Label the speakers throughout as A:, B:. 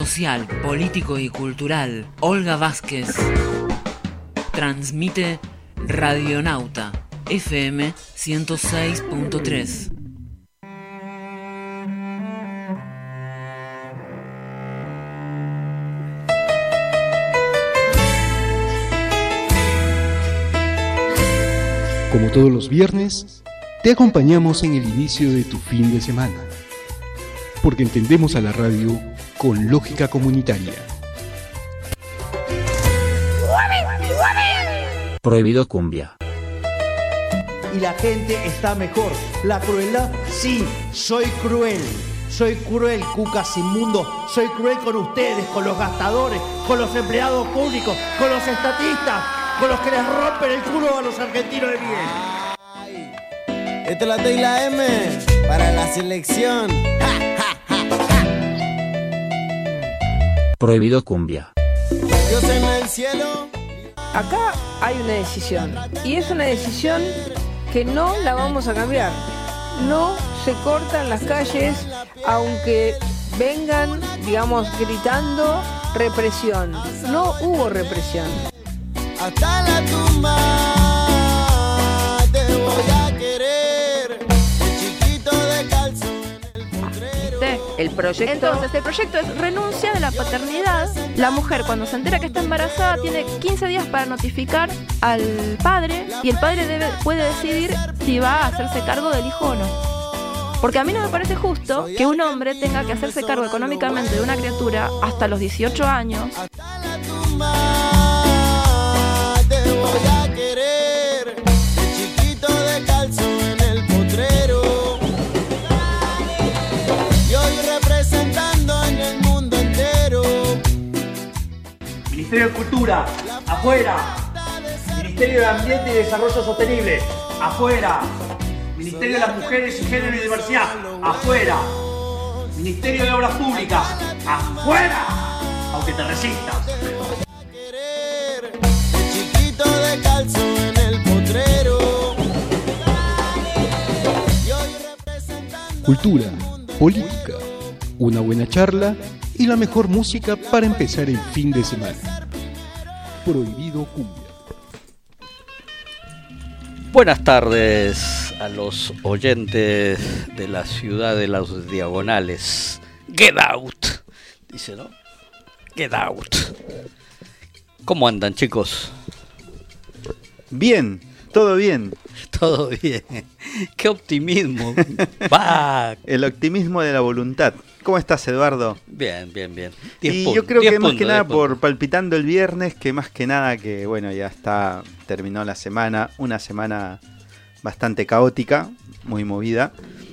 A: social, político y cultural, Olga Vázquez. Transmite Radionauta, FM 106.3.
B: Como todos los viernes, te acompañamos en el inicio de tu fin de semana, porque entendemos a la radio con lógica comunitaria.
C: Prohibido cumbia.
D: Y la gente está mejor. La crueldad, sí, soy cruel. Soy cruel, cucas inmundos. Soy cruel con ustedes, con los gastadores, con los empleados públicos, con los estatistas, con los que les rompen el culo a los argentinos de bien.
E: Esta es la T y la M para la selección.
C: Prohibido cumbia.
E: Dios en el cielo.
F: Acá hay una decisión, y es una decisión que no la vamos a cambiar. No se cortan las calles, aunque vengan, digamos, gritando represión. No hubo represión.
E: Hasta la tumba te voy a querer, chiquito de calzo en el potrero.
G: El proyecto. Entonces, el proyecto es renuncia de la paternidad. La mujer, cuando se entera que está embarazada, tiene 15 días para notificar al padre, y el padre puede decidir si va a hacerse cargo del hijo o no. Porque a mí no me parece justo que un hombre tenga que hacerse cargo económicamente de una criatura hasta los 18 años.
E: Hasta la tumba te voy a querer, chiquito de calzo en el potrero. Y hoy representando en el mundo entero.
D: Ministerio de Cultura, afuera. Ministerio de Ambiente y Desarrollo Sostenible, afuera. Ministerio de las Mujeres y Género y Diversidad, afuera. Ministerio de Obras Públicas, afuera. Aunque te resistas.
E: Chiquito de calzo en el potrero. Y hoy representando
B: Cultura, política, una buena charla y la mejor música para empezar el fin de semana. Prohibido cumbia.
H: Buenas tardes a los oyentes de la ciudad de las diagonales. Get out, dice, ¿no? Get out. ¿Cómo andan, chicos?
I: Bien, todo bien.
H: Todo bien. Qué optimismo. Va.
I: El optimismo de la voluntad. ¿Cómo estás, Eduardo?
H: Bien, bien, bien.
I: Y yo creo que más que nada por palpitando el viernes, que más que nada que, bueno, ya terminó la semana, una semana bastante caótica, muy movida.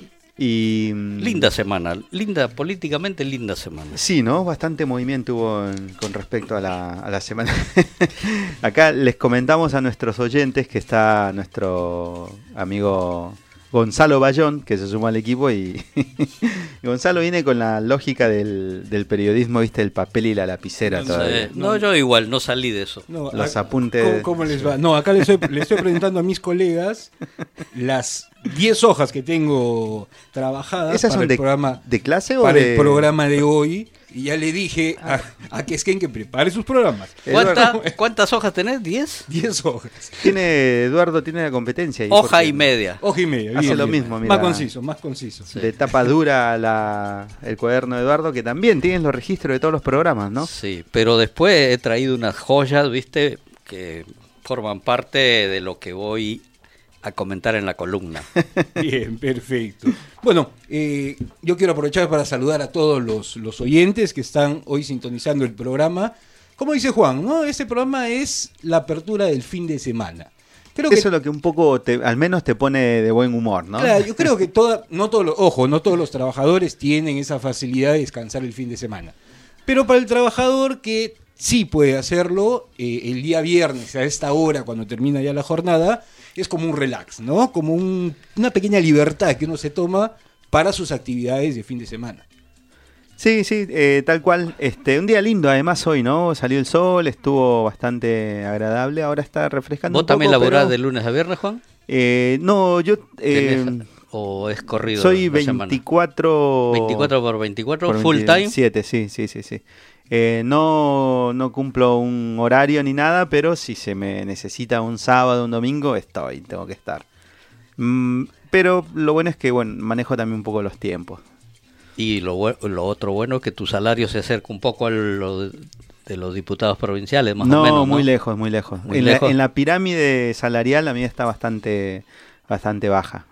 I: Y
H: linda semana, políticamente linda semana.
I: Sí, ¿no? Bastante movimiento hubo con respecto a la semana. Acá les comentamos a nuestros oyentes que está nuestro amigo Gonzalo Bayón, que se sumó al equipo, y Gonzalo viene con la lógica del periodismo, ¿viste? El papel y la lapicera todavía.
H: No, yo igual, no salí de eso.
B: No,
I: los apuntes.
B: ¿Cómo les va? No, acá le estoy presentando a mis colegas las 10 hojas que tengo trabajadas.
I: ¿Esas
B: para
I: son
B: el programa
I: de clase o
B: para
I: el
B: programa de hoy? Y ya le dije a Kesken que prepare sus programas.
H: ¿Cuántas hojas tenés? ¿10?
B: 10 hojas.
I: Eduardo tiene la competencia.
H: Hoja y media.
B: Hoja y media.
I: Hace
B: bien,
I: lo
B: bien.
I: mismo, mira.
B: Más conciso.
I: Sí. De tapa dura el cuaderno de Eduardo, que también tienes los registros de todos los programas, ¿no?
H: Sí, pero después he traído unas joyas, ¿viste? Que forman parte de lo que voy a comentar en la columna.
B: Bien, perfecto. Bueno, yo quiero aprovechar para saludar a todos los oyentes que están hoy sintonizando el programa. Como dice Juan, ¿no? Este programa es la apertura del fin de semana.
I: Eso es lo que un poco, al menos te pone de buen humor, ¿no?
B: Claro, yo creo que no todos los trabajadores tienen esa facilidad de descansar el fin de semana. Pero para el trabajador que sí puede hacerlo, el día viernes a esta hora, cuando termina ya la jornada, es como un relax, ¿no? Como una pequeña libertad que uno se toma para sus actividades de fin de semana.
I: Sí, tal cual. Un día lindo además hoy, ¿no? Salió el sol, estuvo bastante agradable, ahora está refrescando un poco.
H: ¿Vos también laburás de lunes a viernes, Juan?
I: No, yo
H: o es corrido?
I: Soy
H: la semana?
I: 24...
H: 24 por 24,
I: por
H: full time.
I: 27, sí. No cumplo un horario ni nada, pero si se me necesita un sábado, un domingo, tengo que estar. Pero lo bueno es que manejo también un poco los tiempos.
H: Y lo otro bueno es que tu salario se acerca un poco a lo de los diputados provinciales, más o menos.
I: No, muy lejos. En la pirámide salarial la mía está bastante baja.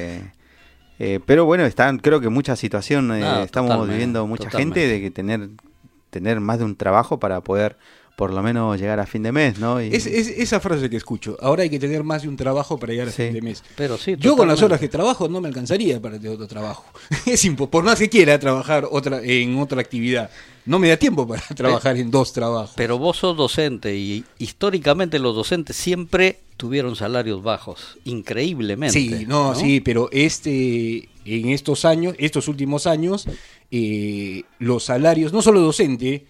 I: Pero bueno, creo que muchas situaciones, estamos viviendo mucha gente de que tener más de un trabajo para poder por lo menos llegar a fin de mes, ¿no?
B: Es esa frase que escucho. Ahora hay que tener más de un trabajo para llegar a fin de mes.
H: Pero sí,
B: yo con las horas que trabajo no me alcanzaría para tener otro trabajo. Por más que quiera trabajar en otra actividad, no me da tiempo para trabajar en dos trabajos.
H: Pero vos sos docente y históricamente los docentes siempre tuvieron salarios bajos, increíblemente.
B: Sí, sí, pero en estos últimos años, los salarios, no solo docente,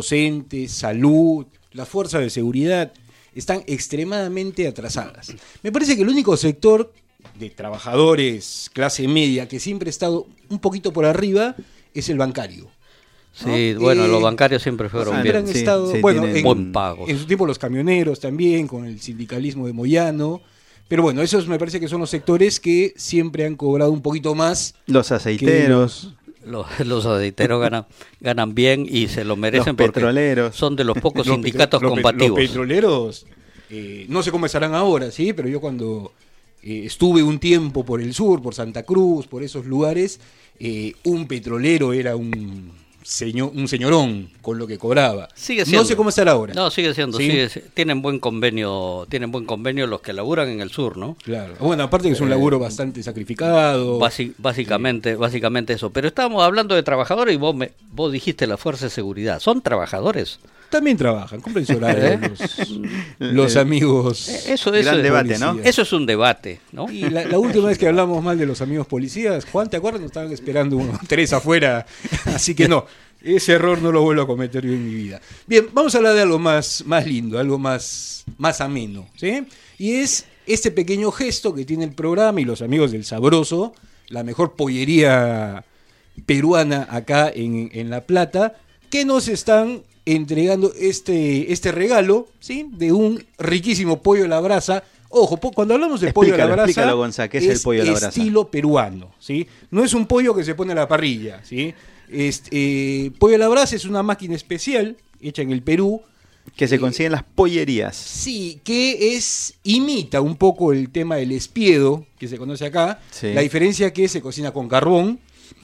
B: salud, las fuerzas de seguridad, están extremadamente atrasadas. Me parece que el único sector de trabajadores clase media que siempre ha estado un poquito por arriba es el bancario.
H: Sí, bueno, los bancarios siempre fueron bien.
B: Han estado,
H: buen pagos.
B: En su tiempo los camioneros también, con el sindicalismo de Moyano. Pero bueno, esos me parece que son los sectores que siempre han cobrado un poquito más.
I: Los aceiteros.
H: Los aceiteros ganan bien y se lo merecen
I: los petroleros.
H: Porque son de los pocos sindicatos combativos.
B: Los petroleros, no sé cómo estarán ahora, ¿sí? Pero yo cuando estuve un tiempo por el sur, por Santa Cruz, por esos lugares, un petrolero era un señorón con lo que cobraba.
H: Sigue siendo.
B: No sé cómo estará ahora.
H: No, sigue siendo.
B: ¿Sí?
H: Tienen buen convenio los que laburan en el sur, ¿no?
B: Claro. Bueno, aparte que es un laburo bastante sacrificado.
H: Básicamente eso. Pero estábamos hablando de trabajadores y vos dijiste la fuerza de seguridad. ¿Son trabajadores?
B: También trabajan, cumplen su horario los amigos.
H: Eso
I: gran debate, ¿no?
H: Eso es un debate, ¿no?
B: Y la última vez que hablamos mal de los amigos policías, Juan, ¿te acuerdas? Nos estaban esperando 3 afuera, así que no, ese error no lo vuelvo a cometer yo en mi vida. Bien, vamos a hablar de algo más lindo, algo más ameno, ¿sí? Y es este pequeño gesto que tiene el programa y los amigos del Sabroso, la mejor pollería peruana acá en La Plata, que nos están entregando este regalo, ¿sí? De un riquísimo pollo a la brasa. Ojo, cuando hablamos de pollo a la brasa,
I: explícalo, Gonza, ¿qué es el pollo a la brasa?
B: Estilo peruano, ¿sí? No es un pollo que se pone a la parrilla, ¿sí? Pollo a la brasa es una máquina especial hecha en el Perú
I: que se consigue en las pollerías.
B: Sí, que imita un poco el tema del espiedo que se conoce acá. Sí. La diferencia es que se cocina con carbón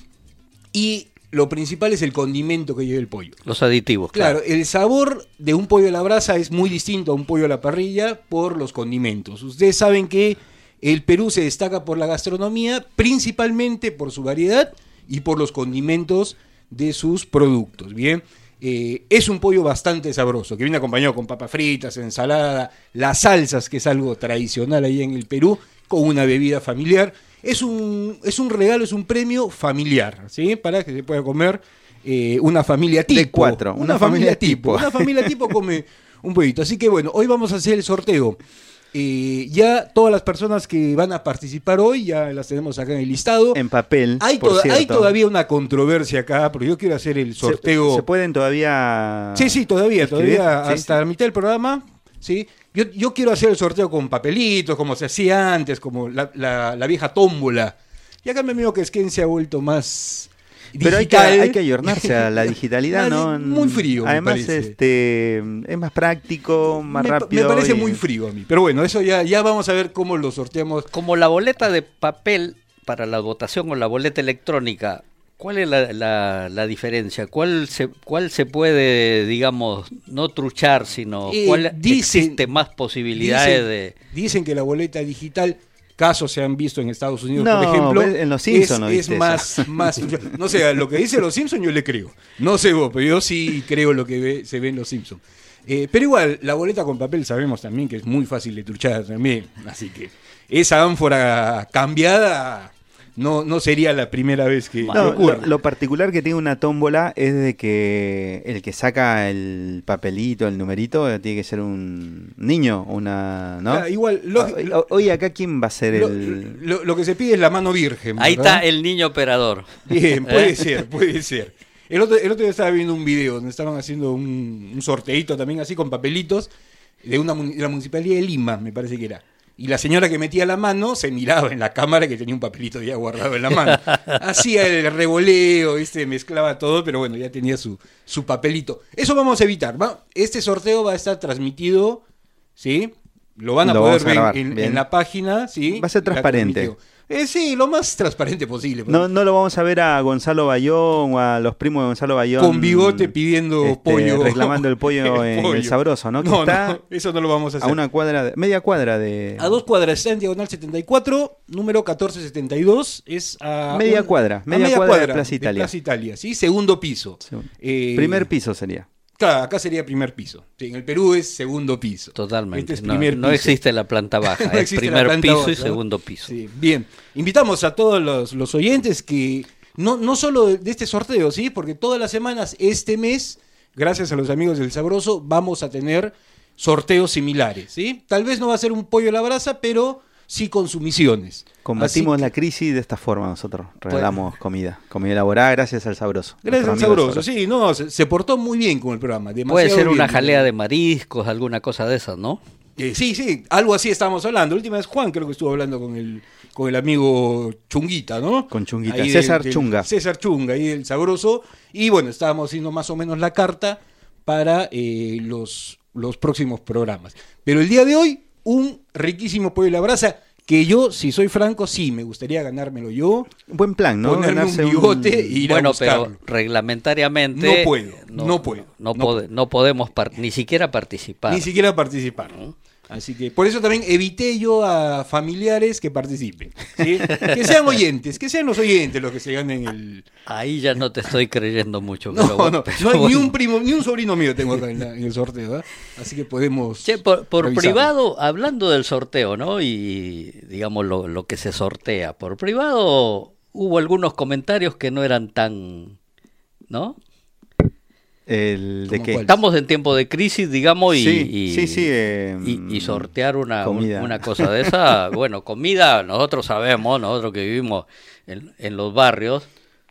B: y lo principal es el condimento que lleva el pollo.
H: Los aditivos.
B: Claro, el sabor de un pollo a la brasa es muy distinto a un pollo a la parrilla por los condimentos. Ustedes saben que el Perú se destaca por la gastronomía, principalmente por su variedad y por los condimentos de sus productos. Bien, es un pollo bastante sabroso, que viene acompañado con papas fritas, ensalada, las salsas, que es algo tradicional ahí en el Perú, con una bebida familiar. Es un regalo, es un premio familiar, ¿sí? Para que se pueda comer una familia tipo.
I: De 4, una familia tipo.
B: Una familia tipo come un pollito. Así que bueno, hoy vamos a hacer el sorteo. Ya todas las personas que van a participar hoy, ya las tenemos acá en el listado.
I: En papel,
B: hay todavía una controversia acá, pero yo quiero hacer el sorteo.
I: ¿Se pueden todavía...?
B: Sí, todavía
I: ¿Sí?
B: Hasta la mitad del programa, ¿sí? Yo quiero hacer el sorteo con papelitos, como se hacía antes, como la vieja tómbola. Y acá me veo que Sken se ha vuelto más digital.
I: Pero hay que ayornarse a la digitalidad, ¿no?
B: Muy frío,
I: además, es más práctico, más rápido.
B: Me parece muy frío a mí. Pero bueno, eso ya vamos a ver cómo lo sorteamos.
H: Como la boleta de papel para la votación o la boleta electrónica, ¿cuál es la diferencia? ¿Cuál se puede, digamos, no truchar, sino cuál existe más posibilidades
B: Dicen que la boleta digital, casos se han visto en Estados Unidos, por ejemplo,
I: en Los Simpsons
B: es más no sé, lo que dice Los Simpsons yo le creo. No sé vos, pero yo sí creo lo que se ve en Los Simpsons. Pero igual, la boleta con papel sabemos también que es muy fácil de truchar también. Así que esa ánfora cambiada no sería la primera vez que
I: No,
B: ocurre.
I: lo particular que tiene una tómbola es de que el que saca el papelito, el numerito, tiene que ser un niño, una, ¿no?
B: Ah, igual,
I: Oye, acá quién va a ser el...
B: lo que se pide es la mano virgen.
H: Ahí
B: ¿verdad?
H: está el niño operador.
B: Bien, puede ser. El otro día estaba viendo un video donde estaban haciendo un sorteito también así con papelitos de la Municipalidad de Lima, me parece que era. Y la señora que metía la mano se miraba en la cámara que tenía un papelito ya guardado en la mano. Hacía el revoleo, mezclaba todo, pero bueno, ya tenía su papelito. Eso vamos a evitar. Este sorteo va a estar transmitido, ¿sí? Lo van a poder ver en la página, ¿sí?
I: Va a ser transparente.
B: Sí, lo más transparente posible.
I: No lo vamos a ver a Gonzalo Bayón o a los primos de Gonzalo Bayón
B: con bigote pidiendo pollo.
I: Reclamando el pollo en el Sabroso, ¿no? Que
B: no, eso no lo vamos a hacer.
I: A una cuadra, media cuadra de...
B: A 2 cuadras, está en diagonal 74, número 1472. Es a
I: media cuadra de Plaza Italia.
B: Plaza Italia, ¿sí? Segundo piso.
I: Primer piso sería.
B: Claro, acá sería primer piso. Sí, en el Perú es segundo piso.
H: Totalmente.
B: Este es primer piso.
H: No existe la planta baja,
B: No
H: es
B: existe
H: primer
B: la planta
H: piso
B: baja,
H: y segundo piso.
B: Sí, bien. Invitamos a todos los oyentes que, no solo de este sorteo, ¿sí? Porque todas las semanas, este mes, gracias a los amigos del Sabroso, vamos a tener sorteos similares, ¿sí? Tal vez no va a ser un pollo a la brasa, pero sí consumiciones.
I: Combatimos la crisis de esta forma nosotros. Regalamos comida elaborada gracias al Sabroso.
B: Gracias al Sabroso, sí, no, se portó muy bien con el programa.
H: Puede ser una
B: bien,
H: jalea de mariscos, alguna cosa de esas, ¿no?
B: Sí, algo así estábamos hablando. La última vez Juan creo que estuvo hablando con el amigo Chunguita, ¿no?
I: Con Chunguita,
B: ahí
I: César Chunga.
B: César Chunga, ahí del Sabroso. Y bueno, estábamos haciendo más o menos la carta para los próximos programas. Pero el día de hoy, un riquísimo pollo a la brasa, que yo, si soy franco, sí, me gustaría ganármelo yo.
I: Buen plan, ¿no?
B: Ponerme un bigote e ir a buscarlo.
H: Pero reglamentariamente...
B: No puedo.
H: No podemos ni siquiera participar.
B: Ni siquiera participar. Así que por eso también evité yo a familiares que participen, ¿sí? Que sean oyentes, que sean los oyentes los que se ganen el...
H: Ahí ya no te estoy creyendo mucho.
B: No,
H: pero
B: no hay ni un primo, ni un sobrino mío tengo acá en el sorteo, ¿eh? Así que podemos...
H: Che, por
B: revisarlo.
H: privado, hablando del sorteo, ¿no? Y digamos lo que se sortea. Por privado hubo algunos comentarios que no eran tan... ¿no?
I: ¿El de qué?
H: Estamos en tiempo de crisis, digamos,
I: y
H: sortear una cosa de esa. Bueno, comida, nosotros sabemos, nosotros que vivimos en los barrios,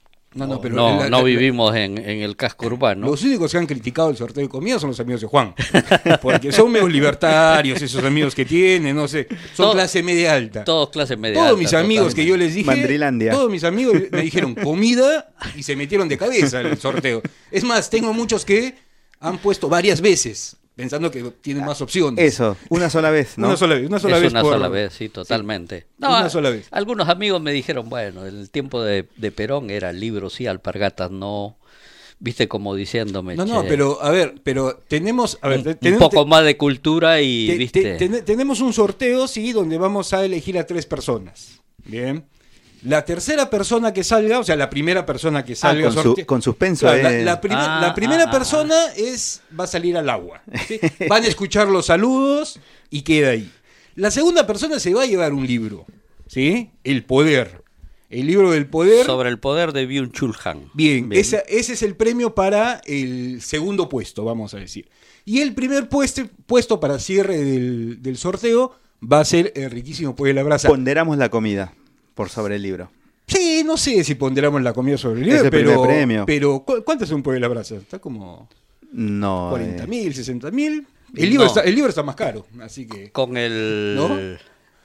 H: no vivimos en el casco urbano.
B: Los únicos que han criticado el sorteo de comida son los amigos de Juan, porque son medio libertarios esos amigos que tienen, no sé, son clase media alta.
H: Todos clase media alta.
B: Todos mis amigos que yo les dije,
I: Mandrilandia.
B: todos mis amigos me dijeron comida y se metieron de cabeza en el sorteo. Es más, tengo muchos que han puesto varias veces, pensando que tienen más opciones.
I: Eso, una sola vez, ¿no?
B: Una sola vez.
H: Sola vez, sí, totalmente.
B: Sí, una sola vez.
H: Algunos amigos me dijeron, bueno, en el tiempo de Perón era libros sí, alpargatas no, viste, como diciéndome.
B: No, pero tenemos,
H: un poco más de cultura y, viste.
B: Tenemos un sorteo, sí, donde vamos a elegir a 3 personas. Bien. La tercera persona que salga, o sea, la primera persona que salga...
I: con suspenso.
B: Claro, la primera persona va a salir al agua. ¿Sí? Van a escuchar los saludos y queda ahí. La segunda persona se va a llevar un libro, ¿sí? El Poder. El libro del poder.
H: Sobre el poder de Byung-Chul Han.
B: Bien. Ese es el premio para el segundo puesto, vamos a decir. Y el primer puesto para cierre del sorteo va a ser el riquísimo pollo a la brasa.
I: Ponderamos la comida por sobre el libro.
B: Sí, no sé si ponderamos la comida sobre el libro,
I: es el primer premio.
B: Pero ¿cuánto es un pollo a la brasa? Está como...
I: No.
B: 40.000, 60.000. El libro está más caro, así que...
H: Con el...
B: ¿no?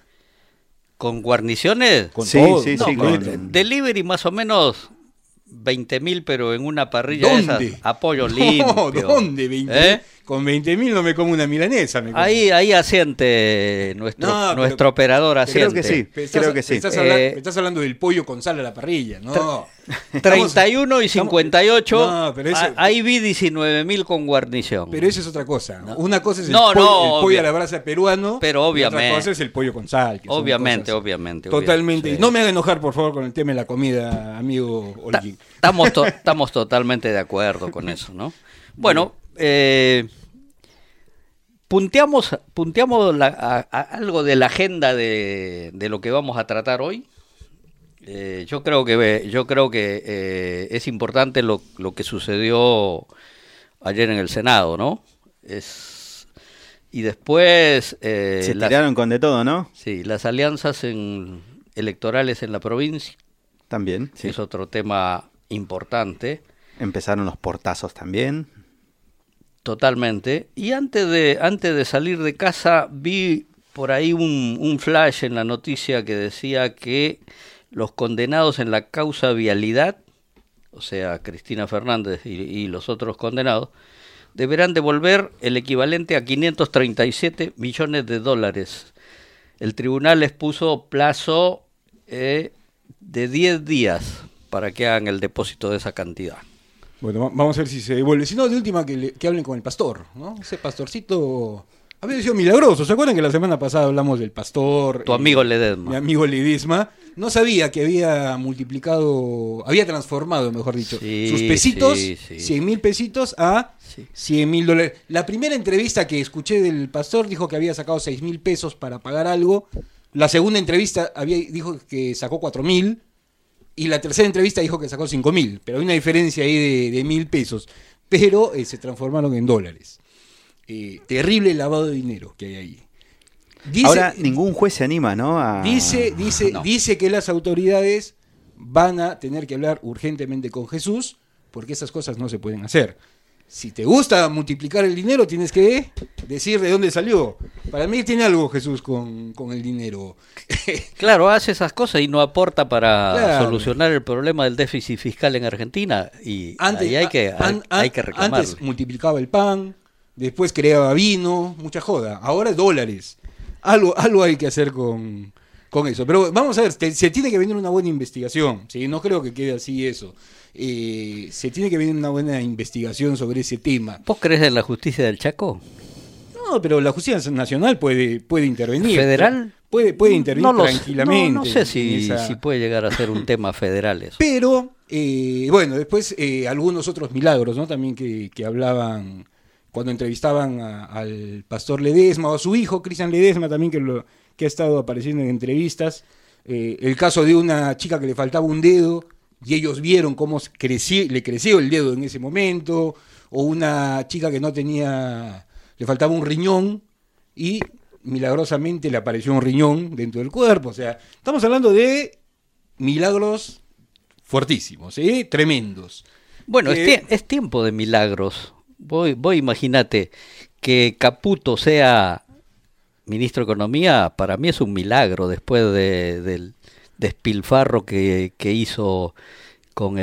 H: ¿Con guarniciones?
B: Con
I: sí,
B: todo.
I: Sí,
B: no,
I: sí.
H: Delivery más o menos 20.000, pero en una parrilla
B: ¿Dónde?
H: de esas, apoyo limpio.
B: No, ¿dónde? 20.000. Con 20.000 no me como una milanesa.
H: Ahí asiente nuestro operador asiente.
I: Creo que sí.
B: Me estás hablando del pollo con sal a la parrilla, no.
H: 31 y 58,
B: no, pero
H: ahí vi 19.000 con guarnición.
B: Pero eso es otra cosa.
H: No.
B: Una cosa es el pollo a la brasa peruano,
H: pero obviamente,
B: y otra cosa es el pollo con sal.
H: Obviamente.
B: Totalmente.
H: Sí.
B: No me haga enojar, por favor, con el tema de la comida, amigo Olguín.
H: Estamos totalmente de acuerdo con eso, ¿no? Bueno, punteamos algo de la agenda de lo que vamos a tratar hoy. Yo creo que es importante lo que sucedió ayer en el Senado, ¿no? Y después...
I: se tiraron con de todo, ¿no?
H: Sí, las alianzas electorales en la provincia.
I: También, sí.
H: Es otro tema importante.
I: Empezaron los portazos también.
H: Totalmente. Y antes de salir de casa vi por ahí un flash en la noticia que decía que los condenados en la causa vialidad, o sea, Cristina Fernández y los otros condenados, deberán devolver el equivalente a 537 millones de dólares. El tribunal les puso plazo de 10 días para que hagan el depósito de esa cantidad.
B: Bueno, vamos a ver si se devuelve. Si no, de última que hablen con el pastor, ¿no? Ese pastorcito había sido milagroso. ¿Se acuerdan que la semana pasada hablamos del pastor?
H: Tu amigo Ledesma.
B: Mi amigo Ledesma. No sabía que había transformado, mejor dicho, sus pesitos, 100.000 pesitos a 100.000 dólares. La primera entrevista que escuché del pastor dijo que había sacado 6.000 pesos para pagar algo. La segunda entrevista dijo que sacó 4.000. Y la tercera entrevista dijo que sacó 5.000. Pero hay una diferencia ahí de 1.000 pesos. Pero se transformaron en dólares. Terrible lavado de dinero que hay ahí.
I: Ahora ningún juez se anima, ¿no?
B: Dice que las autoridades van a tener que hablar urgentemente con Jesús porque esas cosas no se pueden hacer. Si te gusta multiplicar el dinero, tienes que decir de dónde salió. Para mí tiene algo Jesús con el dinero.
H: Claro, hace esas cosas y no aporta para solucionar el problema del déficit fiscal en Argentina. Y ahí hay que reclamarlo.
B: Antes multiplicaba el pan, después creaba vino, mucha joda. Ahora es dólares. Algo hay que hacer con eso. Pero vamos a ver, se tiene que venir una buena investigación. ¿Sí? No creo que quede así eso. Se tiene que venir una buena investigación sobre ese tema.
H: ¿Vos crees en la justicia del Chaco?
B: No, pero la justicia nacional puede intervenir.
H: ¿Federal?
B: Puede intervenir tranquilamente.
H: No sé si puede llegar a ser un tema federal eso.
B: Pero, bueno, después algunos otros milagros, ¿no? También que hablaban cuando entrevistaban al pastor Ledesma o a su hijo, Cristian Ledesma, también que ha estado apareciendo en entrevistas. El caso de una chica que le faltaba un dedo y ellos vieron cómo le creció el dedo en ese momento, o una chica que le faltaba un riñón y milagrosamente le apareció un riñón dentro del cuerpo. O sea, estamos hablando de milagros fuertísimos, tremendos.
H: Bueno, es tiempo de milagros. Vos imagínate que Caputo sea ministro de Economía, para mí es un milagro después del despilfarro que hizo con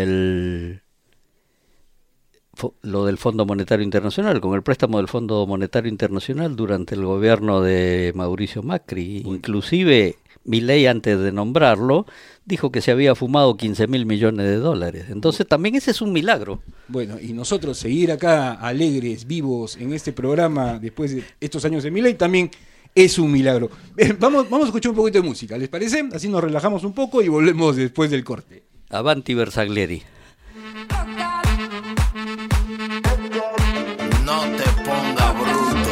H: lo del Fondo Monetario Internacional, con el préstamo del Fondo Monetario Internacional durante el gobierno de Mauricio Macri. Inclusive Milei, antes de nombrarlo, dijo que se había fumado 15.000 millones de dólares. Entonces también ese es un milagro.
B: Bueno, y nosotros seguir acá alegres, vivos en este programa después de estos años de Milei también es un milagro. Vamos a escuchar un poquito de música, ¿les parece? Así nos relajamos un poco y volvemos después del corte.
H: Avanti Bersaglieri.
E: No te ponga bruto.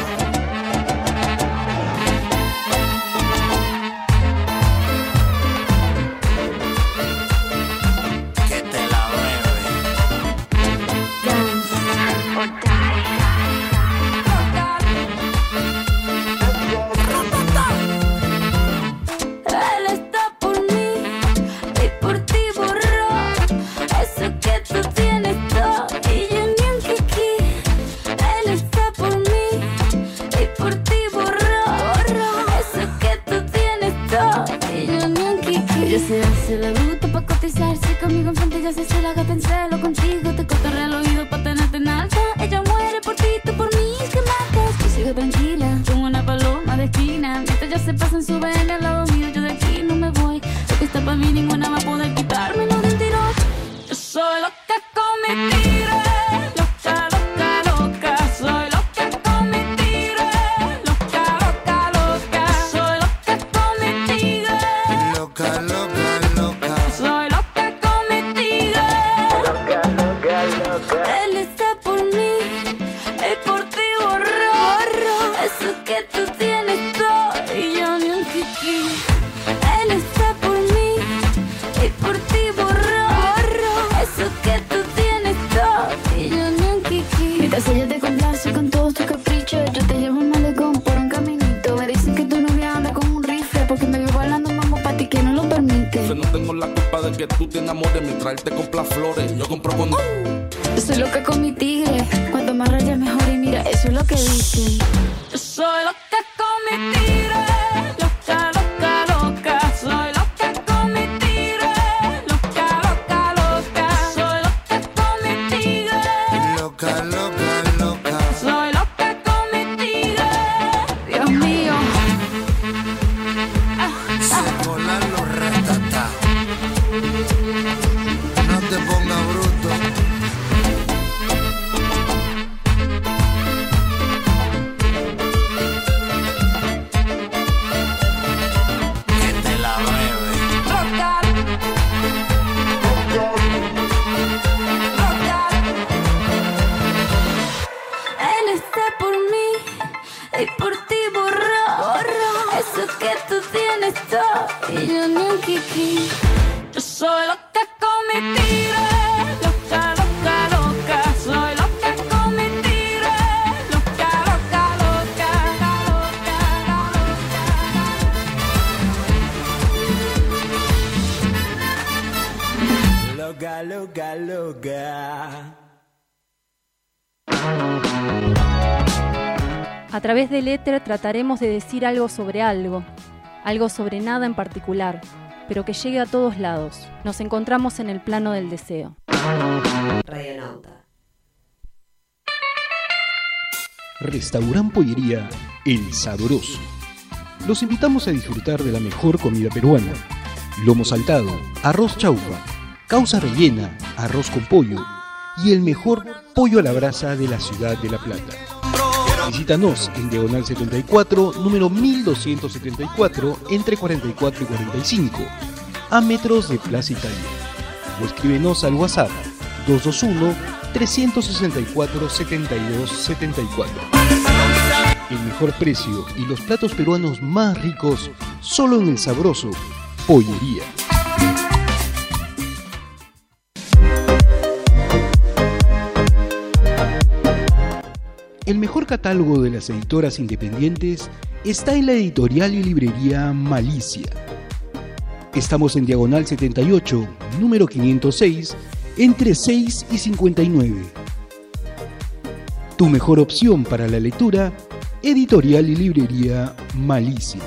E: Que te la
J: Él está por mí y por ti borró eso que tú tienes todo y yo ni un kiki. Él está por mí y por ti borró eso que tú tienes todo y yo ni un kiki. Ella se hace la bruta pa' cotizarse conmigo enfrente, ella se la gata en celo contigo, te cotorrea el oído pa' tenerte en alta. Ella muere por ti, tú por mí, que matas. Yo sigo tranquila, como una paloma de esquina, mientras ya se pasan su ven al lado mío, yo de aquí no me voy. Lo que está pa' mí ninguna va a poder quitarme lo mentiroso. Yo soy loca con mi tigre, loca, loca, loca. Soy loca con mi tigre, loca, loca, loca. Soy loca con mi tigre,
E: loca, loca, loca.
J: soy loca con mi tigre, loca, loca, loca. Él está por mí y por ti borró eso que tú tienes todo y yo ni un complace con todos tus caprichos. Yo te llevo un malecón por un caminito. Me dicen que tu novia anda con un rifle porque me vio bailando mambo pa' ti que no lo permite.
K: Yo no tengo la culpa de que tú te enamores ni traerte comprar flores. Yo compro con...
J: Yo soy loca con mi tigre. Cuanto más rayas mejor y mira, eso es lo que dicen. Yo soy loca con mi tigre. Loca, loca, loca. Soy loca con mi tigre. Loca, loca, loca. Soy loca con mi tigre.
E: Loca, loca, loca.
J: Soy loca con mi tigre. Dios mío.
E: Se colan los ratatas. No te pongas bruto. Que te la bebe.
J: Loca. Loca. Él está por mí y por ti borró eso que tú tienes todo y yo ni un kiki. Yo soy loca con mi tigre. Loca, loca, loca. Soy loca con mi tigre. Loca, loca, loca.
E: Loca, loca, loca.
L: A través del éter trataremos de decir algo sobre nada en particular, pero que llegue a todos lados. Nos encontramos en el plano del deseo.
M: Radionauta.
B: Restaurant Pollería El Sabroso. Los invitamos a disfrutar de la mejor comida peruana. Lomo saltado, arroz chaufa, causa rellena, arroz con pollo y el mejor pollo a la brasa de la ciudad de La Plata. Visítanos en Diagonal 74, número 1274, entre 44 y 45, a metros de Plaza Italia. O escríbenos al WhatsApp 221-364-7274. El mejor precio y los platos peruanos más ricos solo en El Sabroso Pollería. El mejor catálogo de las editoras independientes está en la editorial y librería Malicia. Estamos en Diagonal 78, número 506, entre 6 y 59. Tu mejor opción para la lectura, editorial y librería Malicia.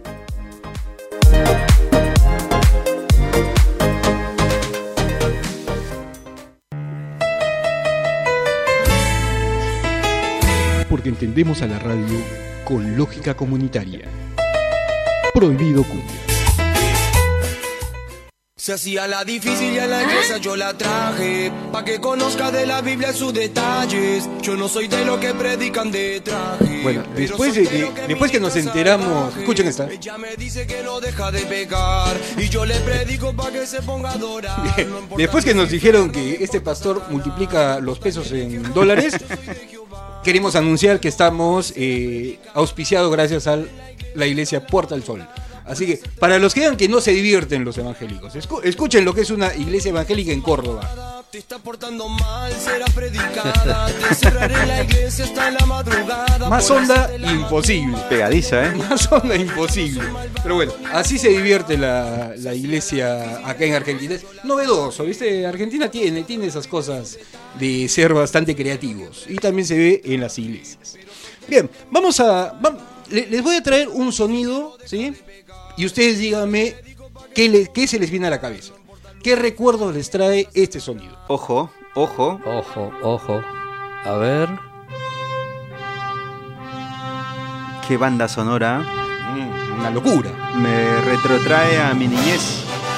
B: Porque entendemos a la radio con lógica comunitaria. Prohibido cumbia.
N: Se hacía la difícil y a la iglesia yo la traje, pa' que conozca de la Biblia sus detalles. Yo no soy de lo que predican de traje.
B: Bueno, después que nos enteramos, escuchen esta.
N: Ella me dice que no deja de pecar y yo le predico pa' que se ponga a adorar.
B: Después que nos dijeron que este pastor multiplica los pesos en dólares, queremos anunciar que estamos auspiciados gracias a la iglesia Puerta del Sol. Así que, para los que digan que no se divierten los evangélicos, escuchen lo que es una iglesia evangélica en Córdoba.
N: Te está portando mal, será predicada. Te cerraré en la iglesia hasta la madrugada.
B: Más onda imposible.
I: Pegadiza, ¿eh?
B: Más onda imposible. Pero bueno, así se divierte la iglesia acá en Argentina. Es novedoso, ¿viste? Argentina tiene esas cosas de ser bastante creativos. Y también se ve en las iglesias. Bien, les voy a traer un sonido, ¿sí? Y ustedes díganme qué se les viene a la cabeza. ¿Qué recuerdos les trae este sonido?
I: Ojo, ojo.
H: Ojo, ojo. A ver.
I: Qué banda sonora.
B: Una locura.
I: Me retrotrae a mi niñez.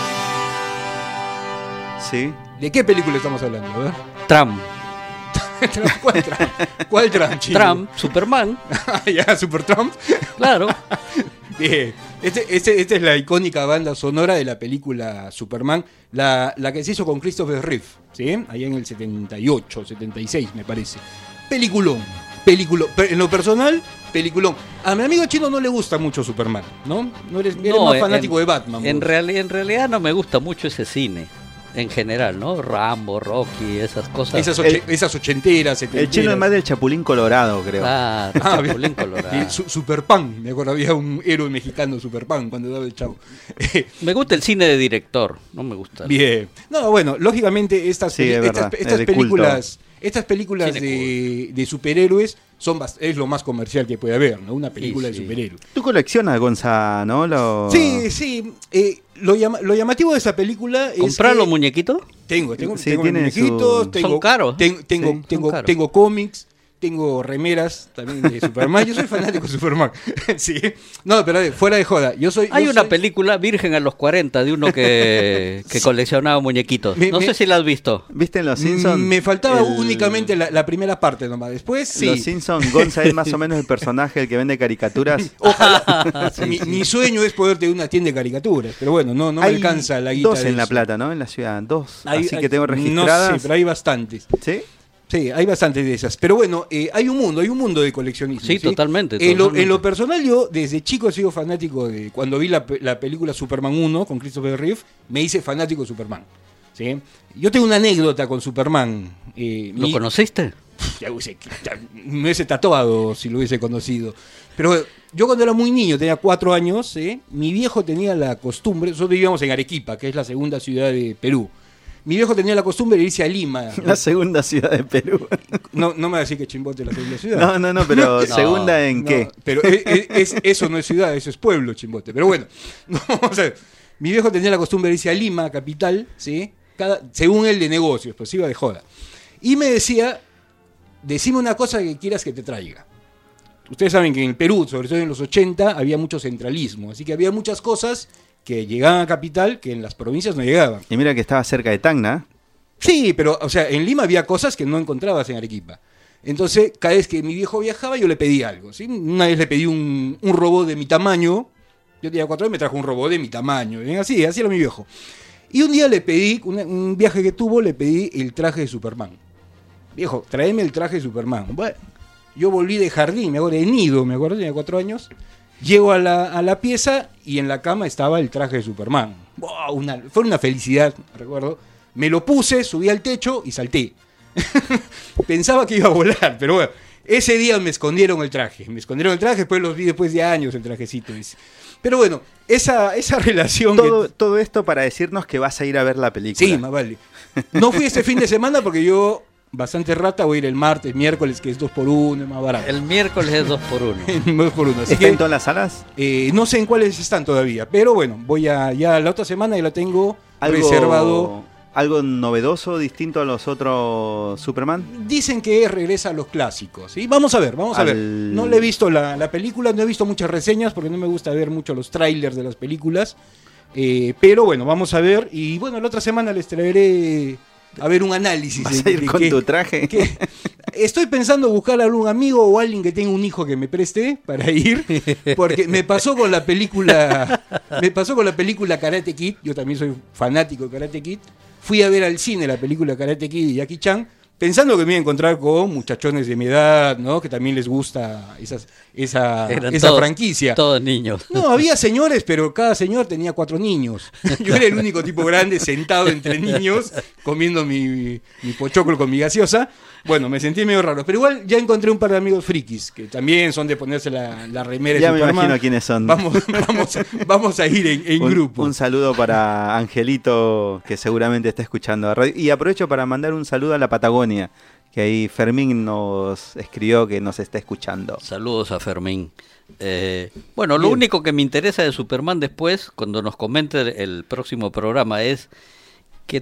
I: ¿Sí?
B: ¿De qué película estamos hablando? A ver.
H: Trump.
B: ¿Cuál Trump? ¿Cuál Trump, chico?
H: Trump, Superman.
B: Ya, Super Trump.
H: Claro.
B: Bien. Esta es la icónica banda sonora de la película Superman, la que se hizo con Christopher Reeve, ¿sí? Allá en el 78, 76 me parece. Peliculón. En lo personal, peliculón. A mi amigo chino no le gusta mucho Superman, ¿no? Eres más fanático de Batman.
H: En realidad no me gusta mucho ese cine. En general, ¿no? Rambo, Rocky, esas cosas.
B: Esas ochenteras, setenteras.
I: El chino es más del Chapulín Colorado, creo.
H: Ah, Chapulín Colorado.
B: Superpan, me acuerdo, había un héroe mexicano, Superpan, cuando daba el chavo.
H: Me gusta el cine de director, no me gusta.
B: Bien. No, bueno, lógicamente estas películas de superhéroes es lo más comercial que puede haber, ¿no? Una película de superhéroes.
I: Tú coleccionas, Gonza, ¿no?
B: Sí. Lo llamativo de esa película es
H: ¿comprar los muñequitos?
B: Tengo muñequitos,
H: son caros.
B: Tengo cómics, tengo remeras también de Superman. Yo soy fanático de Superman. Sí. No, pero fuera de joda.
H: Hay una película, Virgen a los 40, de uno que coleccionaba muñequitos. No sé si la has visto.
I: ¿Viste en Los Simpsons?
B: Me faltaba únicamente la primera parte nomás. Después sí.
I: Los Simpsons, Gonza es más o menos el personaje el que vende caricaturas.
B: Ojalá. Mi sueño es poder tener una tienda de caricaturas. Pero bueno, no me alcanza la guita.
I: 2 en La Plata, ¿no? En la ciudad, 2. Así que tengo registradas.
B: No sé, pero hay bastantes.
I: ¿Sí?
B: Sí, hay bastantes de esas. Pero bueno, hay un mundo de coleccionismo.
H: Sí, totalmente.
B: En lo personal, yo desde chico he sido fanático de... Cuando vi la película Superman 1 con Christopher Reeve, me hice fanático de Superman. ¿Sí? Yo tengo una anécdota con Superman.
H: ¿Lo conociste?
B: Me hubiese tatuado si lo hubiese conocido. Pero yo cuando era muy niño, tenía 4 años, mi viejo tenía la costumbre... Nosotros vivíamos en Arequipa, que es la segunda ciudad de Perú. Mi viejo tenía la costumbre de irse a Lima.
I: La segunda ciudad de Perú.
B: No me va a decir que Chimbote es la segunda ciudad.
I: No, pero ¿segunda en qué?
B: Pero eso no es ciudad, eso es pueblo, Chimbote. Pero bueno, vamos a ver. Mi viejo tenía la costumbre de irse a Lima, capital, ¿sí? Según él de negocios, pues iba de joda. Y me decía, decime una cosa que quieras que te traiga. Ustedes saben que en el Perú, sobre todo en los 80, había mucho centralismo. Así que había muchas cosas que llegaban a capital que en las provincias no llegaban.
I: Y mira que estaba cerca de Tacna.
B: Sí, pero o sea, en Lima había cosas que no encontrabas en Arequipa. Entonces, cada vez que mi viejo viajaba, yo le pedí algo, ¿sí? Una vez le pedí un robot de mi tamaño. Yo tenía 4 años y me trajo un robot de mi tamaño. Así era mi viejo. Y un día le pedí, un viaje que tuvo, le pedí el traje de Superman. Viejo, tráeme el traje de Superman. Bueno, yo volví de jardín, de nido, tenía 4 años. Llego a la pieza y en la cama estaba el traje de Superman. Wow, fue una felicidad, recuerdo. Me lo puse, subí al techo y salté. Pensaba que iba a volar, pero bueno, ese día me escondieron el traje. Después los vi después de años el trajecito ese. Pero bueno, esa relación...
I: Todo esto para decirnos que vas a ir a ver la película.
B: Sí, más vale. No fui este fin de semana porque yo... Bastante rata, voy a ir el martes, miércoles, que es 2x1, es más barato.
H: El miércoles es 2x1.
B: 2x1.
I: ¿Está en todas las salas?
B: No sé en cuáles están todavía, pero bueno, voy ya la otra semana y la tengo reservado.
I: ¿Algo novedoso, distinto a los otros Superman?
B: Dicen que regresa a los clásicos, ¿sí? Vamos a ver. No le he visto la película, no he visto muchas reseñas porque no me gusta ver mucho los trailers de las películas, pero bueno, vamos a ver y bueno, la otra semana les traeré... A ver, un análisis.
I: ¿Vas a ir con tu traje?
B: Estoy pensando buscar a algún amigo o alguien que tenga un hijo que me preste para ir, porque me pasó con la película Karate Kid. Yo también soy fanático de Karate Kid. Fui a ver al cine la película Karate Kid y Jackie Chan, pensando que me iba a encontrar con muchachones de mi edad, ¿no? Que también les gusta esa franquicia.
H: Todos niños.
B: No, había señores, pero cada señor tenía 4 niños. Yo era el único tipo grande sentado entre niños, comiendo mi pochoclo con mi gaseosa. Bueno, me sentí medio raro. Pero igual ya encontré un par de amigos frikis, que también son de ponerse la remera de
I: ya
B: Superman.
I: Me imagino quiénes son.
B: Vamos a ir en grupo.
I: Un saludo para Angelito, que seguramente está escuchando la radio. Y aprovecho para mandar un saludo a la Patagonia, que ahí Fermín nos escribió que nos está escuchando.
H: Saludos a Fermín. Bueno, lo único que me interesa de Superman después, cuando nos comente el próximo programa, es qué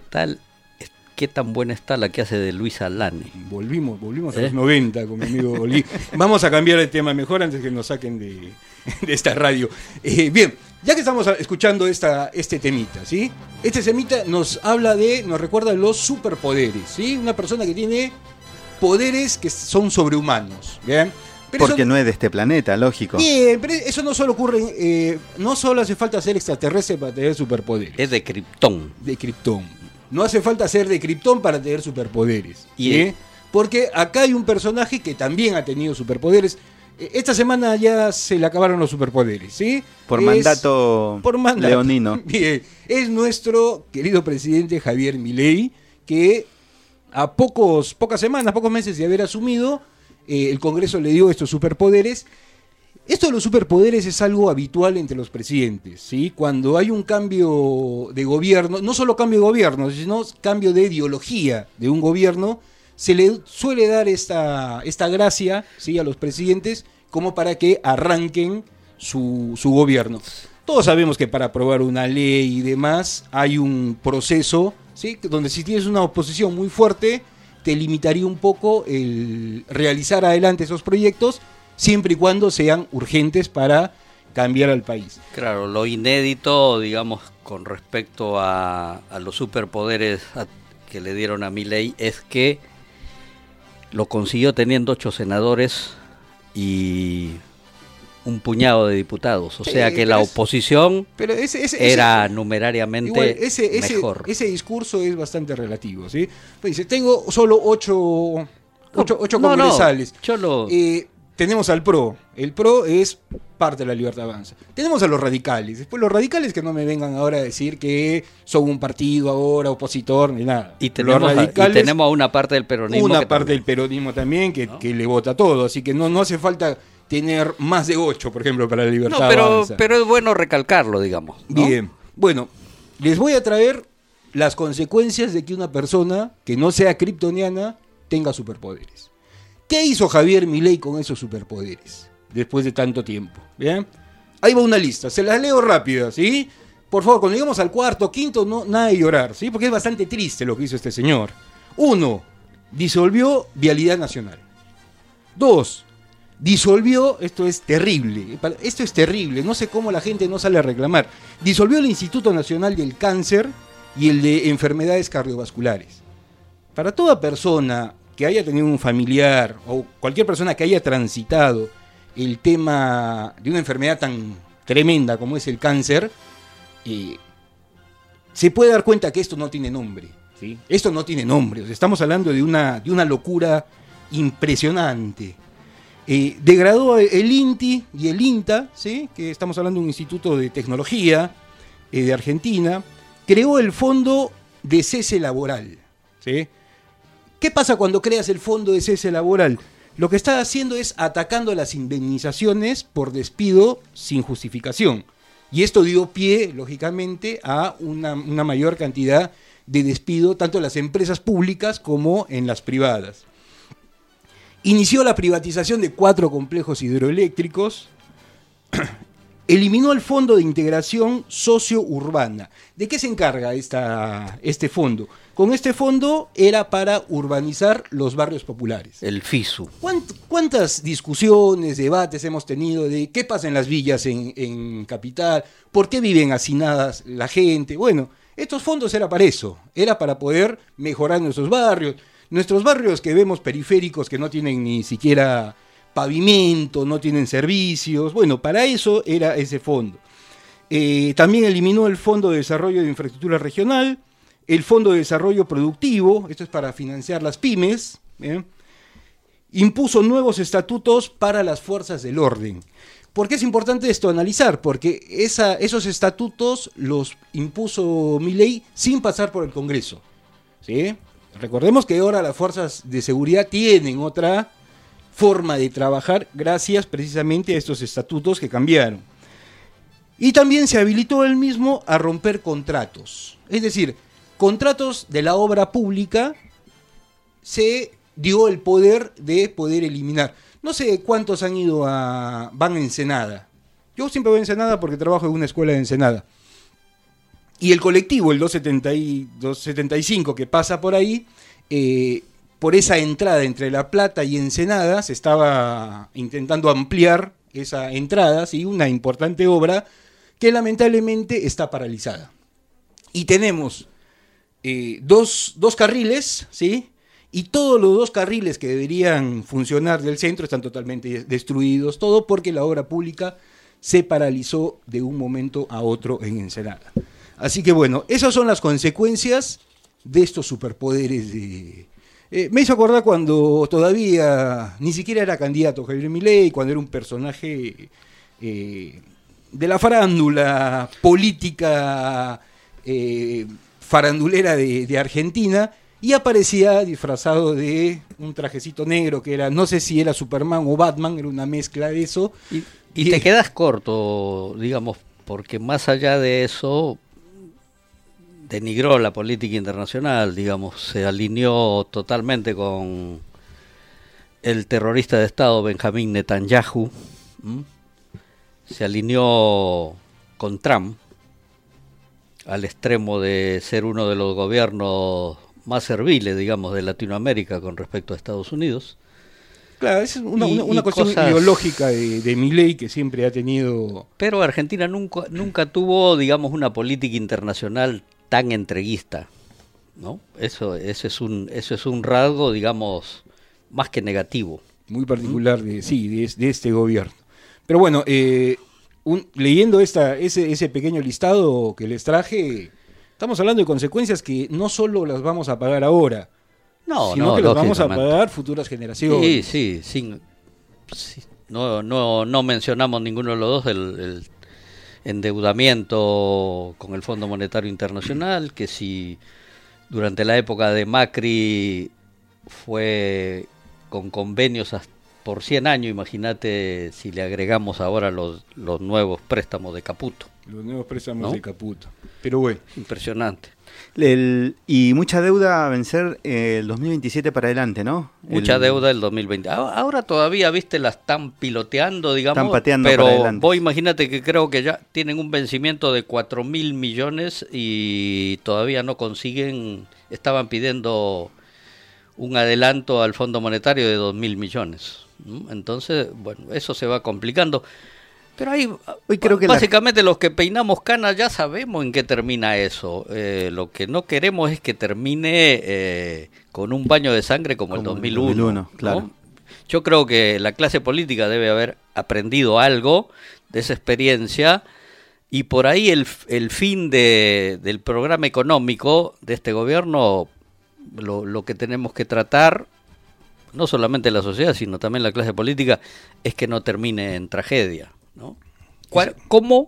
H: tan buena está la que hace de Luis Alane.
B: Volvimos a los 90 con mi amigo Oli. Vamos a cambiar el tema mejor antes que nos saquen de esta radio. Bien, ya que estamos escuchando este temita, ¿sí? Este temita nos recuerda los superpoderes, ¿sí? Una persona que tiene poderes que son sobrehumanos, ¿bien? Pero
I: porque no es de este planeta, lógico.
B: Bien, pero eso no solo ocurre, no solo hace falta ser extraterrestre para tener superpoderes.
H: Es de Krypton.
B: De Krypton. No hace falta ser de Krypton para tener superpoderes. ¿Sí? Porque acá hay un personaje que también ha tenido superpoderes. Esta semana ya se le acabaron los superpoderes, ¿sí?
I: Por mandato leonino.
B: Bien, es nuestro querido presidente Javier Milei, que a pocas semanas, pocos meses de haber asumido, el Congreso le dio estos superpoderes. Esto de los superpoderes es algo habitual entre los presidentes, ¿sí? Cuando hay un cambio de gobierno, no solo cambio de gobierno, sino cambio de ideología de un gobierno, se le suele dar esta gracia, ¿sí?, a los presidentes como para que arranquen su gobierno. Todos sabemos que para aprobar una ley y demás hay un proceso, ¿sí?, donde si tienes una oposición muy fuerte, te limitaría un poco el realizar adelante esos proyectos, siempre y cuando sean urgentes para cambiar al país.
H: Claro, lo inédito, digamos, con respecto a los superpoderes que le dieron a Milei es que lo consiguió teniendo 8 senadores y un puñado de diputados. O sea que la oposición era numerariamente
B: igual,
H: mejor.
B: Ese discurso es bastante relativo, ¿sí? Pues dice, tengo solo 8 congresales. Tenemos al PRO. El PRO es parte de la Libertad Avanza. Tenemos a los radicales. Después los radicales que no me vengan ahora a decir que son un partido ahora opositor ni nada.
H: Y tenemos a una parte del peronismo.
B: Una parte del peronismo también que le vota todo. Así que no hace falta tener más de 8, por ejemplo, para la Libertad Avanza.
H: Pero es bueno recalcarlo, digamos, ¿no?
B: Bien. Bueno, les voy a traer las consecuencias de que una persona que no sea kryptoniana tenga superpoderes. ¿Qué hizo Javier Milei con esos superpoderes después de tanto tiempo? ¿Bien? Ahí va una lista, se las leo rápida, ¿sí? Por favor, cuando lleguemos al cuarto, quinto, no, nada de llorar, ¿sí? Porque es bastante triste lo que hizo este señor. 1. Disolvió Vialidad Nacional. 2. Disolvió, esto es terrible, no sé cómo la gente no sale a reclamar, disolvió el Instituto Nacional del Cáncer y el de Enfermedades Cardiovasculares. Para toda persona que haya tenido un familiar o cualquier persona que haya transitado el tema de una enfermedad tan tremenda como es el cáncer, se puede dar cuenta que esto no tiene nombre, ¿sí? Esto no tiene nombre, o sea, estamos hablando de una locura impresionante. Degradó el INTI y el INTA, ¿sí?, que estamos hablando de un instituto de tecnología de Argentina, creó el Fondo de Cese Laboral, ¿sí? ¿Qué pasa cuando creas el Fondo de Cese Laboral? Lo que está haciendo es atacando las indemnizaciones por despido sin justificación. Y esto dio pie, lógicamente, a una mayor cantidad de despido, tanto en las empresas públicas como en las privadas. Inició la privatización de 4 complejos hidroeléctricos. Eliminó el Fondo de Integración Socio-Urbana. ¿De qué se encarga este fondo? Con este fondo era para urbanizar los barrios populares.
H: El FISU.
B: ¿Cuántas discusiones, debates hemos tenido de qué pasa en las villas en Capital? ¿Por qué viven hacinadas la gente? Bueno, estos fondos era para eso. Era para poder mejorar nuestros barrios. Nuestros barrios que vemos periféricos que no tienen ni siquiera pavimento, no tienen servicios. Bueno, para eso era ese fondo. También eliminó el Fondo de Desarrollo de Infraestructura Regional, el Fondo de Desarrollo Productivo, esto es para financiar las pymes. Impuso nuevos estatutos para las fuerzas del orden. ¿Por qué es importante esto analizar? Porque esos estatutos los impuso Milei sin pasar por el Congreso, ¿sí? Recordemos que ahora las fuerzas de seguridad tienen otra forma de trabajar gracias precisamente a estos estatutos que cambiaron. Y también se habilitó él mismo a romper contratos. Es decir, contratos de la obra pública se dio el poder de poder eliminar. No sé cuántos van a Ensenada. Yo siempre voy a Ensenada porque trabajo en una escuela de Ensenada. Y el colectivo, el 275 que pasa por ahí, por esa entrada entre La Plata y Ensenada, se estaba intentando ampliar esa entrada, ¿sí? Una importante obra que lamentablemente está paralizada. Y tenemos dos carriles, ¿sí? Y todos los 2 carriles que deberían funcionar del centro están totalmente destruidos, todo porque la obra pública se paralizó de un momento a otro en Ensenada. Así que bueno, esas son las consecuencias de estos superpoderes Me hizo acordar cuando todavía ni siquiera era candidato Javier Milei, cuando era un personaje de la farándula política farandulera de Argentina, y aparecía disfrazado de un trajecito negro que era, no sé si era Superman o Batman, era una mezcla de eso.
H: Y te quedas corto, digamos, porque más allá de eso denigró la política internacional, digamos, se alineó totalmente con el terrorista de Estado Benjamín Netanyahu, se alineó con Trump al extremo de ser uno de los gobiernos más serviles, digamos, de Latinoamérica con respecto a Estados Unidos.
B: Claro, es una cuestión ideológica de Milei que siempre ha tenido.
H: Pero Argentina nunca tuvo, digamos, una política internacional tan entreguista, ¿no? Eso es un rasgo, digamos, más que negativo.
B: Muy particular de este gobierno. Pero bueno, leyendo ese pequeño listado que les traje, estamos hablando de consecuencias que no solo las vamos a pagar ahora, sino que las vamos a pagar futuras generaciones.
H: Sí. No mencionamos ninguno de los dos el endeudamiento con el Fondo Monetario Internacional, que si durante la época de Macri fue con convenios por 100 años, imagínate si le agregamos ahora los nuevos préstamos de Caputo.
B: Los nuevos préstamos de Caputo. Pero bueno.
H: Impresionante.
I: Y mucha deuda a vencer el 2027 para adelante, ¿no?
H: Mucha deuda el 2020. Ahora todavía, viste, la están piloteando, digamos.
I: Están pateando
H: pero
I: para adelante.
H: Vos imagínate que creo que ya tienen un vencimiento de 4.000 millones y todavía no consiguen, estaban pidiendo un adelanto al Fondo Monetario de 2.000 millones. Entonces, bueno, eso se va complicando. Pero ahí, hoy creo que básicamente los que peinamos canas ya sabemos en qué termina eso. Lo que no queremos es que termine con un baño de sangre como el 2001.
I: Claro.
H: ¿no? Yo creo que la clase política debe haber aprendido algo de esa experiencia y por ahí el fin del programa económico de este gobierno, lo que tenemos que tratar, no solamente la sociedad, sino también la clase política, es que no termine en tragedia, ¿no? ¿Cómo?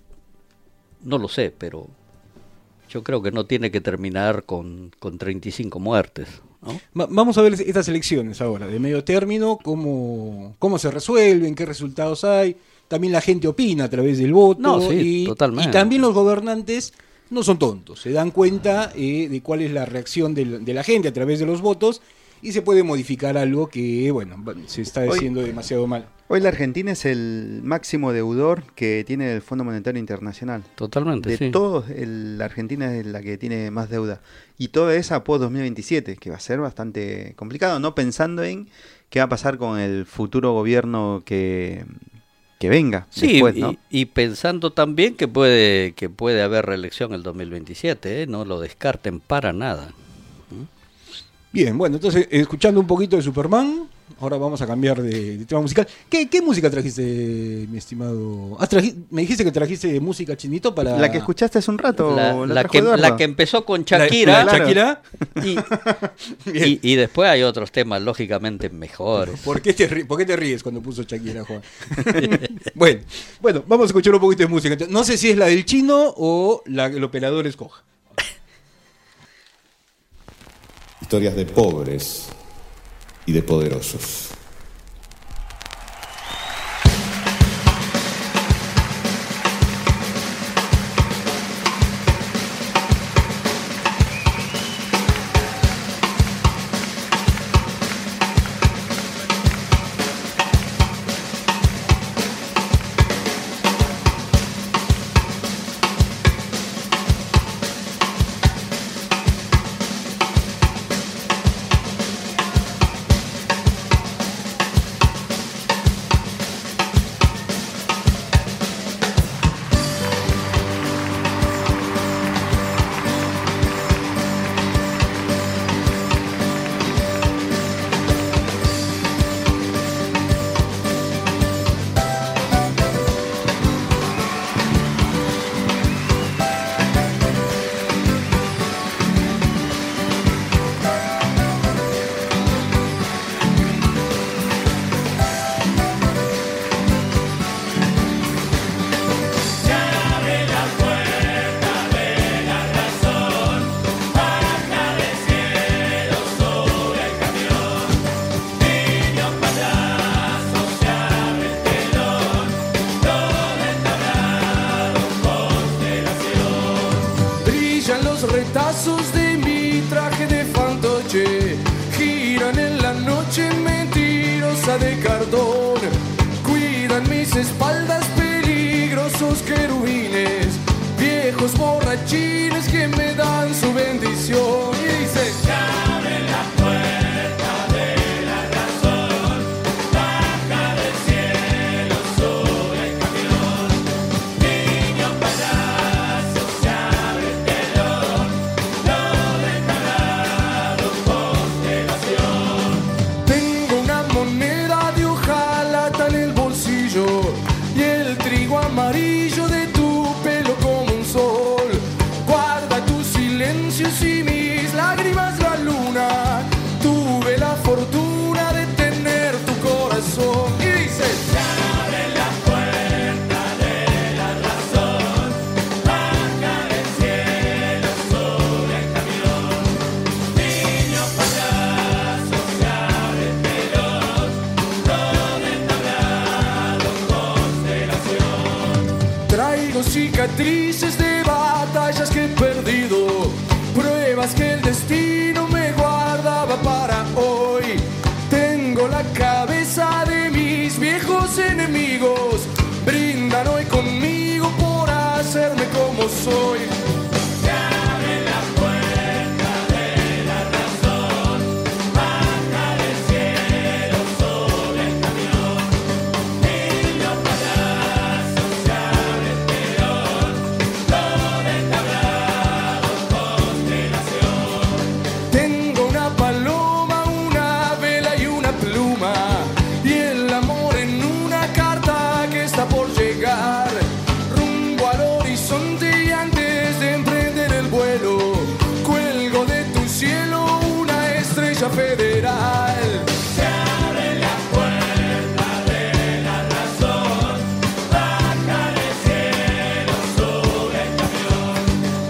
H: No lo sé, pero yo creo que no tiene que terminar con 35 muertes, ¿no?
B: Vamos a ver estas elecciones ahora, de medio término, cómo se resuelven, qué resultados hay. También la gente opina a través del voto.
H: Totalmente.
B: Y también los gobernantes no son tontos, se dan cuenta de cuál es la reacción de la gente a través de los votos y se puede modificar algo que, bueno, se está haciendo demasiado mal.
I: Hoy la Argentina es el máximo deudor que tiene el Fondo Monetario Internacional.
H: Totalmente,
I: de todos, la Argentina es la que tiene más deuda. Y toda esa post 2027, que va a ser bastante complicado, no pensando en qué va a pasar con el futuro gobierno que venga después, ¿no?
H: y pensando también que puede haber reelección el 2027, no lo descarten para nada.
B: Bien, bueno, entonces escuchando un poquito de Superman, ahora vamos a cambiar de tema musical. ¿Qué música trajiste, mi estimado? Me dijiste que trajiste música, Chinito, para...
I: La que escuchaste hace un rato.
H: La que empezó con Shakira.
B: Shakira.
H: Y después hay otros temas, lógicamente, mejores.
B: ¿Por qué te ríes cuando puso Shakira, Juan? bueno, vamos a escuchar un poquito de música. Entonces, no sé si es la del chino o la que el operador escoja.
O: Historias de pobres y de poderosos.
P: televisión y dice: se abre la puerta de la razón, baja del cielo, sube el camión, niño payaso, se abre el telón, lo declarado constelación. Tengo una moneda de hojalata en el bolsillo y el trigo amarillo de tu pelo como un sol. Guarda tus silencios y mis lágrimas la luna. Tuve la fortuna de tener tu corazón. Y dice: se abre la puerta de la razón, baja del cielo, sube el camión, niño payaso, se abre el telón, todo entablado constelación. Traigo cicatrices de batallas que he perdido, pruebas que el destino me guardaba para hoy. Tengo la cabeza de mis viejos enemigos, brindan hoy conmigo por hacerme como soy. Se abre la puerta de la razón, baja del cielo, sube el camión, niño payaso, se abre el telón, todo entablado constelación. Tengo una paloma, una vela y una pluma, y el amor en una carta que está por llegar, rumbo al horizonte, y antes de emprender el vuelo, cuelgo de tu cielo una estrella federal. Se abre la puerta de la razón, baja del cielo, sube el camión,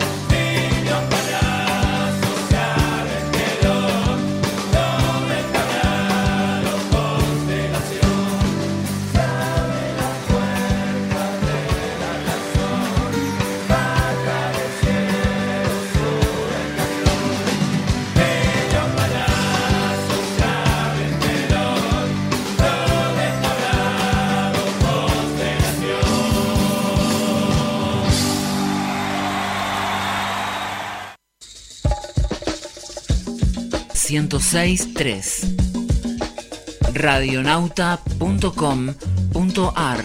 P: niño payaso, se abre el telón, todo entablado constelación. Se abre la puerta de la razón, baja del cielo, sube el camión, niño payaso, se abre el telón, todo entablado constelación.
A: 106.3 radionauta.com.ar.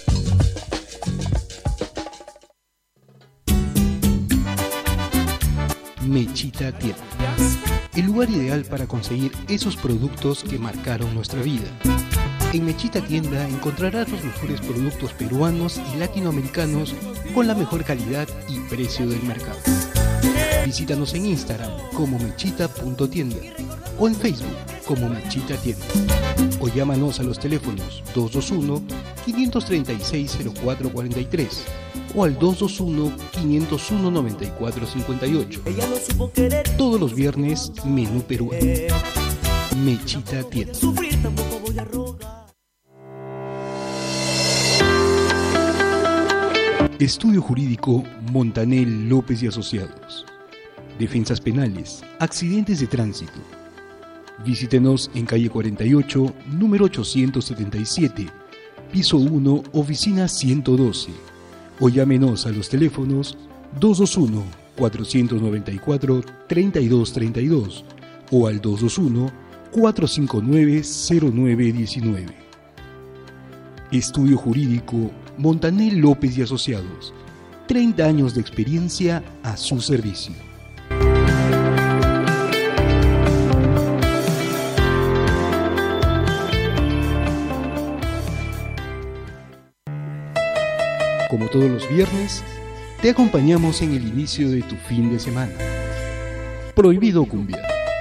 Q: Mechita Tienda, el lugar ideal para conseguir esos productos que marcaron nuestra vida. En Mechita Tienda encontrarás los mejores productos peruanos y latinoamericanos con la mejor calidad y precio del mercado. Visítanos en Instagram como mechita.tienda o en Facebook como Mechita Tienda. O llámanos a los teléfonos 221-536-0443 o al 221-501-9458. Todos los viernes, menú peruano. Mechita Tienda. Estudio Jurídico Montanel López y Asociados. Defensas penales, accidentes de tránsito. Visítenos en calle 48, número 877, piso 1, oficina 112. O llámenos a los teléfonos 221-494-3232 o al 221-459-0919. Estudio Jurídico Montanel López y Asociados. 30 años de experiencia a su servicio. Como todos los viernes, te acompañamos en el inicio de tu fin de semana. Prohibido Cumbia.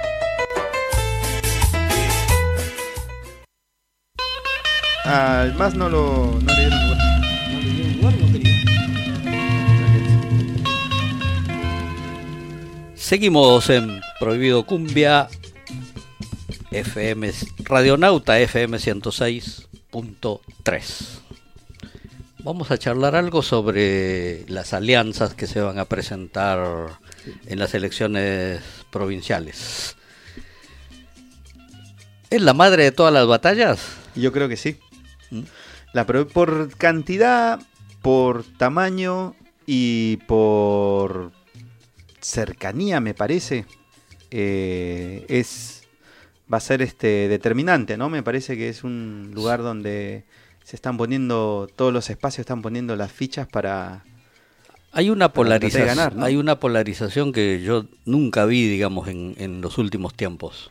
I: Al más no le dieron lugar.
B: No le dieron lugar, no quería.
H: Seguimos en Prohibido Cumbia, FM Radionauta FM 106.3. Vamos a charlar algo sobre las alianzas que se van a presentar en las elecciones provinciales. ¿Es la madre de todas las batallas?
I: Yo creo que sí. Por cantidad, por tamaño y por cercanía, me parece, va a ser determinante, ¿no? Me parece que es un lugar donde se están poniendo, todos los espacios están poniendo las fichas para...
H: Hay una polarización,
I: ganar, ¿no?
H: Hay una polarización que yo nunca vi, digamos, en los últimos tiempos.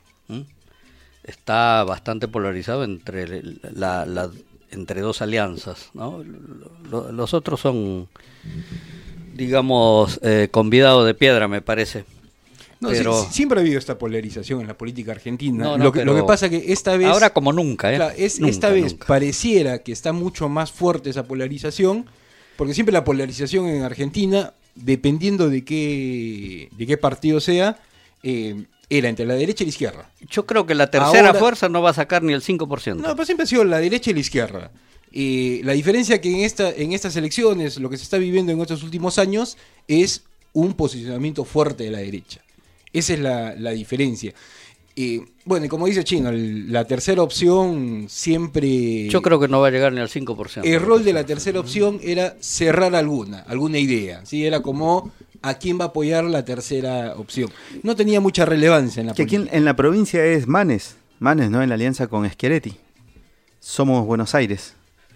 H: Está bastante polarizado entre entre dos alianzas, ¿no? Los otros son, digamos, convidados de piedra, me parece.
B: No,
H: pero
B: siempre ha habido esta polarización en la política argentina.
H: No,
B: lo que pasa que esta vez...
H: Ahora como nunca,
B: claro,
H: nunca,
B: esta vez
H: nunca.
B: pareciera que está mucho más fuerte esa polarización, porque siempre la polarización en Argentina, dependiendo de qué partido sea, era entre la derecha y la izquierda.
H: Yo creo que la tercera
B: Ahora-
H: fuerza no va a sacar ni el 5%.
B: No, pero siempre ha sido la derecha y la izquierda. La diferencia que en estas elecciones, lo que se está viviendo en estos últimos años, es un posicionamiento fuerte de la derecha. Esa es la diferencia. Bueno, y como dice Chino, la tercera opción siempre...
H: Yo creo que no va a llegar ni al 5%.
B: El rol de la tercera opción era cerrar alguna idea, ¿sí? Era como a quién va a apoyar la tercera opción. No tenía mucha relevancia en la
I: Que aquí
B: política.
I: en la provincia es Manes, ¿no? En la alianza con Schiaretti. Somos Buenos Aires.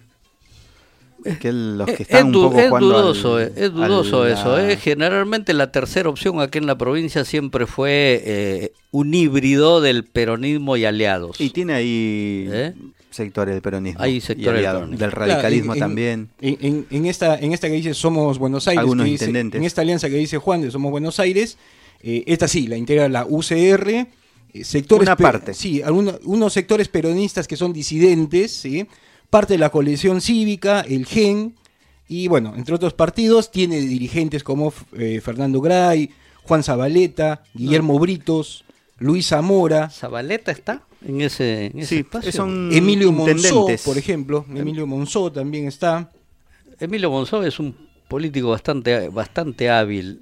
I: Que los que están un poco
H: es
I: jugando
H: dudoso, es dudoso
I: a la-
H: eso. Generalmente la tercera opción aquí en la provincia siempre fue un híbrido del peronismo y aliados.
I: Y tiene ahí sectores del peronismo.
H: Hay
I: y
H: sectores del
I: aliados,
H: peronismo.
I: del radicalismo
B: Claro,
I: también.
B: En esta que dice Somos Buenos Aires,
I: Algunos
B: que dice-
I: intendentes.
B: en esta alianza que dice Juan de Somos Buenos Aires, esta sí, la integra la UCR, sectores
I: Una parte.
B: Sí, unos sectores peronistas que son disidentes, ¿sí? Parte de la coalición cívica, el GEN, y bueno, entre otros partidos, tiene dirigentes como Fernando Gray, Juan Zabaleta, Guillermo Britos, Luis Zamora.
H: ¿Zabaleta está en ese espacio?
I: son
B: Emilio Monzó,
I: intendentes.
B: por ejemplo. Emilio Monzó también está.
H: Emilio Monzó es un político bastante hábil,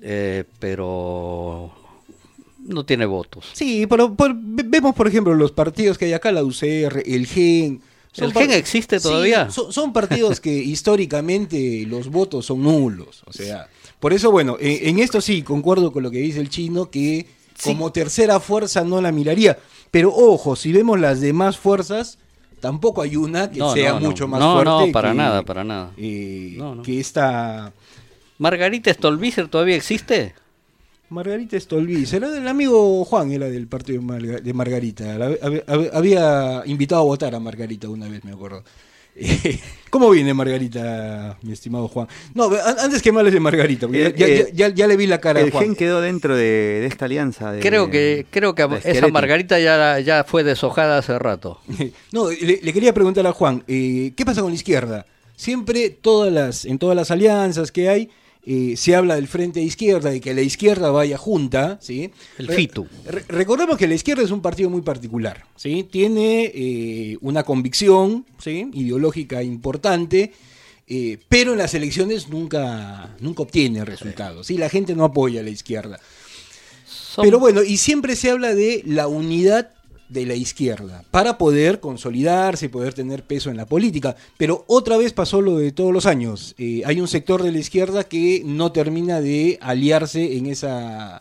H: pero no tiene votos.
B: Sí, pero vemos, por ejemplo, los partidos que hay acá, la UCR, el GEN.
H: ¿El GEN existe todavía?
B: Sí, son partidos que históricamente los votos son nulos. O sea, por eso, bueno, en esto sí, concuerdo con lo que dice el Chino, que como tercera fuerza no la miraría. Pero ojo, si vemos las demás fuerzas, tampoco hay una que sea mucho más fuerte.
H: No, para
B: que,
H: nada, para nada.
B: Que esta...
H: ¿Margarita Stolbizer todavía existe?
B: Margarita Stolbizer, el amigo Juan era del partido de Margarita. Había invitado a votar a Margarita una vez, me acuerdo. ¿Cómo viene Margarita, mi estimado Juan? No, antes que males de Margarita, porque ya le vi la cara a
I: El
B: Juan.
I: GEN quedó dentro de esta alianza.
H: Creo que esa
I: Schiaretti.
H: Margarita ya fue deshojada hace rato.
B: No, le quería preguntar a Juan, ¿qué pasa con la izquierda? Siempre en todas las alianzas que hay, se habla del frente de izquierda, de que la izquierda vaya junta, ¿sí?
H: El FITU.
B: Recordemos que la izquierda es un partido muy particular, ¿sí? Tiene una convicción, ¿sí? Ideológica importante, pero en las elecciones nunca obtiene resultados, ¿sí? La gente no apoya a la izquierda. Pero bueno, y siempre se habla de la unidad de la izquierda para poder consolidarse y poder tener peso en la política, pero otra vez pasó lo de todos los años. Hay un sector de la izquierda que no termina de aliarse en esa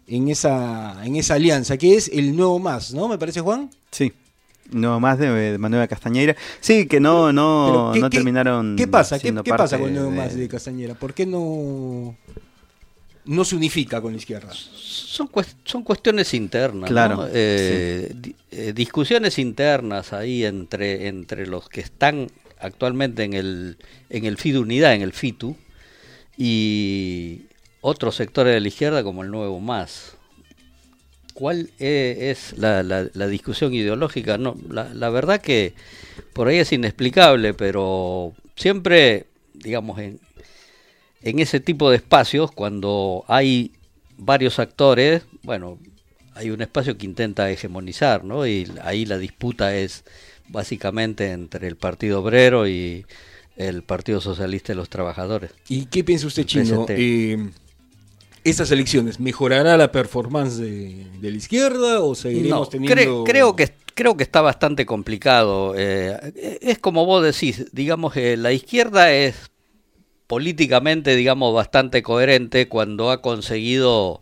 B: alianza, que es el Nuevo Más, ¿no? ¿Me parece, Juan?
I: Sí, no más de Manuela Castañeira. Sí, que no terminaron.
B: ¿Qué pasa? ¿Qué
I: siendo
B: pasa
I: parte
B: con el Nuevo Más de Castañera? ¿Por qué no se unifica con la izquierda?
H: Son cuestiones internas,
I: Claro,
H: ¿no? Discusiones internas ahí entre los que están actualmente en el FIDU Unidad, en el FITU, y otros sectores de la izquierda como el Nuevo Más. ¿Cuál es la discusión ideológica? No, la verdad que por ahí es inexplicable, pero siempre, digamos, en ese tipo de espacios, cuando hay varios actores, bueno, hay un espacio que intenta hegemonizar, ¿no? Y ahí la disputa es básicamente entre el Partido Obrero y el Partido Socialista de los Trabajadores.
B: ¿Y qué piensa usted, Chino?
H: PST.
B: ¿Estas elecciones mejorará la performance de la izquierda o seguiremos teniendo...?
H: Creo que está bastante complicado. Es como vos decís, digamos, la izquierda es políticamente, digamos, bastante coherente cuando ha conseguido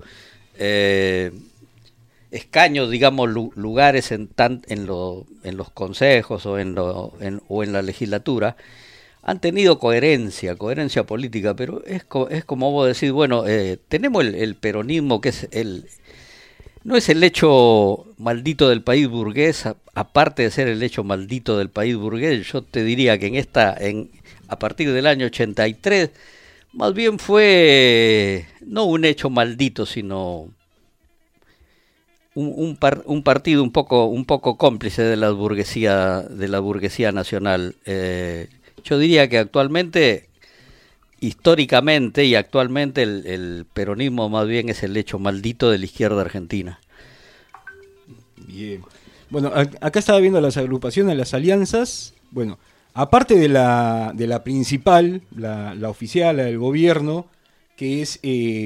H: escaños, digamos, lugares en los consejos o en la legislatura. Han tenido coherencia política, pero es como vos decís, bueno, tenemos el peronismo, que es no es el hecho maldito del país burgués, aparte de ser el hecho maldito del país burgués, yo te diría que a partir del año 83, más bien fue no un hecho maldito, sino un partido un poco cómplice de la burguesía nacional. Yo diría que actualmente, históricamente y actualmente, el peronismo más bien es el hecho maldito de la izquierda argentina.
B: Bien. Bueno, acá estaba viendo las agrupaciones, las alianzas. Bueno, aparte de la principal, la oficial, la del gobierno, que es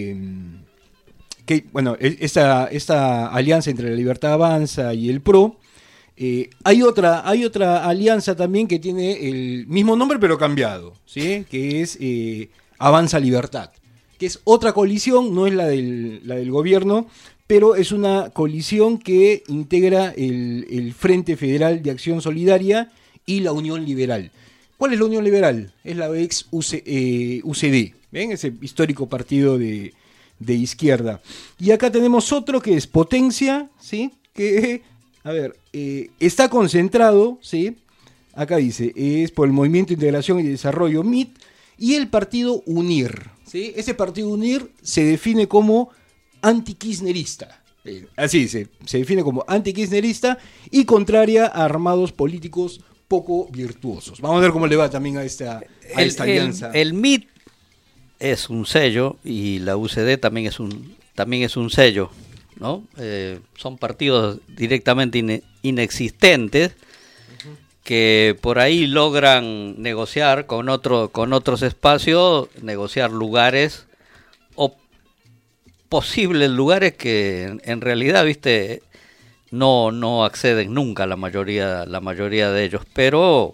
B: esta alianza entre la Libertad Avanza y el PRO. Hay otra alianza también que tiene el mismo nombre pero cambiado, ¿sí? Que es Avanza Libertad, que es otra coalición, no es la del gobierno, pero es una coalición que integra el Frente Federal de Acción Solidaria y la Unión Liberal. ¿Cuál es la Unión Liberal? Es la ex UCD, ¿ven? Ese histórico partido de izquierda. Y acá tenemos otro que es Potencia, ¿sí? Que está concentrado, ¿sí? Acá dice, es por el Movimiento de Integración y Desarrollo, MIT, y el partido UNIR, ¿sí? Ese partido UNIR se define como antikirchnerista, así se define como antikirchnerista y contraria a armados políticos poco virtuosos. Vamos a ver cómo le va también a esta alianza.
H: El MIT es un sello y la UCD también es un sello, ¿no? Son partidos directamente inexistentes que por ahí logran negociar con otros espacios, negociar lugares o posibles lugares que en realidad, viste, no acceden nunca la mayoría de ellos, pero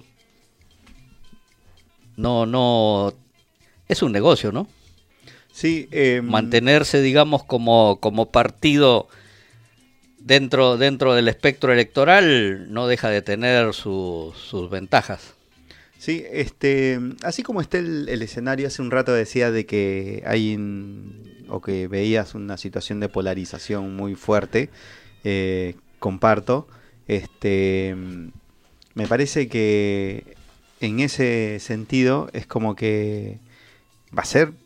H: no es un negocio, ¿no?
I: Sí,
H: mantenerse, digamos, como partido dentro del espectro electoral no deja de tener sus ventajas.
I: Sí, así como está el escenario, hace un rato decía de que o que veías una situación de polarización muy fuerte, comparto, me parece que en ese sentido es como que va a ser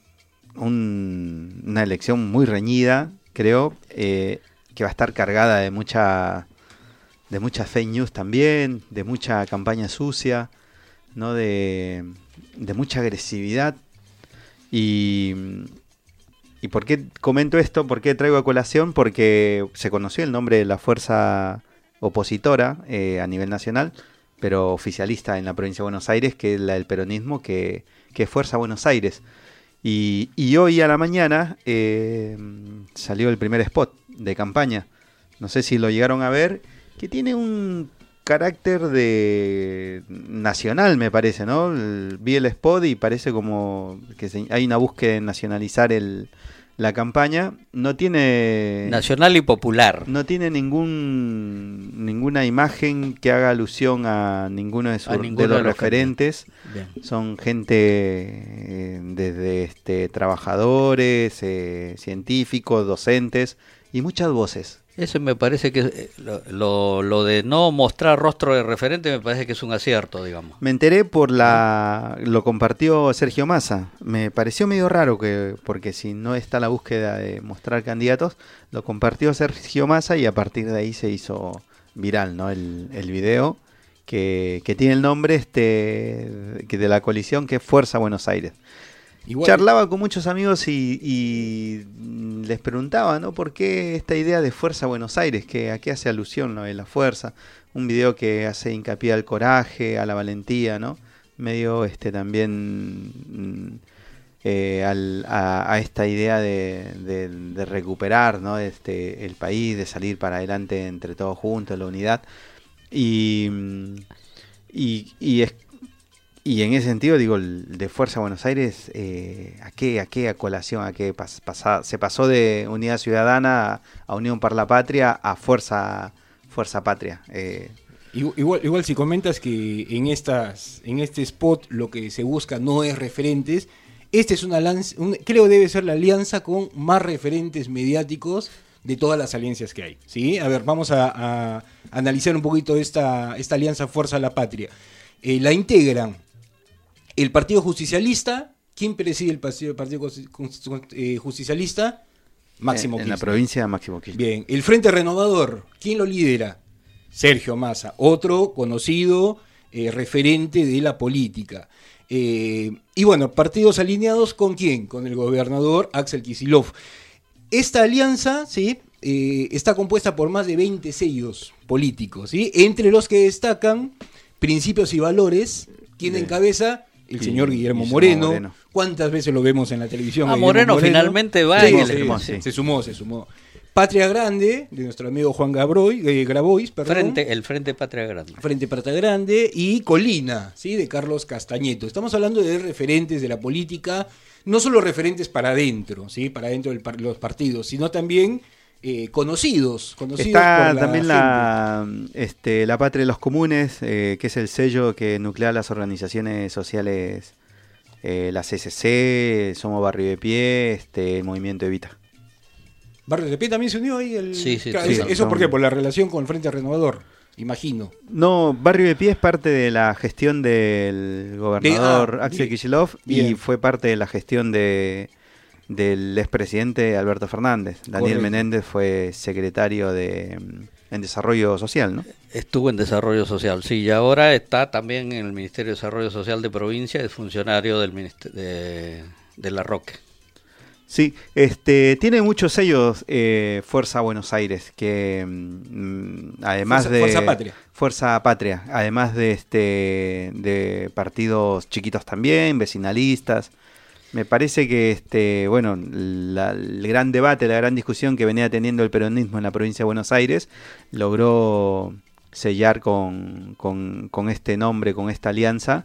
I: una elección muy reñida, creo, que va a estar cargada de mucha fake news también, de mucha campaña sucia, ¿no? De mucha agresividad. ¿Y por qué comento esto? ¿Por qué traigo a colación? Porque se conoció el nombre de la fuerza opositora a nivel nacional, pero oficialista en la provincia de Buenos Aires, que es la del peronismo, que es Fuerza Buenos Aires. Y hoy a la mañana salió el primer spot de campaña. No sé si lo llegaron a ver, que tiene un carácter de nacional, me parece, ¿no? Vi el spot y parece como que hay una búsqueda de nacionalizar la campaña. No tiene...
H: Nacional y popular.
I: No tiene ninguna imagen que haga alusión a ninguno de los referentes. Son gente desde trabajadores, científicos, docentes y muchas voces.
H: Eso me parece que lo de no mostrar rostro de referente me parece que es un acierto, digamos.
I: Me enteré lo compartió Sergio Massa. Me pareció medio raro porque si no está la búsqueda de mostrar candidatos, lo compartió Sergio Massa y a partir de ahí se hizo viral, ¿no? El video que tiene el nombre que de la coalición, que es Fuerza Buenos Aires. Igual. Charlaba con muchos amigos y les preguntaba, ¿no? ¿Por qué esta idea de Fuerza Buenos Aires? ¿A qué hace alusión, ¿no? De la fuerza? Un video que hace hincapié al coraje, a la valentía, ¿no? Medio también a esta idea de recuperar, ¿no? El país, de salir para adelante entre todos juntos, la unidad. Y Y en ese sentido, digo, el de Fuerza Buenos Aires, ¿a qué colación? ¿A qué se pasó de Unidad Ciudadana a Unión por la Patria a Fuerza Patria?
B: Igual si comentas que en este spot lo que se busca no es referentes, esta es creo debe ser la alianza con más referentes mediáticos de todas las alianzas que hay, ¿sí? A ver, vamos a analizar un poquito esta alianza Fuerza a la Patria. La integran el Partido Justicialista. ¿Quién preside el Partido Justicialista? Máximo Kirchner.
I: En la provincia, Máximo Kirchner.
B: Bien, el Frente Renovador, ¿quién lo lidera? Sergio Massa, otro conocido referente de la política. Y bueno, partidos alineados ¿con quién? Con el gobernador Axel Kicillof. Esta alianza, ¿sí? Está compuesta por más de 20 sellos políticos, ¿sí? Entre los que destacan Principios y Valores. ¿Quién encabeza? El señor Guillermo Moreno. ¿Cuántas veces lo vemos en la televisión?
H: Moreno finalmente va.
B: Sí, se sumó. Patria Grande, de nuestro amigo Juan Grabois, perdón.
H: El Frente Patria Grande.
B: Frente Patria Grande y Colina, ¿sí? De Carlos Castañeto. Estamos hablando de referentes de la política, no solo referentes para adentro, ¿sí? Para adentro de los partidos, sino también conocidos
I: Está
B: por la
I: también
B: gente.
I: la Patria de los Comunes, que es el sello que nuclea las organizaciones sociales, la CCC, Somos Barrio de Pie, el Movimiento Evita.
B: Barrio de Pie también se unió ahí.
H: Sí.
B: ¿Eso por qué? Por la relación con el Frente Renovador, imagino.
I: No, Barrio de Pie es parte de la gestión del gobernador Axel Kicillof y fue parte de la gestión del expresidente Alberto Fernández. Daniel Menéndez fue secretario en Desarrollo Social, ¿no?
H: Estuvo en Desarrollo Social, sí, y ahora está también en el Ministerio de Desarrollo Social de provincia, es funcionario del de la Roque.
I: Sí, tiene muchos sellos Fuerza Buenos Aires, que además Fuerza Patria, además de partidos chiquitos también, vecinalistas. Me parece que el gran debate, la gran discusión que venía teniendo el peronismo en la provincia de Buenos Aires logró sellar con este nombre, con esta alianza,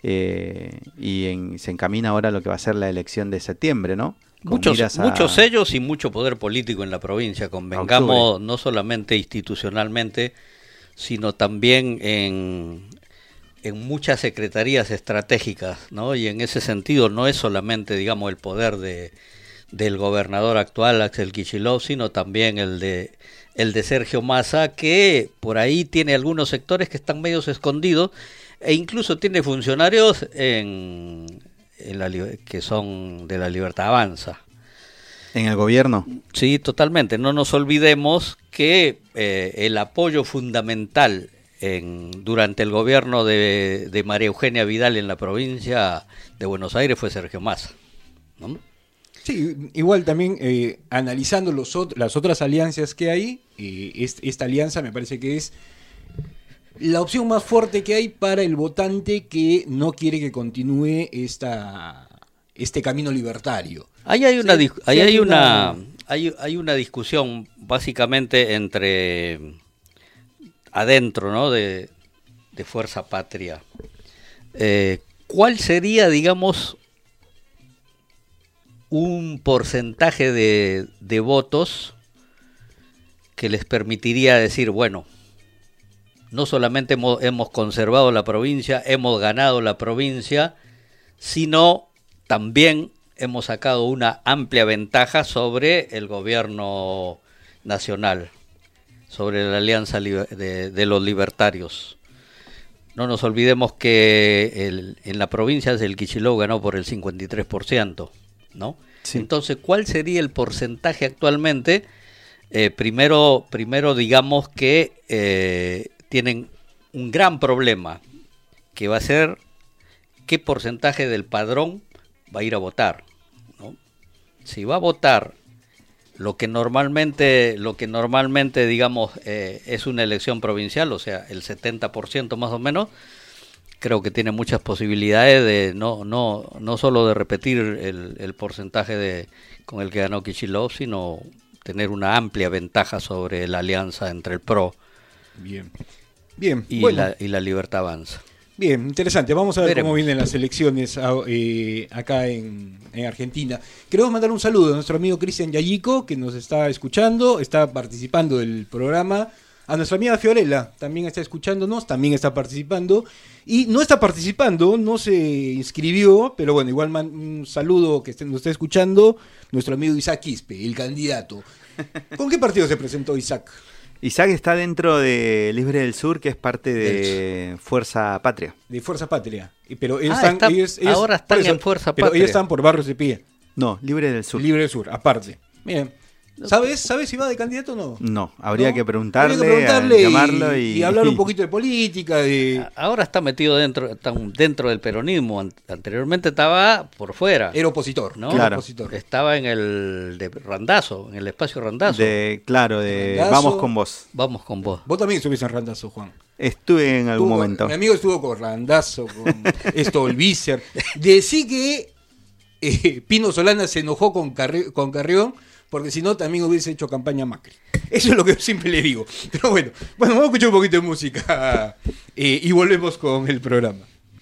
I: y se encamina ahora a lo que va a ser la elección de septiembre, ¿no?
H: Muchos sellos y mucho poder político en la provincia, convengamos, no solamente institucionalmente, sino también en muchas secretarías estratégicas, ¿no? Y en ese sentido no es solamente, digamos, el poder del gobernador actual, Axel Kicillof, sino también el de Sergio Massa, que por ahí tiene algunos sectores que están medios escondidos, e incluso tiene funcionarios que son de la Libertad Avanza.
I: ¿En el gobierno?
H: Sí, totalmente. No nos olvidemos que el apoyo fundamental durante el gobierno de María Eugenia Vidal en la provincia de Buenos Aires fue Sergio Massa, ¿no?
B: Sí, igual también analizando las otras alianzas que hay, esta alianza me parece que es la opción más fuerte que hay para el votante que no quiere que continúe este camino libertario.
H: Hay una discusión básicamente entre adentro, ¿no? de Fuerza Patria. ¿Cuál sería, digamos, un porcentaje de votos que les permitiría decir, bueno, no solamente hemos conservado la provincia, hemos ganado la provincia, sino también hemos sacado una amplia ventaja sobre el gobierno nacional, sobre la alianza de los libertarios? No nos olvidemos que en la provincia el Kicillof ganó por el 53%, ¿no? Sí. Entonces, ¿cuál sería el porcentaje actualmente? Primero digamos que tienen un gran problema, que va a ser qué porcentaje del padrón va a ir a votar, ¿no? Si va a votar lo que normalmente digamos es una elección provincial, o sea, el 70% más o menos, creo que tiene muchas posibilidades de no solo de repetir el porcentaje con el que ganó Kicillof, sino tener una amplia ventaja sobre la alianza entre el PRO
B: Bien.
H: y,
B: Bueno.
H: la Libertad Avanza.
B: Bien, interesante. Vamos a ver
H: Veremos.
B: cómo vienen las elecciones acá en Argentina. Queremos mandar un saludo a nuestro amigo Cristian Yayico, que nos está escuchando, está participando del programa. A nuestra amiga Fiorella, también está escuchándonos, también está participando. Y no está participando, no se inscribió, pero bueno, igual un saludo que nos está escuchando nuestro amigo Isaac Quispe, el candidato. ¿Con qué partido se presentó Isaac?
I: Isaac está dentro de Libre del Sur, que es parte de Fuerza Patria.
B: De Fuerza Patria. Pero ellos
H: ahora están
B: por eso,
H: en Fuerza
B: pero
H: Patria.
B: ellos están por Barrios de Pie.
I: No, Libre del Sur.
B: Libre del Sur, aparte. Bien. ¿Sabes si va de candidato o no?
I: No, habría que preguntarle,
B: llamarlo
I: y
B: hablar un poquito de política.
H: Ahora está metido dentro del peronismo. Anteriormente estaba por fuera.
B: Era opositor,
H: ¿no?
I: Claro.
B: Opositor.
H: Estaba en el de Randazo, en el espacio Randazo.
B: Randazo.
I: Vamos con vos.
H: Vamos con vos.
B: Vos también estuviste en Randazo, Juan.
I: Estuve en algún momento.
B: Mi amigo estuvo con Randazo, con Stolbizer. Decí que Pino Solana se enojó con Carrión, porque si no también hubiese hecho campaña Macri. Eso es lo que yo siempre le digo. Pero bueno, vamos a escuchar un poquito de música y volvemos con el programa.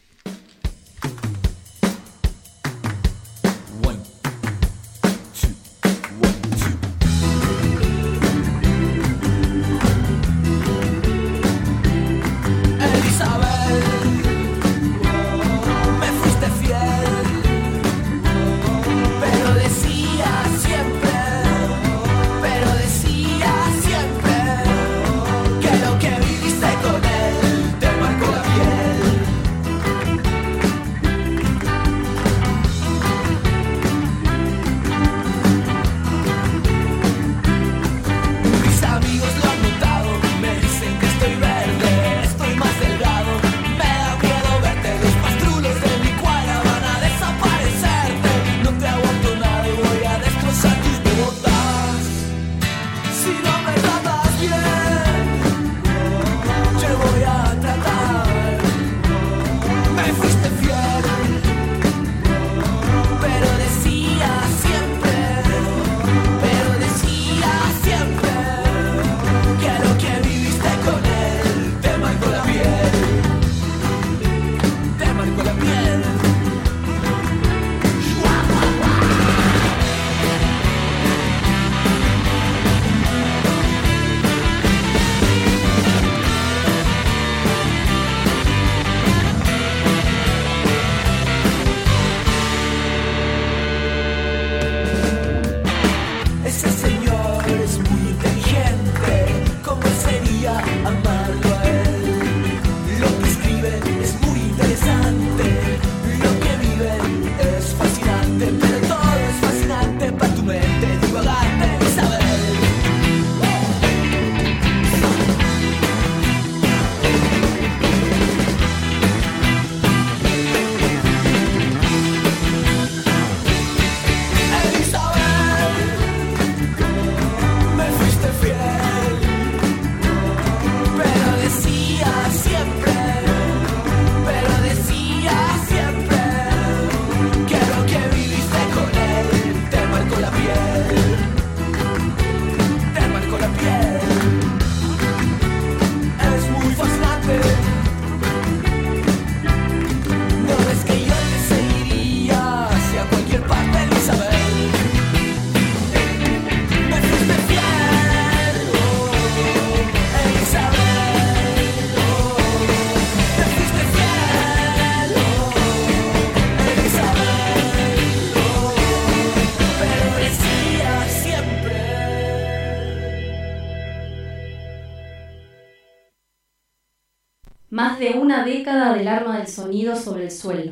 L: Más de una década del arma del sonido sobre el suelo.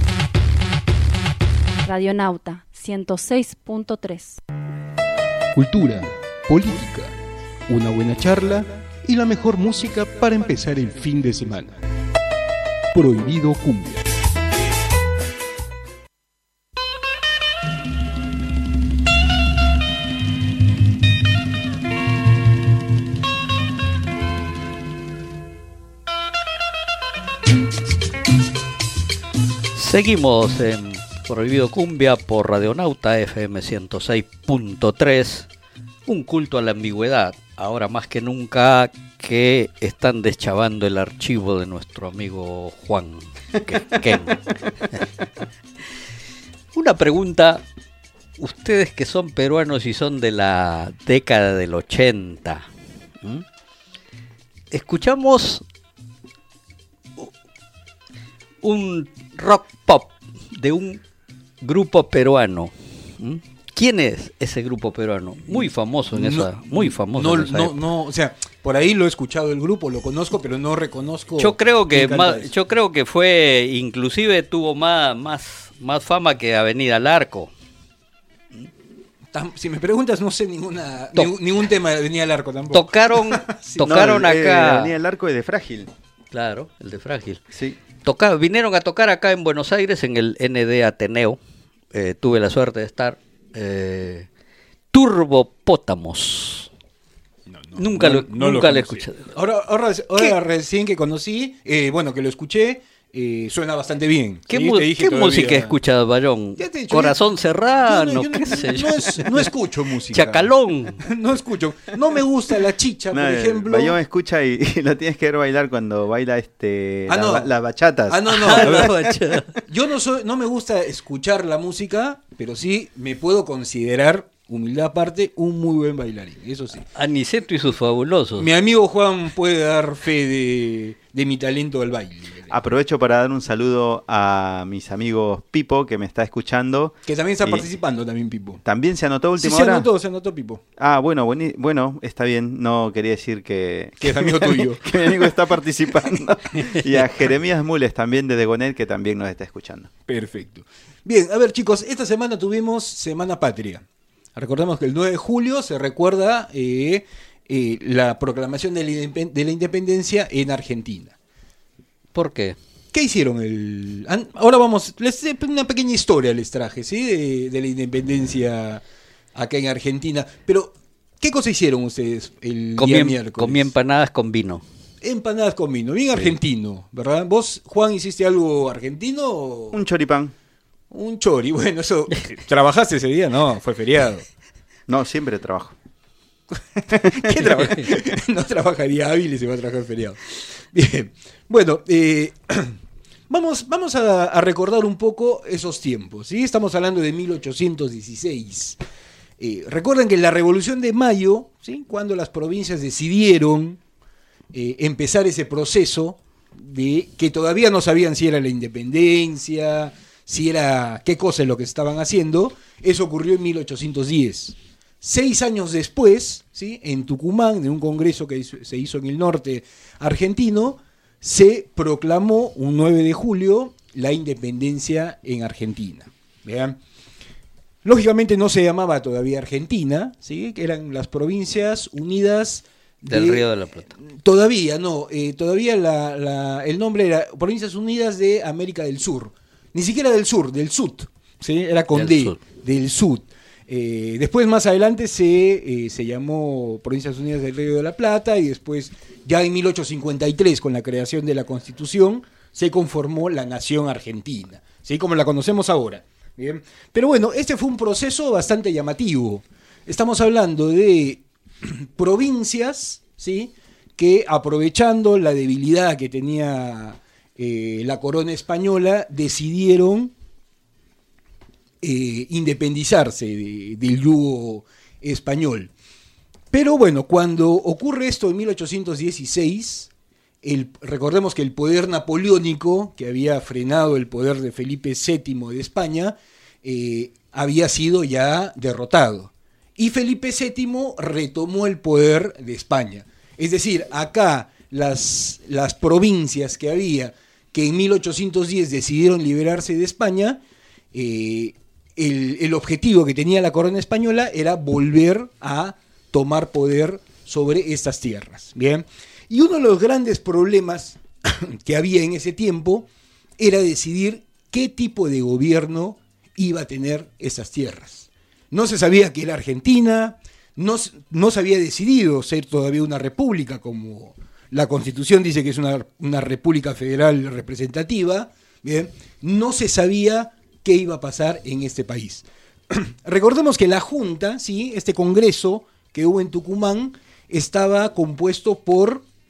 L: Radionauta 106.3.
Q: Cultura, política, una buena charla y la mejor música para empezar el fin de semana. Prohibido Cumbia.
H: Seguimos en Prohibido Cumbia por Radionauta FM 106.3. Un culto a la ambigüedad, ahora más que nunca que están deschavando el archivo de nuestro amigo Juan Ken. Una pregunta, ustedes que son peruanos y son de la década del 80, ¿m? Escuchamos un rock pop de un grupo peruano. ¿M? ¿Quién es ese grupo peruano? Muy famoso en esa, muy famoso en esa época.
B: No, o sea, por ahí lo he escuchado el grupo, lo conozco, pero no reconozco.
H: Yo creo que
B: quién canta eso.
H: yo creo que fue, inclusive tuvo más fama que Avenida al Arco.
B: Si me preguntas, no sé ningún tema de Avenida del Arco tampoco.
H: Tocaron
I: No,
H: acá.
I: Avenida del Arco es de Frágil.
H: Claro, el de Frágil.
I: Sí.
H: Vinieron a tocar acá en Buenos Aires en el ND Ateneo. Tuve la suerte de estar. Turbopótamos. Nunca lo escuché.
B: Ahora recién que conocí, bueno, que lo escuché, suena bastante bien.
H: ¿Qué,
B: ¿sí?
H: ¿qué música escuchas, Bayón?
B: Ya te he dicho,
H: Corazón Serrano,
B: yo
H: qué sé yo.
B: No escucho música.
H: Chacalón.
B: No escucho. No me gusta la chicha, por ejemplo.
I: Bayón escucha y lo tienes que ver bailar cuando baila las bachatas.
B: No. Yo no me gusta escuchar la música, pero sí me puedo considerar, humildad aparte, un muy buen bailarín, eso sí.
H: Aniceto y sus fabulosos.
B: Mi amigo Juan puede dar fe de mi talento al baile.
I: Aprovecho para dar un saludo a mis amigos Pipo, que me está escuchando.
B: Que también está participando también Pipo.
I: ¿También se anotó a última
B: hora?
I: Se
B: anotó Pipo.
I: Ah, bueno, está bien. No quería decir que
B: es amigo tuyo.
I: Que mi amigo está participando. Y a Jeremías Mules también de Degonet, que también nos está escuchando.
B: Perfecto. Bien, a ver chicos, esta semana tuvimos Semana Patria. Recordemos que el 9 de julio se recuerda la proclamación de la independencia en Argentina.
H: ¿Por qué?
B: ¿Qué hicieron? Ahora una pequeña historia les traje, ¿sí? De la independencia acá en Argentina. Pero, ¿qué cosa hicieron ustedes el día miércoles?
H: Comí empanadas con vino.
B: Empanadas con vino, bien argentino, ¿verdad? ¿Vos, Juan, hiciste algo argentino?
I: Un choripán.
B: Un chori, bueno, eso. ¿Trabajaste ese día? No, fue feriado.
I: No, siempre trabajo.
B: ¿Qué trabaja? No trabajaría hábil y se va a trabajar feriado. Bien, bueno, vamos a recordar un poco esos tiempos, ¿sí? Estamos hablando de 1816. Recuerden que en la Revolución de Mayo, ¿sí? Cuando las provincias decidieron empezar ese proceso de que todavía no sabían si era la independencia, si era qué cosa es lo que estaban haciendo, eso ocurrió en 1810. 6 años después, ¿sí? En Tucumán, de un congreso que se hizo en el norte argentino, se proclamó un 9 de julio la independencia en Argentina. ¿Vean? Lógicamente no se llamaba todavía Argentina, ¿sí? Que eran las Provincias Unidas
H: del Río de la Plata.
B: Todavía no, todavía el nombre era Provincias Unidas de América del Sur. Ni siquiera del sur, del sud, ¿sí? Era con D, del sud. Después, más adelante, se llamó Provincias Unidas del Río de la Plata y después, ya en 1853, con la creación de la Constitución, se conformó la Nación Argentina, ¿sí? Como la conocemos ahora. ¿Bien? Pero bueno, este fue un proceso bastante llamativo. Estamos hablando de provincias, ¿sí? Que aprovechando la debilidad que tenía la corona española, decidieron independizarse del yugo español. Pero bueno, cuando ocurre esto en 1816, recordemos que el poder napoleónico, que había frenado el poder de Felipe VII de España, había sido ya derrotado. Y Felipe VII retomó el poder de España. Es decir, acá las provincias que había, que en 1810 decidieron liberarse de España, el objetivo que tenía la corona española era volver a tomar poder sobre estas tierras. Bien. Y uno de los grandes problemas que había en ese tiempo era decidir qué tipo de gobierno iba a tener esas tierras. No se sabía que era Argentina, no se había decidido ser todavía una república, como la Constitución dice que es una república federal representativa. Bien. No se sabía qué iba a pasar en este país. Recordemos que la Junta, ¿sí? Este congreso que hubo en Tucumán, estaba compuesto por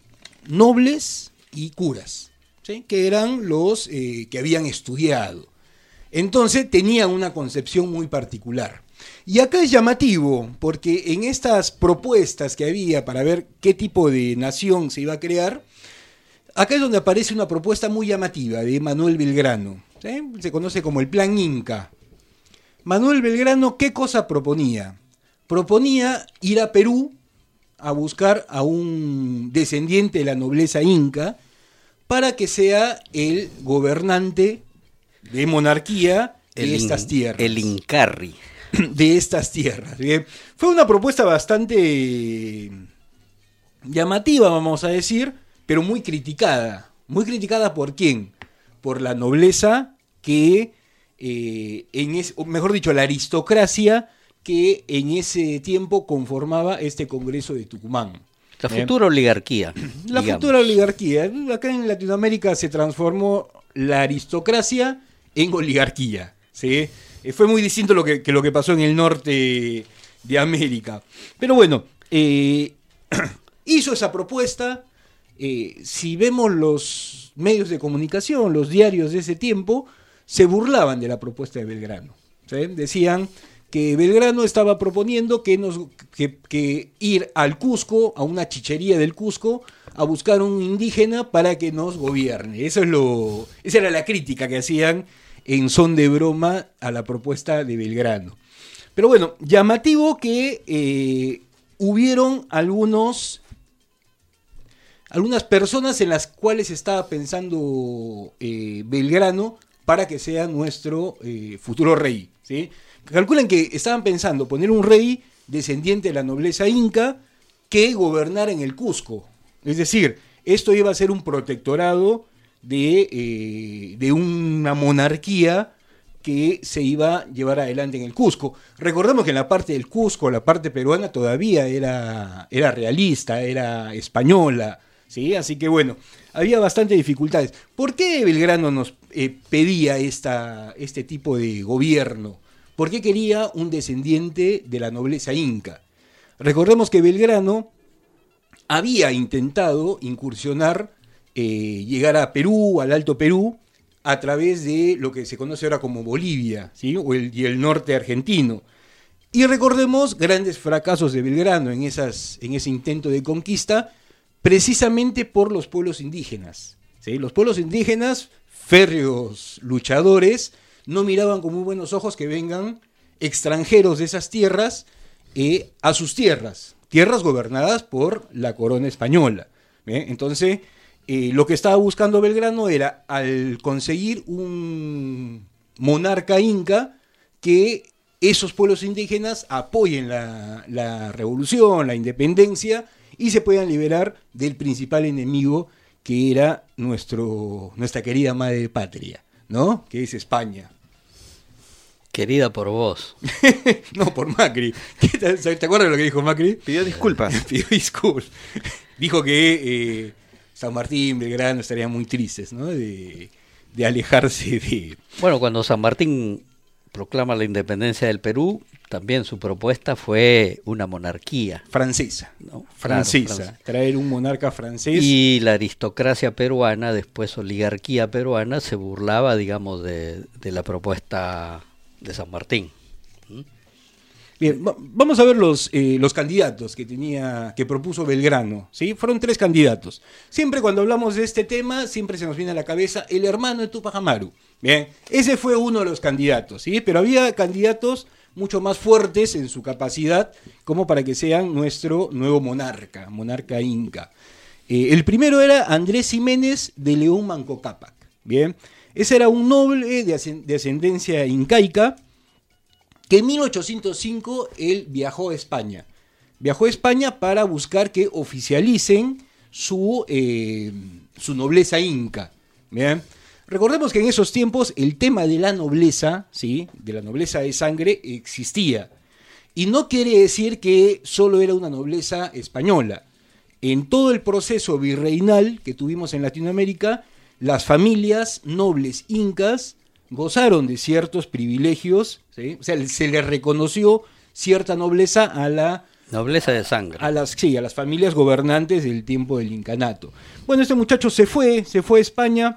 B: nobles y curas, ¿sí? Que eran los que habían estudiado. Entonces tenían una concepción muy particular. Y acá es llamativo, porque en estas propuestas que había para ver qué tipo de nación se iba a crear, acá es donde aparece una propuesta muy llamativa de Manuel Belgrano, ¿sí? Se conoce como el Plan Inca. Manuel Belgrano, ¿qué cosa proponía? Proponía ir a Perú a buscar a un descendiente de la nobleza inca para que sea el gobernante de monarquía de estas tierras.
H: El Incarri.
B: De estas tierras. Bien. Fue una propuesta bastante llamativa, vamos a decir, pero muy criticada. Muy criticada ¿por quién? Por la nobleza que, mejor dicho, la aristocracia que en ese tiempo conformaba este Congreso de Tucumán.
H: La futura oligarquía.
B: La futura oligarquía. Acá en Latinoamérica se transformó la aristocracia en oligarquía, ¿sí? Fue muy distinto lo que pasó en el norte de América. Pero bueno, hizo esa propuesta. Si vemos los medios de comunicación, los diarios de ese tiempo, se burlaban de la propuesta de Belgrano, ¿sí? Decían que Belgrano estaba proponiendo que ir al Cusco, a una chichería del Cusco, a buscar un indígena para que nos gobierne. Esa era la crítica que hacían en son de broma a la propuesta de Belgrano. Pero bueno, llamativo que hubieron algunas personas en las cuales estaba pensando Belgrano para que sea nuestro futuro rey, ¿sí? Calculan que estaban pensando poner un rey descendiente de la nobleza inca que gobernara en el Cusco. Es decir, esto iba a ser un protectorado de una monarquía que se iba a llevar adelante en el Cusco. Recordemos que en la parte del Cusco, la parte peruana todavía era realista, era española, ¿sí? Así que bueno, había bastantes dificultades. ¿Por qué Belgrano nos pedía este tipo de gobierno? ¿Por qué quería un descendiente de la nobleza inca? Recordemos que Belgrano había intentado incursionar, llegar a Perú, al Alto Perú, a través de lo que se conoce ahora como Bolivia, ¿sí? y el norte argentino. Y recordemos grandes fracasos de Belgrano en ese intento de conquista, precisamente por los pueblos indígenas, ¿sí? Los pueblos indígenas, férreos luchadores, no miraban con muy buenos ojos que vengan extranjeros de esas tierras a sus tierras gobernadas por la corona española. Entonces, lo que estaba buscando Belgrano era, al conseguir un monarca inca, que esos pueblos indígenas apoyen la revolución, la independencia, y se puedan liberar del principal enemigo, que era nuestra querida madre patria, ¿no? Que es España.
H: Querida por vos.
B: No, por Macri. ¿Te acuerdas de lo que dijo Macri?
I: Pidió disculpas.
B: Pidió disculpas. Dijo que San Martín, Belgrano estarían muy tristes, ¿no? De alejarse de...
H: Bueno, cuando San Martín proclama la independencia del Perú, también su propuesta fue una monarquía.
B: Francesa.
H: ¿No?
B: Francesa.
H: Claro,
B: traer un monarca francés.
H: Y la aristocracia peruana, después oligarquía peruana, se burlaba, digamos, de la propuesta de San Martín.
B: Bien, vamos a ver los candidatos que propuso Belgrano, ¿sí? Fueron 3 candidatos. Siempre cuando hablamos de este tema, siempre se nos viene a la cabeza el hermano de Tupac Amaru. Bien, ese fue uno de los candidatos, ¿sí? Pero había candidatos mucho más fuertes en su capacidad como para que sean nuestro nuevo monarca inca. El primero era Andrés Jiménez de León Manco Cápac. Bien, ese era un noble de ascendencia incaica, que en 1805 él viajó a España. Viajó a España para buscar que oficialicen su nobleza inca. ¿Bien? Recordemos que en esos tiempos el tema de la nobleza, ¿sí? De la nobleza de sangre, existía. Y no quiere decir que solo era una nobleza española. En todo el proceso virreinal que tuvimos en Latinoamérica, las familias nobles incas gozaron de ciertos privilegios, ¿sí? O sea, se les reconoció cierta nobleza a la
H: Nobleza de sangre.
B: a las familias gobernantes del tiempo del incanato. Bueno, este muchacho se fue a España,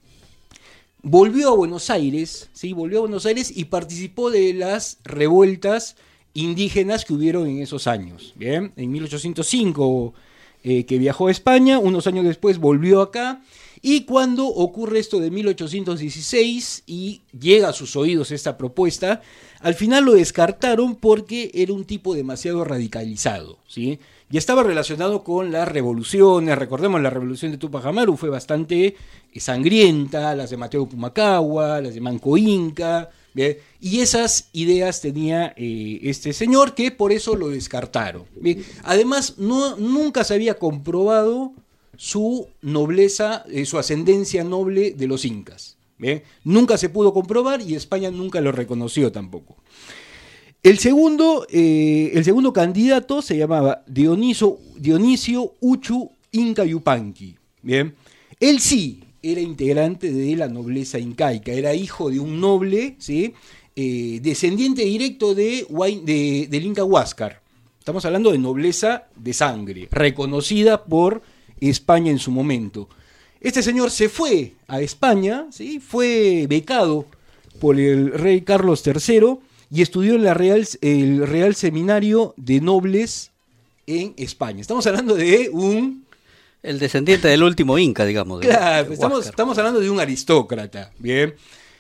B: volvió a Buenos Aires, ¿sí? Volvió a Buenos Aires y participó de las revueltas indígenas que hubieron en esos años. Bien, en 1805 que viajó a España, unos años después volvió acá, y cuando ocurre esto de 1816 y llega a sus oídos esta propuesta, al final lo descartaron porque era un tipo demasiado radicalizado, ¿sí? Ya estaba relacionado con las revoluciones. Recordemos, la revolución de Tupac Amaru fue bastante sangrienta, las de Mateo Pumacahua, las de Manco Inca, ¿bien? Y esas ideas tenía este señor, que por eso lo descartaron, ¿bien? Además, nunca se había comprobado su nobleza, su ascendencia noble de los incas, ¿bien? Nunca se pudo comprobar y España nunca lo reconoció tampoco. El segundo candidato se llamaba Dionisio Uchu Inca Yupanqui, ¿bien? Él sí era integrante de la nobleza incaica, era hijo de un noble, ¿sí? Descendiente directo del Inca Huáscar. Estamos hablando de nobleza de sangre, reconocida por España en su momento. Este señor se fue a España, ¿sí? Fue becado por el rey Carlos III y estudió en el Real Seminario de Nobles en España. Estamos hablando de
H: el descendiente del último Inca, digamos.
B: Claro, estamos hablando de un aristócrata, ¿bien?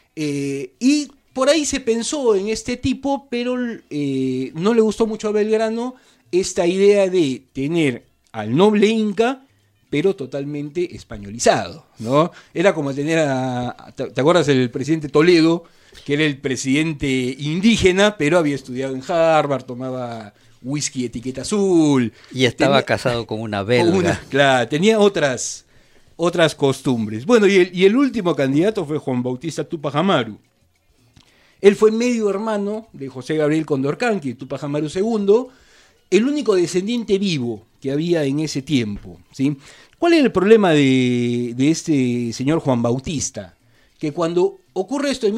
B: Y por ahí se pensó en este tipo, pero no le gustó mucho a Belgrano esta idea de tener al noble inca, pero totalmente españolizado, ¿no? Era como tener ¿te acuerdas del presidente Toledo? Que era el presidente indígena, pero había estudiado en Harvard, tomaba whisky etiqueta azul.
H: Y estaba casado con una belga.
B: Claro, tenía otras costumbres. Bueno, y el último candidato fue Juan Bautista Tupac Amaru. Él fue medio hermano de José Gabriel Condorcanqui, Tupac Amaru II, el único descendiente vivo que había en ese tiempo, ¿sí? ¿Cuál era el problema de este señor Juan Bautista? Que cuando ocurre esto en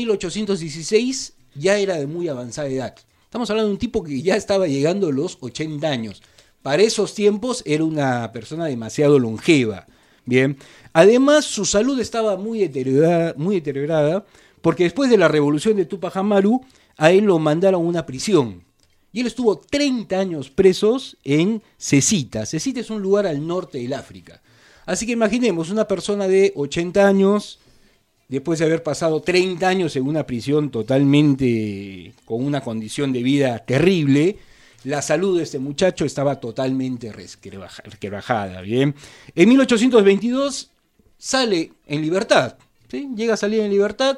B: 1816 ya era de muy avanzada edad. Estamos hablando de un tipo que ya estaba llegando a los 80 años. Para esos tiempos era una persona demasiado longeva. Bien. Además, su salud estaba muy deteriorada, porque después de la revolución de Tupac Amaru, a él lo mandaron a una prisión. Y él estuvo 30 años presos en Cecita. Cecita es un lugar al norte del África. Así que imaginemos una persona de 80 años, después de haber pasado 30 años en una prisión totalmente con una condición de vida terrible. La salud de este muchacho estaba totalmente resquebrajada, ¿bien? En 1822 sale en libertad, ¿sí? Llega a salir en libertad,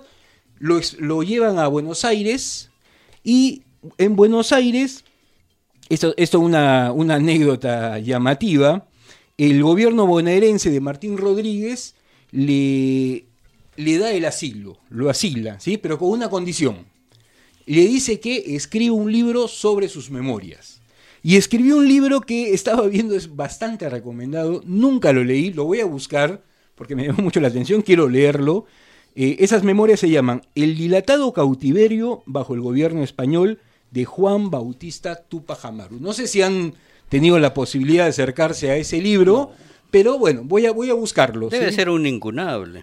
B: lo llevan a Buenos Aires, y en Buenos Aires, esto es una anécdota llamativa, el gobierno bonaerense de Martín Rodríguez le da el asilo, lo asila, ¿sí? Pero con una condición. Le dice que escriba un libro sobre sus memorias. Y escribió un libro que estaba viendo, es bastante recomendado, nunca lo leí, lo voy a buscar porque me llamó mucho la atención, quiero leerlo. Esas memorias se llaman El dilatado cautiverio bajo el gobierno español de Juan Bautista Tupac Amaru. No sé si han tenido la posibilidad de acercarse a ese libro, pero bueno, voy a buscarlo.
H: Debe
B: ¿sí?
H: ser un incunable.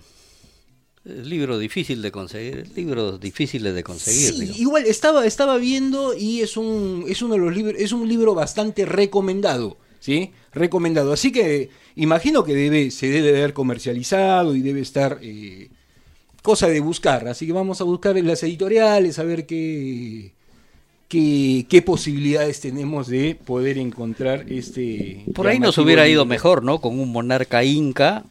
H: Es libro difícil de conseguir, libros difíciles de conseguir.
B: Sí,
H: digamos.
B: igual estaba viendo y es uno de los libros, es un libro bastante recomendado, ¿sí? Recomendado. Así que imagino que se debe haber comercializado y debe estar cosa de buscar. Así que vamos a buscar en las editoriales a ver qué posibilidades tenemos de poder encontrar este.
H: Por ahí nos hubiera ido mejor, ¿no? Con un monarca inca.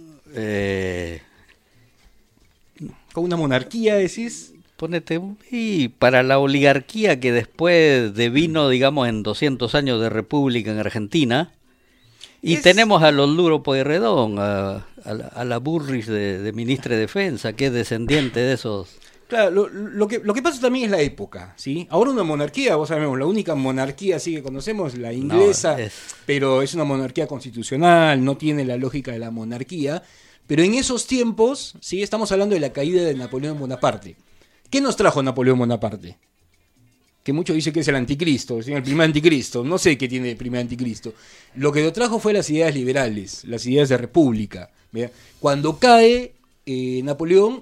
B: Con una monarquía, decís.
H: Ponete, y para la oligarquía que después devino, digamos, en 200 años de república en Argentina, y tenemos a los Luro Pueyrredón, a la Burris de ministra de Defensa, que es descendiente de esos.
B: Claro, lo que pasa también es la época, ¿sí? Ahora una monarquía, vos sabemos, la única monarquía así que conocemos es la inglesa, pero es una monarquía constitucional, no tiene la lógica de la monarquía. Pero en esos tiempos, sí, estamos hablando de la caída de Napoleón Bonaparte. ¿Qué nos trajo Napoleón Bonaparte? que muchos dicen que es el anticristo, el primer anticristo. No sé qué tiene el primer anticristo. Lo que lo trajo fue las ideas liberales, las ideas de república. ¿Ve? Cuando cae Napoleón,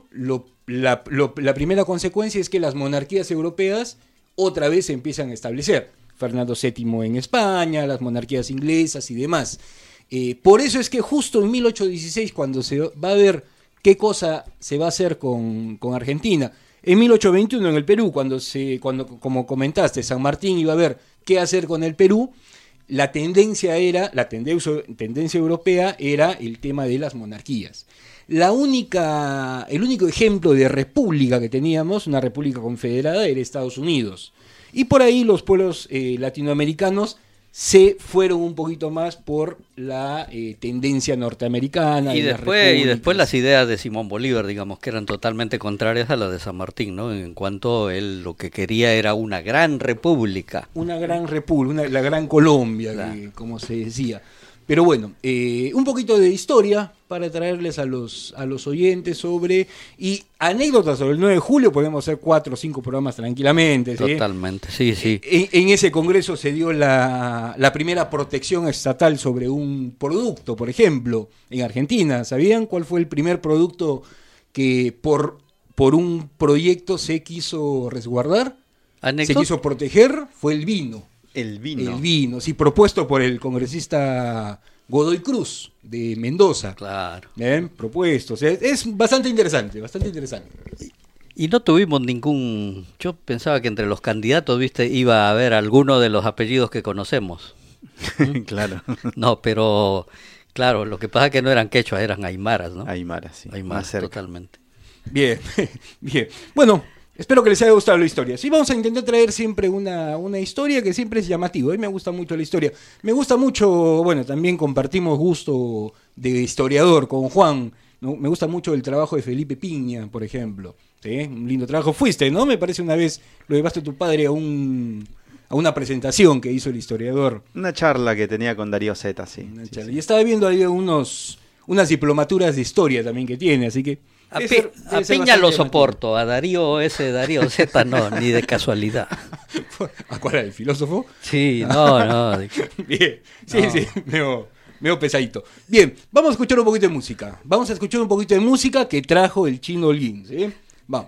B: la primera consecuencia es que las monarquías europeas otra vez se empiezan a establecer. Fernando VII en España, las monarquías inglesas y demás. Por eso es que justo en 1816, cuando se va a ver qué cosa se va a hacer con Argentina, en 1821 en el Perú, cuando como comentaste, San Martín iba a ver qué hacer con el Perú, la tendencia europea era el tema de las monarquías. El único ejemplo de república que teníamos, una república confederada, era Estados Unidos. Y por ahí los pueblos latinoamericanos se fueron un poquito más por la tendencia norteamericana.
H: Y después las ideas de Simón Bolívar, digamos, que eran totalmente contrarias a las de San Martín, ¿no? En cuanto él lo que quería era una gran república.
B: Una gran república, la gran Colombia, claro, como se decía. Pero bueno, un poquito de historia para traerles a los oyentes y anécdotas sobre el 9 de julio. Podemos hacer 4 o 5 programas tranquilamente.
H: Totalmente, sí.
B: En ese congreso se dio la primera protección estatal sobre un producto, por ejemplo, en Argentina. ¿Sabían cuál fue el primer producto que por un proyecto se quiso resguardar? Se quiso proteger, fue el vino.
I: El
B: vino, sí, propuesto por el congresista Godoy Cruz de Mendoza.
H: Claro.
B: Propuesto. O sea, es bastante interesante.
H: Y no tuvimos yo pensaba que entre los candidatos, iba a haber alguno de los apellidos que conocemos.
I: Claro.
H: No, pero claro, lo que pasa es que no eran quechua, eran aymaras, ¿no?
I: Aymaras, sí.
H: Aymaras, totalmente.
B: Bien. Bueno, espero que les haya gustado la historia. Sí, vamos a intentar traer siempre una historia que siempre es llamativa. A mí me gusta mucho la historia. Me gusta mucho, bueno, también compartimos gusto de historiador con Juan, ¿no? Me gusta mucho el trabajo de Felipe Piña, por ejemplo. ¿Sí? Un lindo trabajo. Fuiste, ¿no? Me parece una vez lo llevaste a tu padre a una presentación que hizo el historiador.
I: Una charla que tenía con Darío Zeta, sí.
B: Y estaba viendo ahí unas diplomaturas de historia también que tiene, así que...
H: A Piña lo soporto, a Darío Z no, ni de casualidad.
B: ¿A cuál era el filósofo?
H: Sí, no.
B: Bien, sí, medio pesadito. Bien, vamos a escuchar un poquito de música. Que trajo el Chino Holguín, ¿sí? Vamos.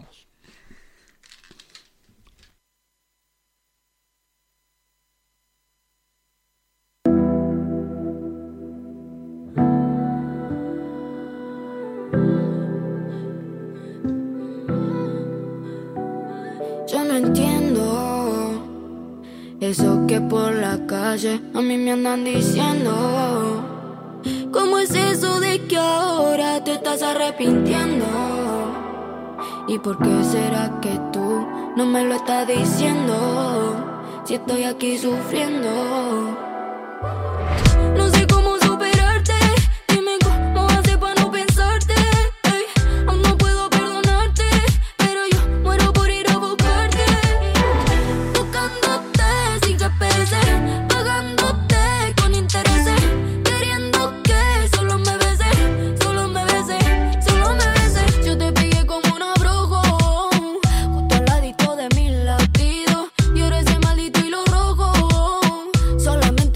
J: Yo no entiendo eso que por la calle a mí me andan diciendo. ¿Cómo es eso de que ahora te estás arrepintiendo? ¿Y por qué será que tú no me lo estás diciendo? Si estoy aquí sufriendo. No sé cómo superarte. Dime cómo hacer para no pensarte. Aún no puedo perdonarte, pero yo muero por ir a buscarte. Buscándote sin GPS, pagándote con intereses, queriendo que solo me beses, solo me beses, solo me beses. Yo te pegué como un abrojo, justo al ladito de mis latidos, y eres ese maldito hilo rojo. Solamente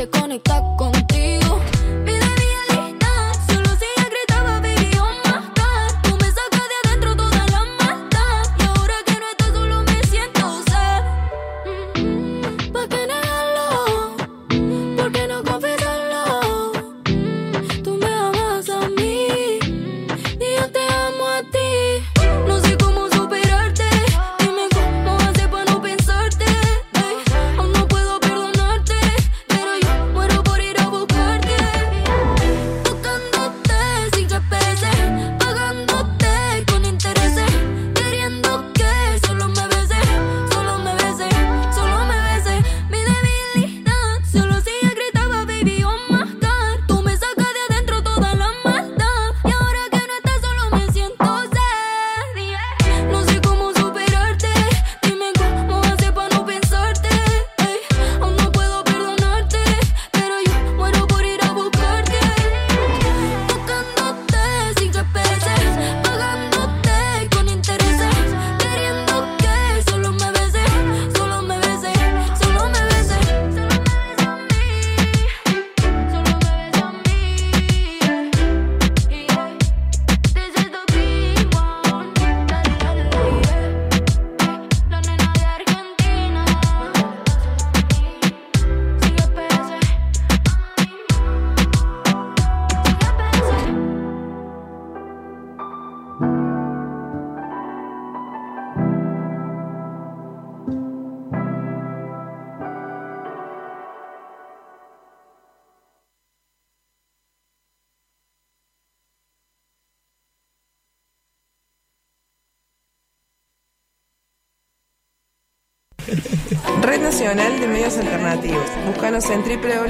R: Red Nacional de Medios Alternativos. Búscanos en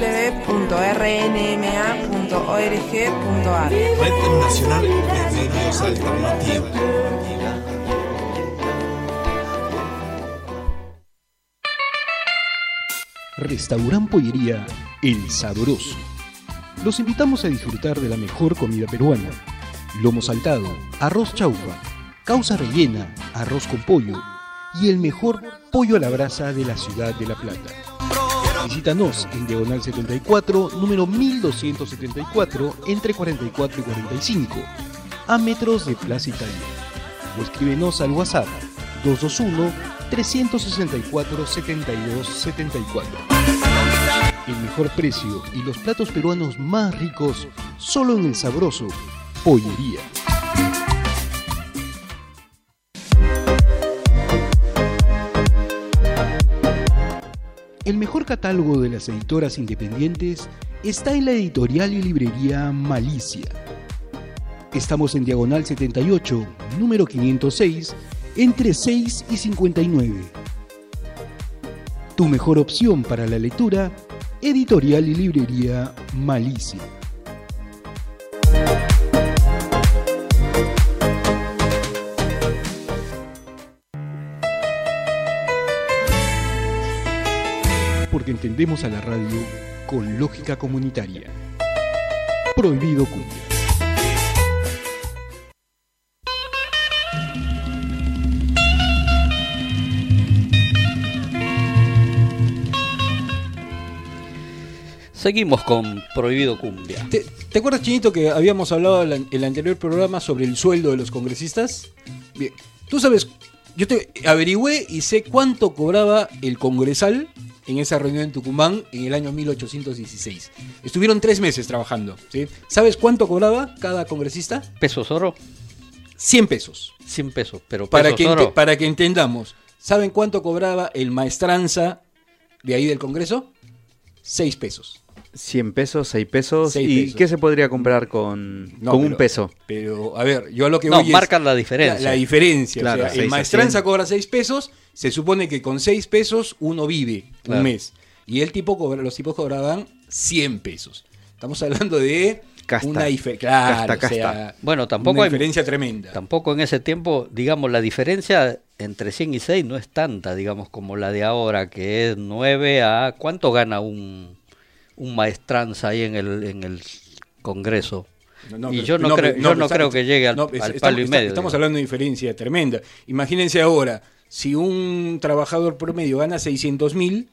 R: www.rnma.org.ar.
K: Red Nacional de Medios Alternativos.
Q: Restaurant Pollería El Sabroso. Los invitamos a disfrutar de la mejor comida peruana. Lomo saltado, arroz chaufa, causa rellena, arroz con pollo y el mejor pollo a la brasa de la ciudad de La Plata. Visítanos en Diagonal 74, número 1274, entre 44 y 45, a metros de Plaza Italia. O escríbenos al WhatsApp 221-364-7274. El mejor precio y los platos peruanos más ricos solo en El Sabroso Pollería. El mejor catálogo de las editoras independientes está en la editorial y librería Malicia. Estamos en Diagonal 78, número 506, entre 6 y 59. Tu mejor opción para la lectura, editorial y librería Malicia. Porque entendemos a la radio con lógica comunitaria. Prohibido cumbia.
H: Seguimos con Prohibido Cumbia.
B: ¿Te acuerdas, Chinito, que habíamos hablado en el anterior programa sobre el sueldo de los congresistas? Bien, tú sabes, yo te averigüé y sé cuánto cobraba el congresal en esa reunión en Tucumán en el año 1816. Estuvieron 3 meses trabajando, ¿sí? ¿Sabes cuánto cobraba cada congresista?
H: ¿Pesos oro?
B: 100 pesos.
H: 100 pesos, pero
B: Para
H: pesos oro.
B: para que entendamos, ¿saben cuánto cobraba el maestranza de ahí del Congreso? 6 pesos.
I: 100 pesos, 6 pesos.
B: 6
I: ¿Y
B: pesos.
I: qué se podría comprar con un peso?
B: Pero, a ver, yo a lo que
H: No,
B: voy
H: marcan
B: es
H: la diferencia.
B: La diferencia.
I: Claro,
B: o sea,
I: 6
B: el
I: a
B: maestranza
I: 100.
B: cobra 6 pesos, se supone que con 6 pesos uno vive
H: Claro.
B: un mes. Y los tipos cobraban 100 pesos. Estamos hablando de
I: Casta.
B: una diferencia. Claro,
I: Casta.
B: o sea,
H: Bueno, tampoco
B: una
H: hay
B: diferencia tremenda.
H: Tampoco en ese tiempo, digamos, la diferencia entre 100 y 6 no es tanta, digamos, como la de ahora, que es 9 a... ¿Cuánto gana un maestranza ahí en el Congreso? Y yo no creo que llegue al palo y medio.
B: Estamos hablando de diferencia tremenda. Imagínense ahora, si un trabajador promedio gana 600.000,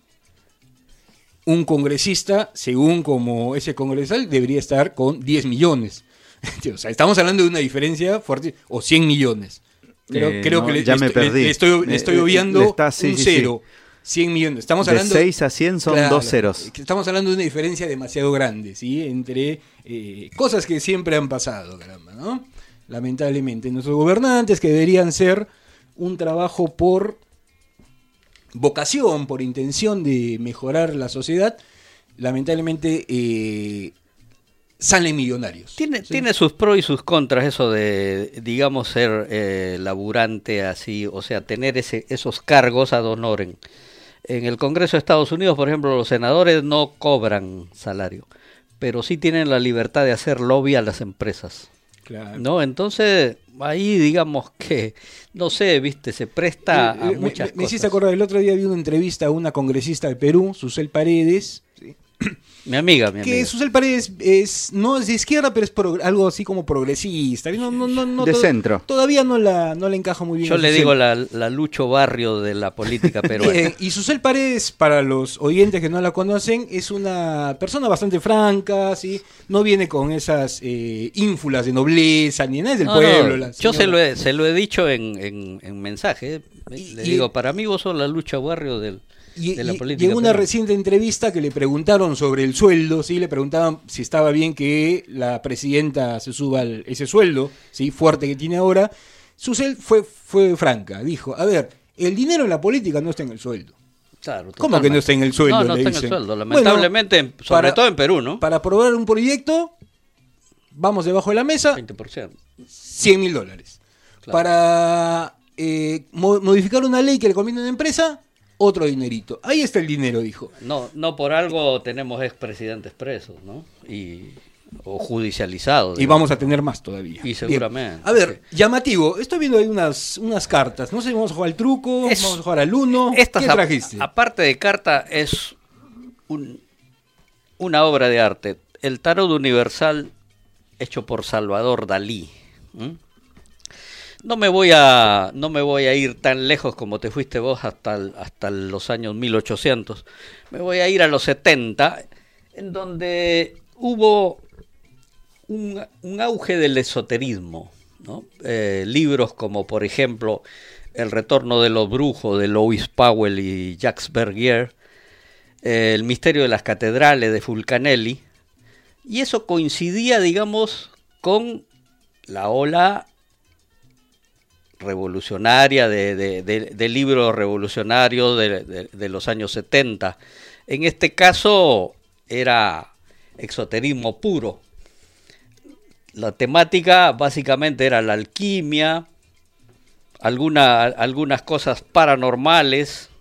B: un congresista, según como ese congresal, debería estar con 10 millones. O sea, estamos hablando de una diferencia fuerte, o 100 millones. Creo que
I: ya me perdí.
B: le estoy obviando
I: sí,
B: un
I: sí,
B: cero. 100 millones. Estamos
I: de
B: hablando
I: 6 a 100 son 2 ceros.
B: Estamos hablando de una diferencia demasiado grande, ¿sí? Entre cosas que siempre han pasado, caramba, ¿no? Lamentablemente. Nuestros gobernantes, que deberían ser un trabajo por vocación, por intención de mejorar la sociedad, lamentablemente salen millonarios.
H: Tiene sus pros y sus contras eso de, digamos, ser laburante así, o sea, tener esos cargos ad honorem. En el Congreso de Estados Unidos, por ejemplo, los senadores no cobran salario, pero sí tienen la libertad de hacer lobby a las empresas.
B: Claro.
H: ¿No? Entonces, ahí digamos que, no sé, viste, se presta a muchas cosas.
B: Me hiciste acordar, el otro día vi una entrevista a una congresista de Perú, Susel Paredes, ¿sí?
H: Mi amiga.
B: Que Susel Paredes no es de izquierda, pero es algo así como progresista. No,
I: de centro.
B: Todavía no la encajo muy bien.
H: Yo le digo la Lucho Barrio de la política peruana.
B: Y Susel Paredes, para los oyentes que no la conocen, es una persona bastante franca, ¿sí? No viene con esas ínfulas de nobleza, ni nada, es del pueblo.
H: Yo se lo he dicho en mensaje. Le digo, para mí vos sos la Lucho Barrio de la política.
B: Y en una reciente entrevista que le preguntaron sobre el sueldo, ¿sí? Le preguntaban si estaba bien que la presidenta se suba ese sueldo, ¿sí? Fuerte que tiene ahora. Susel fue franca, dijo, a ver, el dinero en la política no está en el sueldo.
H: Claro,
B: ¿Cómo que no está en el sueldo?
H: No
B: le
H: está
B: dicen.
H: en el sueldo, lamentablemente, sobre todo en Perú, ¿no?
B: Para aprobar un proyecto, vamos debajo de la mesa,
H: 20%.
B: $100.000. Claro. Para modificar una ley que le conviene a una empresa, otro dinerito. Ahí está el dinero, dijo.
H: No por algo tenemos expresidentes presos, ¿no? O judicializados.
B: Y vamos a tener más todavía.
H: Y seguramente.
B: Bien. A ver, llamativo. Estoy viendo ahí unas cartas. No sé si vamos a jugar al truco, vamos a jugar al uno. ¿Qué trajiste?
H: Aparte de carta, es una obra de arte. El tarot universal hecho por Salvador Dalí. No me voy a ir tan lejos como te fuiste vos hasta los años 1800. Me voy a ir a los 70, en donde hubo un auge del esoterismo, ¿no? Libros como, por ejemplo, El retorno de los brujos de Louis Powell y Jacques Bergier, El misterio de las catedrales de Fulcanelli, y eso coincidía, digamos, con la ola revolucionaria de libros revolucionarios de los años 70. En este caso era exoterismo puro. La temática básicamente era la alquimia, algunas cosas paranormales,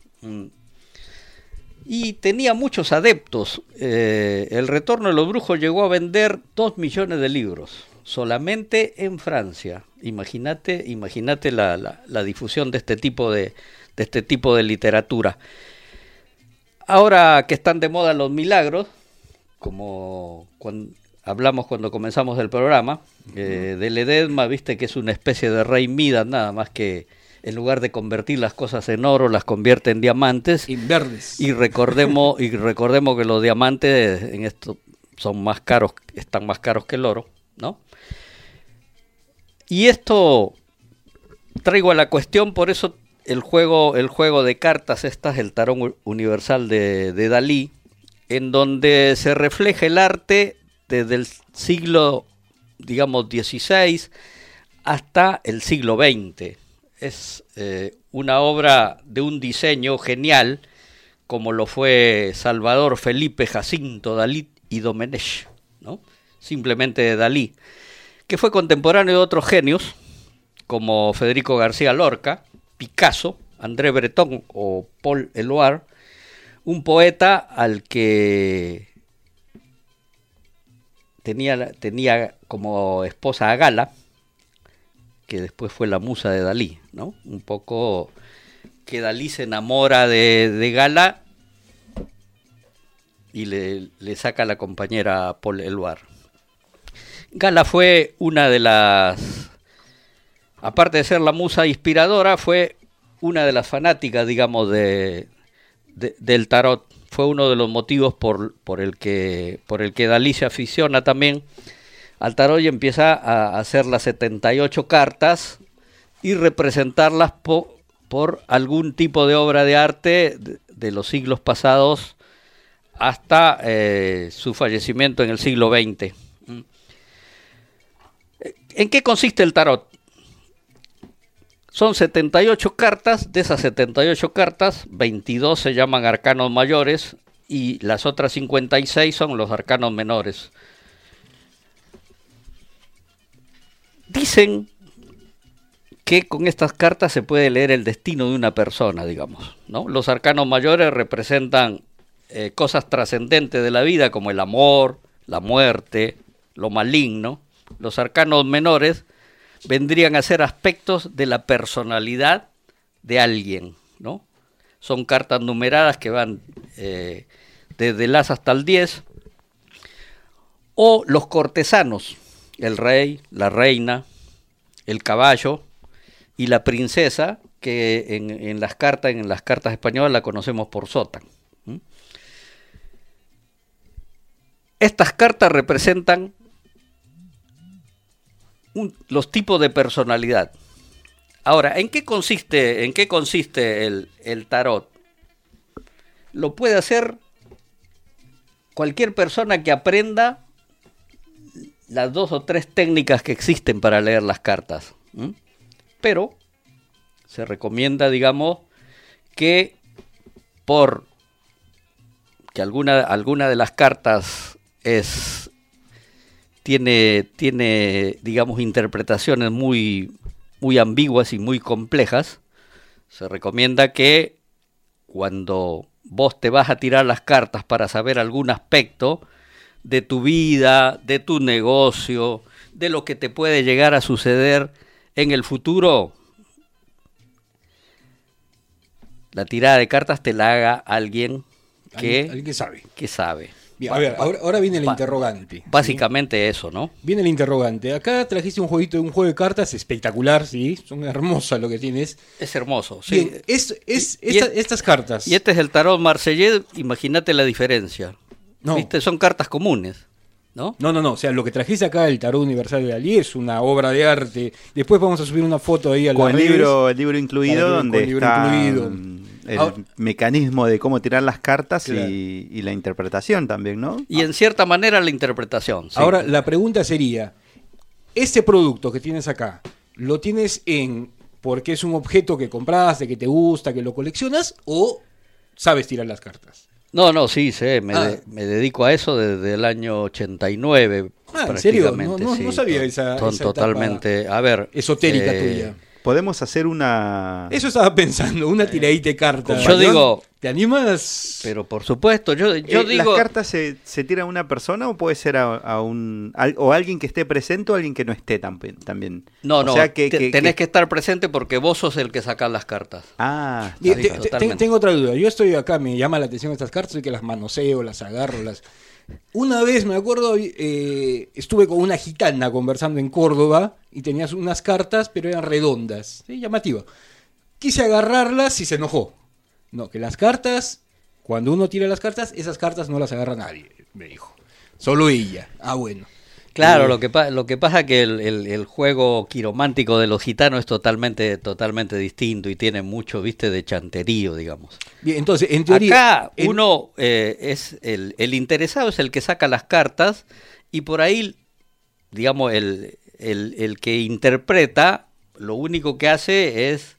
H: y tenía muchos adeptos. El retorno de los brujos llegó a vender 2 millones de libros solamente en Francia. Imagínate la difusión de este tipo de literatura. Ahora que están de moda los milagros, como hablamos cuando comenzamos el programa, de Ledesma, viste que es una especie de rey Midas, nada más que en lugar de convertir las cosas en oro, las convierte en diamantes.
B: En verdes.
H: Y recordemos que los diamantes en esto son más caros, están más caros que el oro, ¿no? Y esto traigo a la cuestión, por eso el juego de cartas, el tarot universal de Dalí, en donde se refleja el arte desde el siglo, digamos, XVI hasta el siglo XX. Es una obra de un diseño genial, como lo fue Salvador Felipe Jacinto Dalí y Domenech, ¿no? Simplemente de Dalí, que fue contemporáneo de otros genios, como Federico García Lorca, Picasso, André Breton o Paul Eluard, un poeta al que tenía como esposa a Gala, que después fue la musa de Dalí, ¿no? Un poco que Dalí se enamora de Gala y le saca a la compañera Paul Eluard. Gala fue una de las, aparte de ser la musa inspiradora, fue una de las fanáticas, digamos, del tarot. Fue uno de los motivos por el que Dalí se aficiona también al tarot y empieza a hacer las 78 cartas y representarlas por algún tipo de obra de arte de los siglos pasados hasta su fallecimiento en el siglo XX. ¿En qué consiste el tarot? Son 78 cartas, de esas 78 cartas, 22 se llaman arcanos mayores y las otras 56 son los arcanos menores. Dicen que con estas cartas se puede leer el destino de una persona, digamos, ¿no? Los arcanos mayores representan cosas trascendentes de la vida, como el amor, la muerte, lo maligno. Los arcanos menores vendrían a ser aspectos de la personalidad de alguien, ¿no? Son cartas numeradas que van desde el as hasta el 10. O los cortesanos, el rey, la reina, el caballo y la princesa, que en las cartas españolas la conocemos por sota. Estas cartas representan los tipos de personalidad. Ahora, ¿en qué consiste el tarot? Lo puede hacer cualquier persona que aprenda las 2 o 3 técnicas que existen para leer las cartas. Pero se recomienda, digamos, que alguna de las cartas tiene, digamos, interpretaciones muy ambiguas y muy complejas, se recomienda que cuando vos te vas a tirar las cartas para saber algún aspecto de tu vida, de tu negocio, de lo que te puede llegar a suceder en el futuro, la tirada de cartas te la haga alguien
B: Alguien que sabe.
H: Que sabe.
B: Bien, a ver, ahora viene el interrogante.
H: Básicamente eso, ¿no?
B: Viene el interrogante. Acá trajiste un juego de cartas espectacular, ¿sí? Son hermosas lo que tienes.
H: Es hermoso, sí.
B: Bien, estas cartas.
H: Y este es el tarot Marsellés, imagínate la diferencia.
B: No.
H: ¿Viste? Son cartas comunes, ¿no?
B: No. O sea, lo que trajiste acá, el tarot universal de Dalí, es una obra de arte. Después vamos a subir una foto ahí a la
I: Con el libro incluido, donde está el mecanismo de cómo tirar las cartas, claro, y la interpretación también, ¿no?
H: Y en cierta manera la interpretación. Sí.
B: Ahora, la pregunta sería, este producto que tienes acá, ¿lo tienes porque es un objeto que compraste, que te gusta, que lo coleccionas, o sabes tirar las cartas?
H: No, sí, sé, me dedico a eso desde el año 89.
B: ¿En serio?
H: No
B: sabía esa
H: totalmente, a ver,
B: esotérica tuya.
I: Podemos hacer una...
B: Eso estaba pensando, una tiradita de cartas.
H: Yo digo...
B: ¿Te animas?
H: Pero por supuesto, yo digo...
I: ¿Las cartas se tira a una persona o puede ser o alguien que esté presente o alguien que no esté también?
H: No, o sea, tenés que estar presente porque vos sos el que sacás las cartas.
I: Ah,
B: tengo otra duda. Yo estoy acá, me llama la atención estas cartas y que las manoseo, las agarro, Una vez, me acuerdo, estuve con una gitana conversando en Córdoba y tenías unas cartas, pero eran redondas, ¿sí? Llamativa. Quise agarrarlas y se enojó. No, que las cartas, cuando uno tira las cartas, esas cartas no las agarra nadie, me dijo. Solo ella. Ah, bueno.
H: Claro, lo que pasa es que el juego quiromántico de los gitanos es totalmente distinto y tiene mucho, viste, de chanterío, digamos.
B: Bien, entonces, en teoría...
H: Acá uno es el interesado, es el que saca las cartas y por ahí, digamos, el que interpreta, lo único que hace es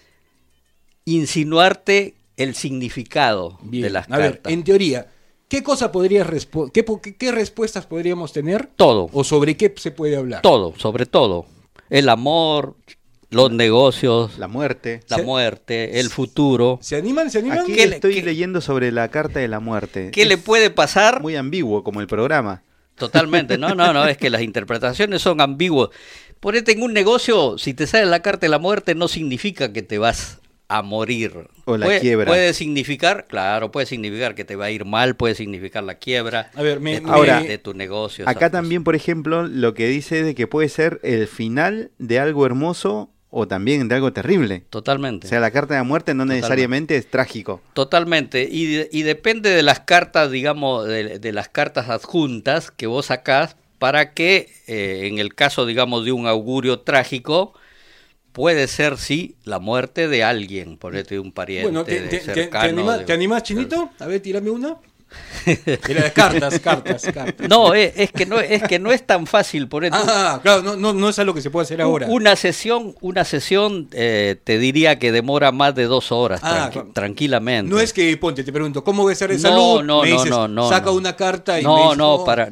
H: insinuarte el significado de las cartas.
B: A ver, en teoría... ¿Qué cosa podrías qué respuestas podríamos tener?
H: Todo.
B: ¿O sobre qué se puede hablar?
H: Todo, sobre todo. El amor, los negocios,
I: la muerte,
H: el futuro.
B: ¿Se animan?
I: Aquí estoy leyendo sobre la carta de la muerte.
H: ¿Qué le puede pasar?
I: Muy ambiguo como el programa.
H: Totalmente. No, es que las interpretaciones son ambiguas. Ponete en un negocio, si te sale la carta de la muerte no significa que te vas a morir.
I: O la quiebra.
H: Puede significar que te va a ir mal, puede significar la quiebra de tu negocio.
I: Acá también, por ejemplo, lo que dice es de que puede ser el final de algo hermoso o también de algo terrible.
H: Totalmente.
I: O sea, la carta de la muerte no necesariamente es trágico.
H: Totalmente. Y depende de las cartas, digamos, de las cartas adjuntas que vos sacás para que, en el caso, digamos, de un augurio trágico, puede ser, sí, la muerte de alguien, ponete un pariente.
B: Bueno,
H: cercano.
B: ¿te animás, Chinito? A ver, tírame una. Era cartas.
H: No, es que no es tan fácil, ponete.
B: Claro, no es algo que se puede hacer ahora.
H: Una sesión, te diría que demora más de 2 horas, tranquilamente.
B: No es que, te pregunto, ¿cómo ves de salud?
H: No.
B: Saca una carta y
H: para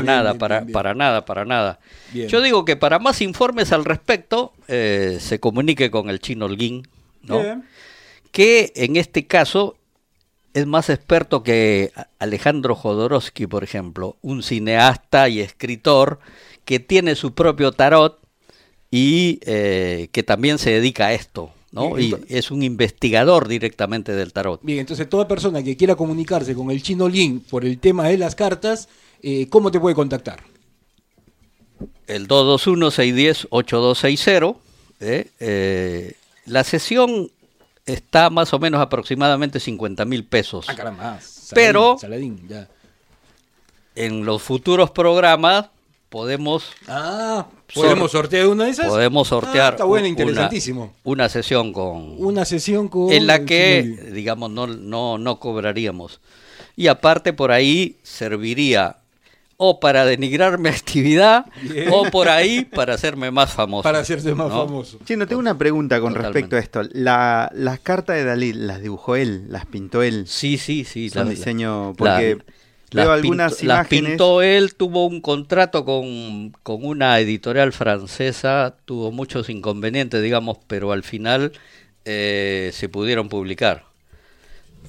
H: nada. Bien. Yo digo que para más informes al respecto, se comunique con el Chino Holguín, ¿no? Bien. Que en este caso es más experto que Alejandro Jodorowsky, por ejemplo, un cineasta y escritor que tiene su propio tarot y que también se dedica a esto, ¿no? Bien, y es un investigador directamente del tarot.
B: Bien, entonces toda persona que quiera comunicarse con el Chino Holguín por el tema de las cartas, ¿cómo te puede contactar?
H: El 221-610-8260. La sesión está más o menos aproximadamente 50,000 pesos.
B: Caramba.
H: Pero
B: Saladín, ya.
H: En los futuros programas podemos
B: sortear una de esas.
H: Podemos sortear
B: está bueno, interesantísimo.
H: Una sesión con en la que, digamos, no cobraríamos. Y aparte por ahí serviría o para denigrar mi actividad, bien, o por ahí para hacerme más famoso.
B: Para hacerte más famoso.
I: Chino, tengo una pregunta con respecto a esto. Las cartas de Dalí, ¿las dibujó él? ¿Las pintó él?
H: Sí.
I: Son diseño, porque veo algunas imágenes.
H: Las pintó él, tuvo un contrato con una editorial francesa, tuvo muchos inconvenientes, digamos, pero al final se pudieron publicar.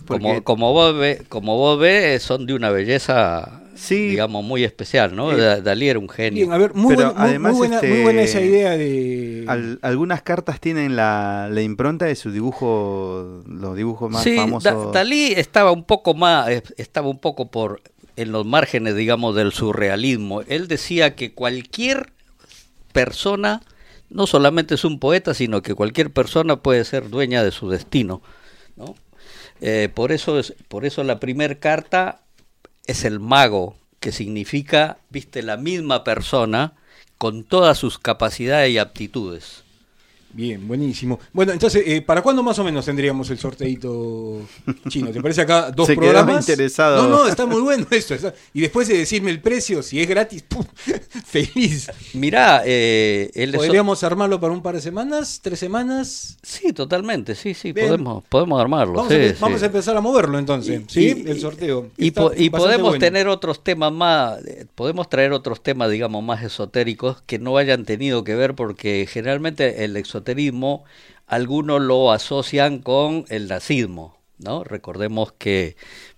I: porque
H: como vos ves, son de una belleza, digamos, muy especial, ¿no? Dalí era un genio.
B: Bien, a ver, muy buena esa idea de...
I: algunas cartas tienen la impronta de su dibujo, los dibujos más
H: sí,
I: famosos.
H: Dalí estaba un poco por en los márgenes, digamos, del surrealismo. Él decía que cualquier persona no solamente es un poeta, sino que cualquier persona puede ser dueña de su destino, ¿no? Por eso la primera carta es el mago, que significa, viste, la misma persona con todas sus capacidades y aptitudes.
B: Bien, buenísimo. Bueno, entonces, ¿para cuándo más o menos tendríamos el sorteito chino? ¿Te parece acá 2 programas?
I: Interesado.
B: No, está muy bueno esto. Y después de decirme el precio, si es gratis, ¡pum! Feliz.
H: Mirá,
B: ¿podríamos armarlo para un par de semanas? ¿3 semanas?
H: Sí, totalmente, sí, podemos armarlo.
B: Vamos a empezar a moverlo entonces, ¿sí? El sorteo.
H: Y podemos tener otros temas más, podemos traer otros temas, digamos, más esotéricos que no hayan tenido que ver, porque generalmente el esoterismo algunos lo asocian con el nazismo, ¿no? Recordemos que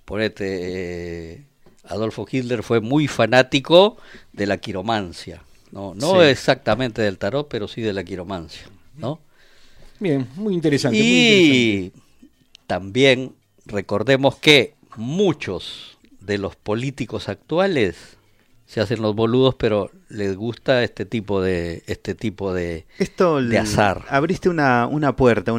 H: Adolfo Hitler fue muy fanático de la quiromancia, no exactamente del tarot, pero sí de la quiromancia, ¿no?
B: Bien, muy interesante.
H: Y también recordemos que muchos de los políticos actuales se hacen los boludos, pero les gusta este tipo de azar.
I: Abriste una puerta,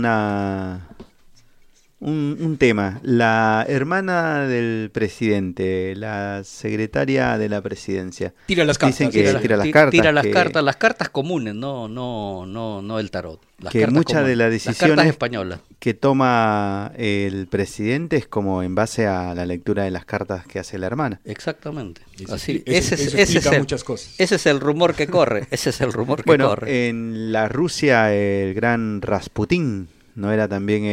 I: un tema. La hermana del presidente, la secretaria de la presidencia.
B: Tira las cartas.
I: Dicen que tira las cartas.
H: Las cartas comunes, no el tarot.
I: Que muchas de las decisiones
H: españolas
I: que toma el presidente es como en base a la lectura de las cartas que hace la hermana.
H: Exactamente.
B: Eso explica muchas cosas.
H: Ese es el rumor que corre.
I: Bueno, en la Rusia el gran Rasputín no era también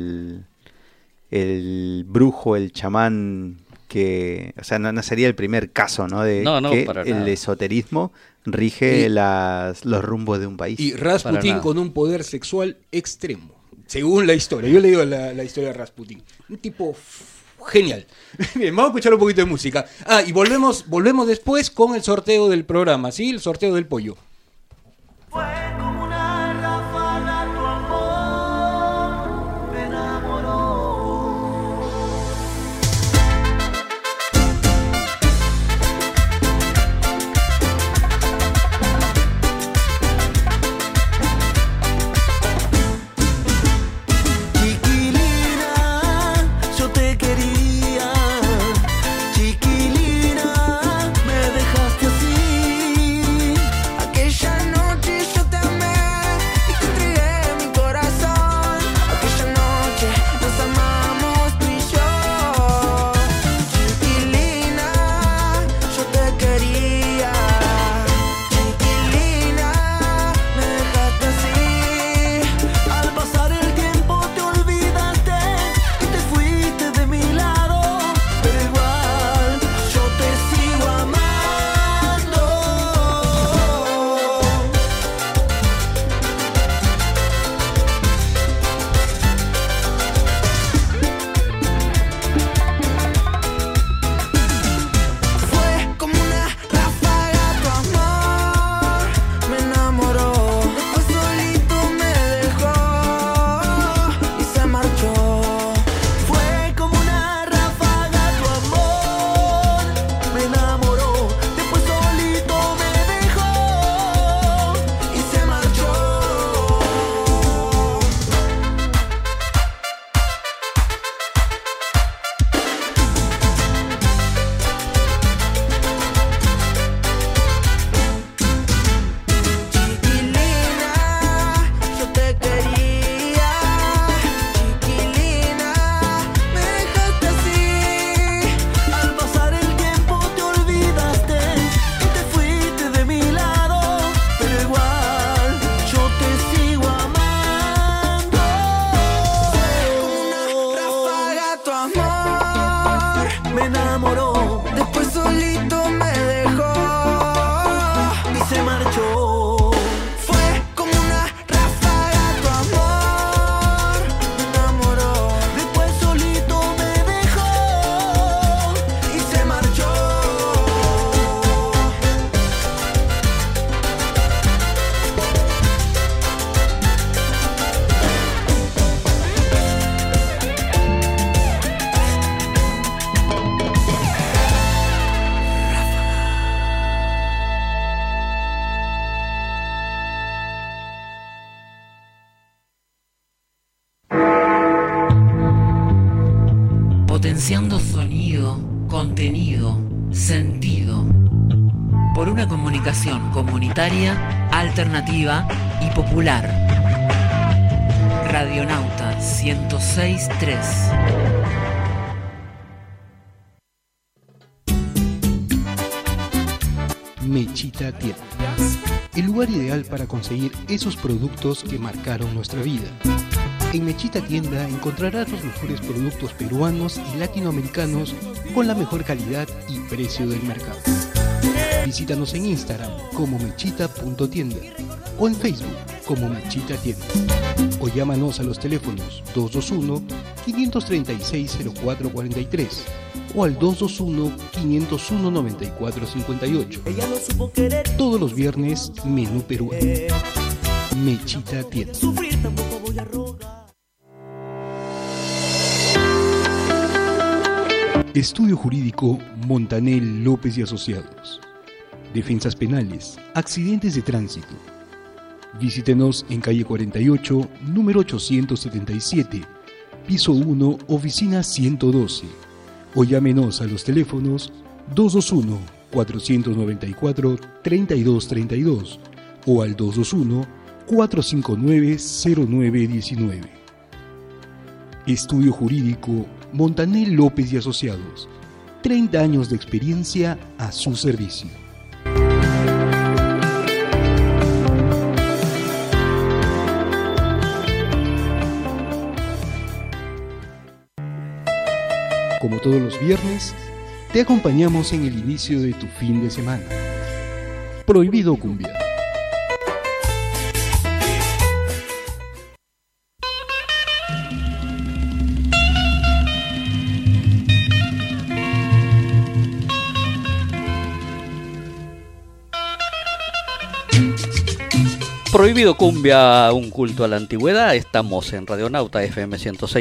I: el brujo, el chamán que, o sea, no sería el primer caso, ¿no? De que el esoterismo rige los rumbos de un país.
B: Y Rasputín con un poder sexual extremo, según la historia. Yo he leído la historia de Rasputín. Un tipo genial. Bien, vamos a escuchar un poquito de música. Y volvemos después con el sorteo del programa, ¿sí? El sorteo del pollo.
A: Potenciando sonido, contenido, sentido. Por una comunicación comunitaria, alternativa y popular. Radionauta 106.3.
Q: Mechita Tienda, el lugar ideal para conseguir esos productos que marcaron nuestra vida. En Mechita Tienda encontrarás los mejores productos peruanos y latinoamericanos con la mejor calidad y precio del mercado. Visítanos en Instagram como mechita.tienda o en Facebook como Mechita Tienda. O llámanos a los teléfonos 221-536-0443 o al 221-501-9458. Todos los viernes, menú peruano. Mechita Tienda. Estudio Jurídico Montanel López y Asociados. Defensas penales, accidentes de tránsito. Visítenos en calle 48, número 877, piso 1, oficina 112. O llámenos a los teléfonos 221-494-3232 o al 221-459-0919. Estudio Jurídico Montanel López y Asociados. 30 años de experiencia a su servicio. Como todos los viernes, te acompañamos en el inicio de tu fin de semana. Prohibido Cumbia.
H: Prohibido Cumbia, un culto a la antigüedad. Estamos en Radionauta FM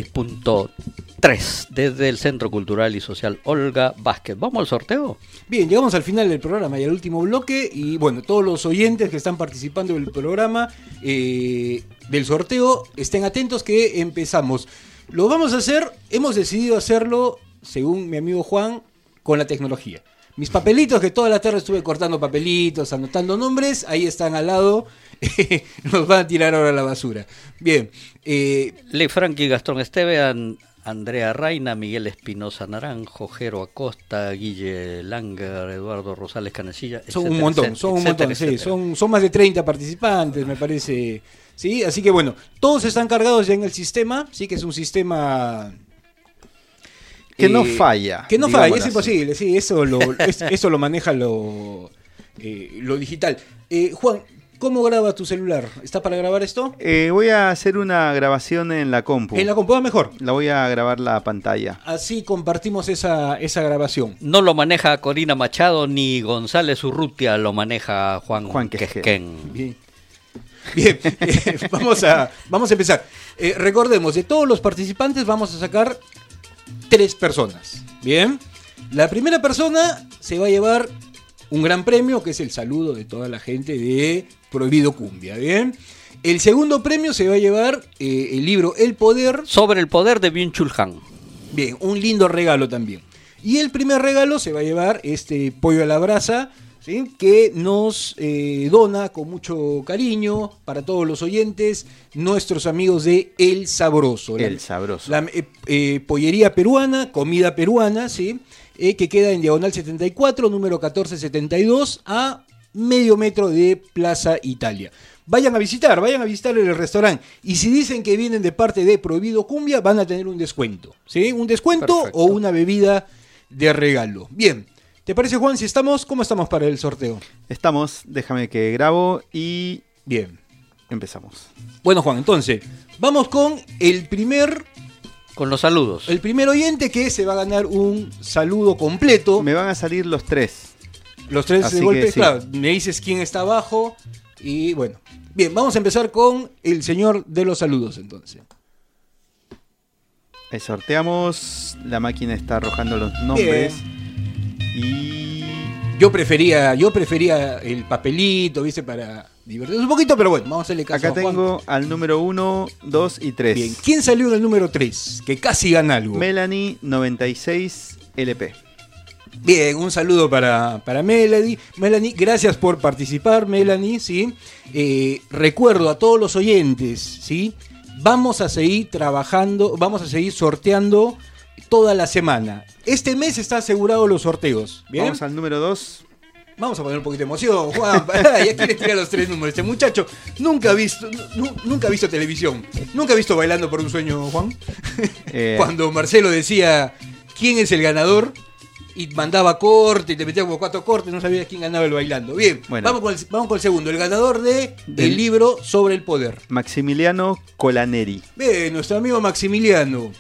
H: 106.3 desde el Centro Cultural y Social Olga Vázquez. ¿Vamos al sorteo?
B: Bien, llegamos al final del programa y al último bloque. Y bueno, todos los oyentes que están participando del programa, del sorteo, estén atentos que empezamos. Lo vamos a hacer, hemos decidido hacerlo, según mi amigo Juan, con la tecnología. Mis papelitos, que toda la tarde estuve cortando papelitos, anotando nombres, ahí están al lado. Nos van a tirar ahora a la basura. Bien.
H: Ley Franqui, Gastón Esteban, Andrea Reina, Miguel Espinosa Naranjo, Jero Acosta, Guille Langer, Eduardo Rosales Canecilla.
B: Son un montón, sí, son más de 30 participantes, me parece. Sí, así que bueno, todos están cargados ya en el sistema, sí, que es un sistema
I: que no falla.
B: Que no falla, es imposible, sí, eso lo maneja lo digital. Juan, ¿cómo graba tu celular? ¿Está para grabar esto?
I: Voy a hacer una grabación en la compu.
B: ¿En la compu? Mejor.
I: La voy a grabar la pantalla.
B: Así compartimos esa grabación.
H: No lo maneja Corina Machado ni González Urrutia, lo maneja Juan Quesquén.
B: Bien. Vamos a empezar. Recordemos, de todos los participantes vamos a sacar 3 personas. Bien. La primera persona se va a llevar un gran premio, que es el saludo de toda la gente de Prohibido Cumbia, ¿bien? El segundo premio se va a llevar el libro El Poder.
H: Sobre el poder de Byung-Chul Han.
B: Bien, un lindo regalo también. Y el primer regalo se va a llevar este pollo a la brasa, ¿sí? Que nos dona con mucho cariño para todos los oyentes, nuestros amigos de El Sabroso.
I: El Sabroso.
B: La pollería peruana, comida peruana, ¿sí? Que queda en Diagonal 74, número 1472, a medio metro de Plaza Italia. Vayan a visitar el restaurante. Y si dicen que vienen de parte de Prohibido Cumbia, van a tener un descuento. ¿Sí? Un descuento. Perfecto. O una bebida de regalo. Bien. ¿Te parece, Juan, si estamos? ¿Cómo estamos para el sorteo?
I: Estamos, déjame que grabo y...
B: Bien.
I: Empezamos.
B: Bueno, Juan, entonces, vamos con el primer...
H: Con los saludos.
B: El primer oyente que se va a ganar un saludo completo.
I: Me van a salir los 3.
B: Los 3
I: Así
B: de golpe,
I: sí.
B: Claro. Me dices quién está abajo y bueno. Bien, vamos a empezar con el señor de los saludos, entonces.
I: Ahí sorteamos. La máquina está arrojando los nombres.
B: Bien. Y... Yo prefería el papelito, ¿viste? Para divertirnos un poquito, pero bueno, vamos a hacerle caso
I: Acá
B: a Juan.
I: tengo al número 1, 2 y 3.
B: Bien, ¿quién salió en el número 3? Que casi gana algo.
I: Melanie 96 LP.
B: Bien, un saludo para Melanie. Melanie, gracias por participar, Melanie, ¿sí? Recuerdo a todos los oyentes, ¿sí? Vamos a seguir trabajando, vamos a seguir sorteando toda la semana. Este mes está asegurado los sorteos, ¿bien?
I: Vamos al número 2.
B: Vamos a poner un poquito de emoción, Juan. Ya quiere tirar los 3 números. Este muchacho nunca ha visto televisión. Nunca ha visto Bailando por un Sueño, Juan. Cuando Marcelo decía quién es el ganador y mandaba corte y te metía como 4 cortes, no sabías quién ganaba el Bailando. Bien,
I: bueno.
B: vamos con el segundo. El ganador del libro Sobre el Poder.
I: Maximiliano Colaneri.
B: Bien, nuestro amigo Maximiliano.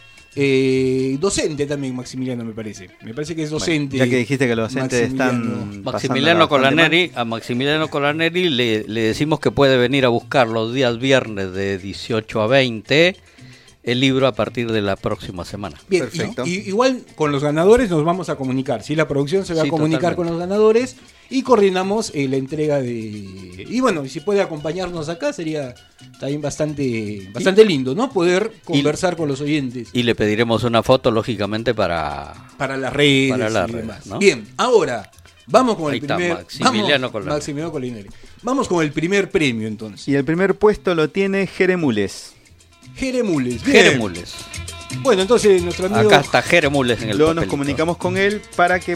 B: Docente también, Maximiliano, me parece. Me parece que es docente.
I: Bueno, ya que dijiste que los docentes están.
H: Maximiliano Colaneri, a Maximiliano Colaneri le decimos que puede venir a buscar los días viernes de 18 a 20 el libro a partir de la próxima semana.
B: Bien, perfecto. Igual con los ganadores nos vamos a comunicar. ¿Sí? La producción se va a comunicar con los ganadores y coordinamos la entrega de. Y bueno, si puede acompañarnos acá sería también bastante lindo, ¿no? Poder conversar con los oyentes.
H: Y le pediremos una foto, lógicamente, para
B: las redes y demás. ¿No? Bien, ahora vamos con el primer. Maximiliano Colaneri. Vamos con el primer premio entonces.
I: Y el primer puesto lo tiene Jeremules.
B: Jeremules. Bueno, entonces nuestro amigo.
H: Acá está Jeremules en el
I: Luego
H: papelito.
I: nos comunicamos con él para que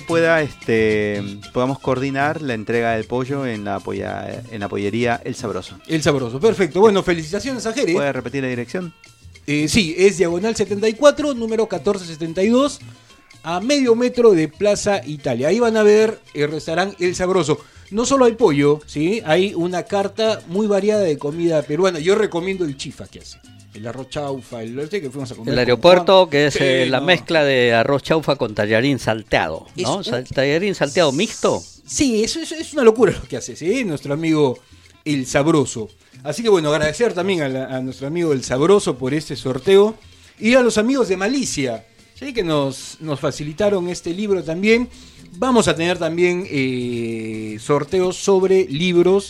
I: podamos coordinar la entrega del pollo en la pollería El Sabroso.
B: El Sabroso, perfecto. Bueno, felicitaciones a Jere.
I: ¿Puede repetir la dirección?
B: Sí, es diagonal 74, número 1472, a medio metro de Plaza Italia. Ahí van a ver el restaurante El Sabroso. No solo hay pollo, ¿sí? Hay una carta muy variada de comida peruana. Yo recomiendo el chifa que hace. El arroz chaufa, que fuimos a comer.
H: El aeropuerto, que es la mezcla de arroz chaufa con tallarín salteado, ¿no? Tallarín salteado mixto.
B: Sí, eso es una locura lo que hace, ¿sí? Nuestro amigo El Sabroso. Así que bueno, agradecer también a nuestro amigo El Sabroso por este sorteo. Y a los amigos de Malicia, ¿sí? Que nos facilitaron este libro también. Vamos a tener también sorteos sobre libros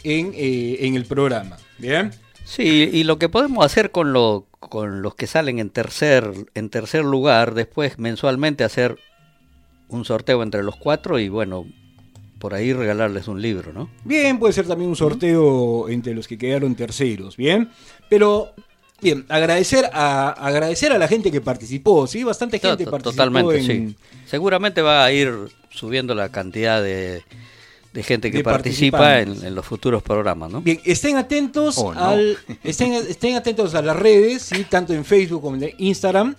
B: en el programa. ¿Bien?
H: Sí, y lo que podemos hacer con los que salen en tercer lugar, después mensualmente hacer un sorteo entre los 4 y bueno, por ahí regalarles un libro, ¿no?
B: Bien, puede ser también un sorteo entre los que quedaron terceros, ¿bien? Pero, bien, agradecer a la gente que participó, ¿sí? Bastante gente participó.
H: Totalmente, sí. Seguramente va a ir subiendo la cantidad de gente que participa en los futuros programas, ¿no?
B: Bien, estén atentos estén atentos a las redes, ¿sí? Tanto en Facebook como en Instagram,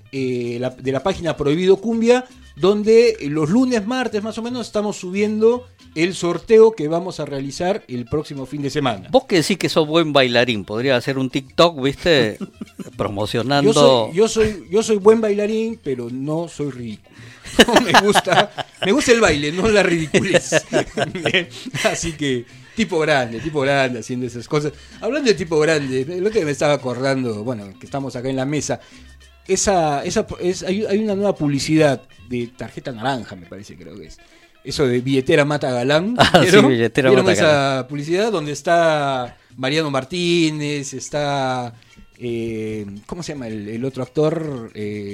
B: de la página Prohibido Cumbia, donde los lunes, martes más o menos estamos subiendo el sorteo que vamos a realizar el próximo fin de semana.
H: Vos que decís que sos buen bailarín, podría hacer un TikTok, ¿viste? Promocionando.
B: Yo soy buen bailarín, pero no soy ridículo. Me gusta el baile, no la ridiculez. Así que tipo grande haciendo esas cosas. Hablando de tipo grande, lo que me estaba acordando, bueno, que estamos acá en la mesa, hay una nueva publicidad de tarjeta naranja, me parece, creo que es. Eso de billetera mata galán.
H: Sí, billetera
B: ¿vieron
H: mata galán?
B: Esa publicidad donde está Mariano Martínez, está ¿cómo se llama el otro actor?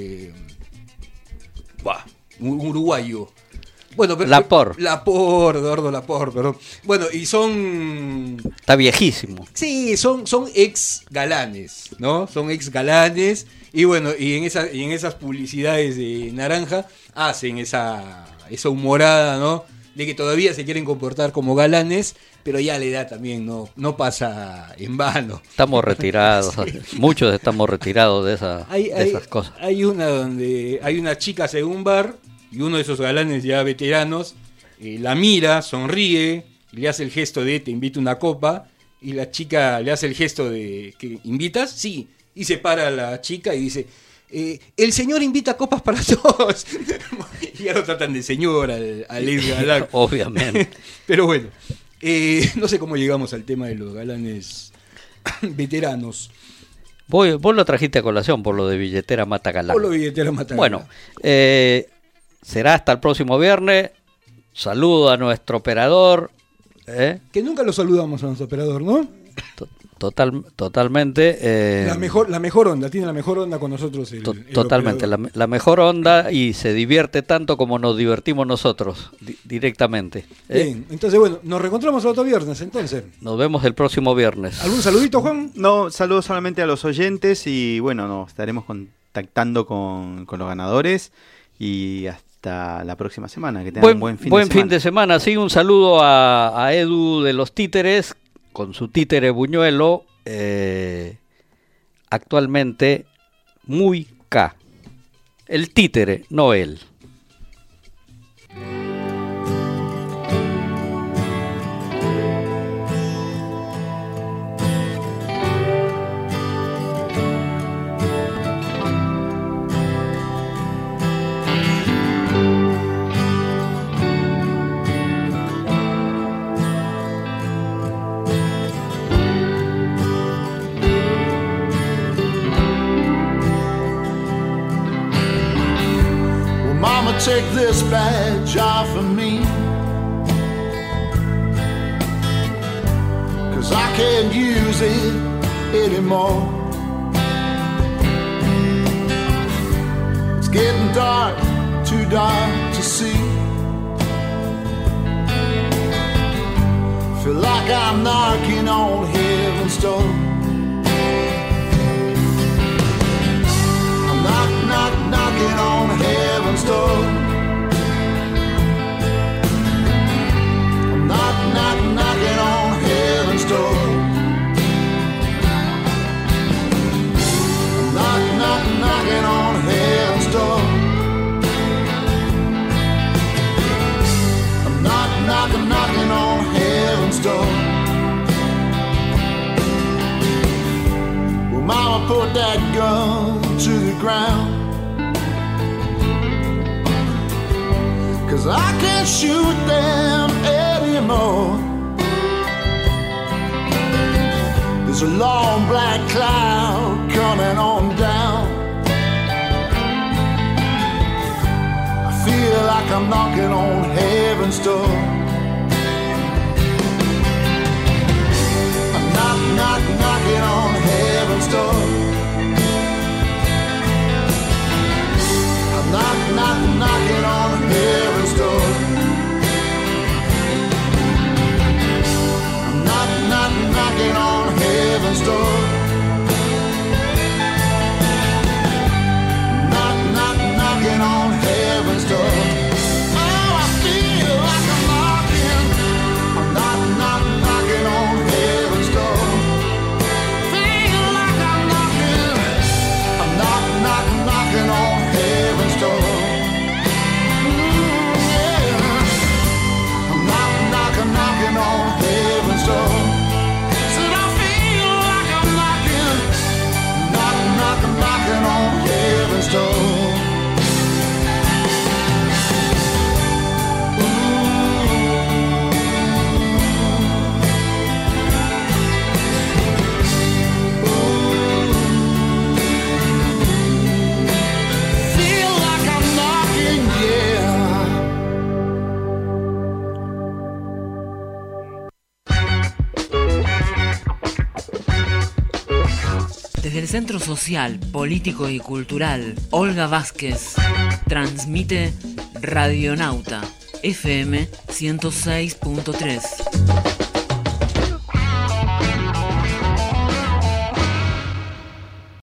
B: Un uruguayo. Bueno, pero
H: Laporte,
B: Eduardo Laporte, perdón. Bueno, y son...
H: Está viejísimo.
B: Sí, son ex galanes, ¿no? Son ex galanes. Y bueno, y en esas publicidades de naranja hacen esa humorada, ¿no? De que todavía se quieren comportar como galanes, pero ya la edad también no pasa en vano.
H: Estamos retirados, muchos estamos retirados de esas cosas.
B: Hay una donde hay una chica en un bar y uno de esos galanes ya veteranos la mira, sonríe, le hace el gesto de te invito una copa y la chica le hace el gesto de que ¿invitas? Sí. Y se para la chica y dice, el señor invita copas para todos. Y ya lo tratan de señor al ex galán.
H: Obviamente.
B: Pero bueno, no sé cómo llegamos al tema de los galanes veteranos.
H: Vos lo trajiste a colación por lo de billetera mata galán.
B: Por lo de billetera mata galán.
H: Bueno, será hasta el próximo viernes. Saludo a nuestro operador,
B: Que nunca lo saludamos a nuestro operador, ¿no?
H: Totalmente.
B: La mejor onda, tiene la mejor onda con nosotros.
H: Totalmente, la mejor onda, y se divierte tanto como nos divertimos nosotros directamente.
B: Bien, entonces bueno, nos reencontramos el otro viernes entonces.
H: Nos vemos el próximo viernes.
B: ¿Algún saludito, Juan?
I: No, saludos solamente a los oyentes y bueno, nos estaremos contactando con los ganadores y hasta la próxima semana. Que tengan buen fin de semana.
H: Sí, un saludo a Edu de los Títeres, con su títere Buñuelo, actualmente muy K. El títere, no él.
P: Take this badge off of me, 'cause I can't use it anymore. It's getting dark, too dark to see. Feel like I'm knocking on heaven's door. I'm knocking on heaven's door. I'm knocking on heaven's door. I'm knocking on heaven's door. I'm knocking on heaven's door. Well, Mama put that gun to the ground, 'cause I can't shoot them anymore. There's a long black cloud coming on down. I feel like I'm knocking on heaven's door. I'm knocking on heaven's door. I'm knocking on heaven's door. I'm knocking on heaven's door. Knocking on heaven's door. Oh, I feel like I'm knocking. I'm knocking on heaven's door. Feel like I'm knocking. I'm knocking on heaven's door. Yeah. I'm knocking on heaven's door. Said I feel like I'm knocking on heaven's door.
A: Desde el Centro Social, Político y Cultural Olga Vázquez transmite Radionauta FM 106.3.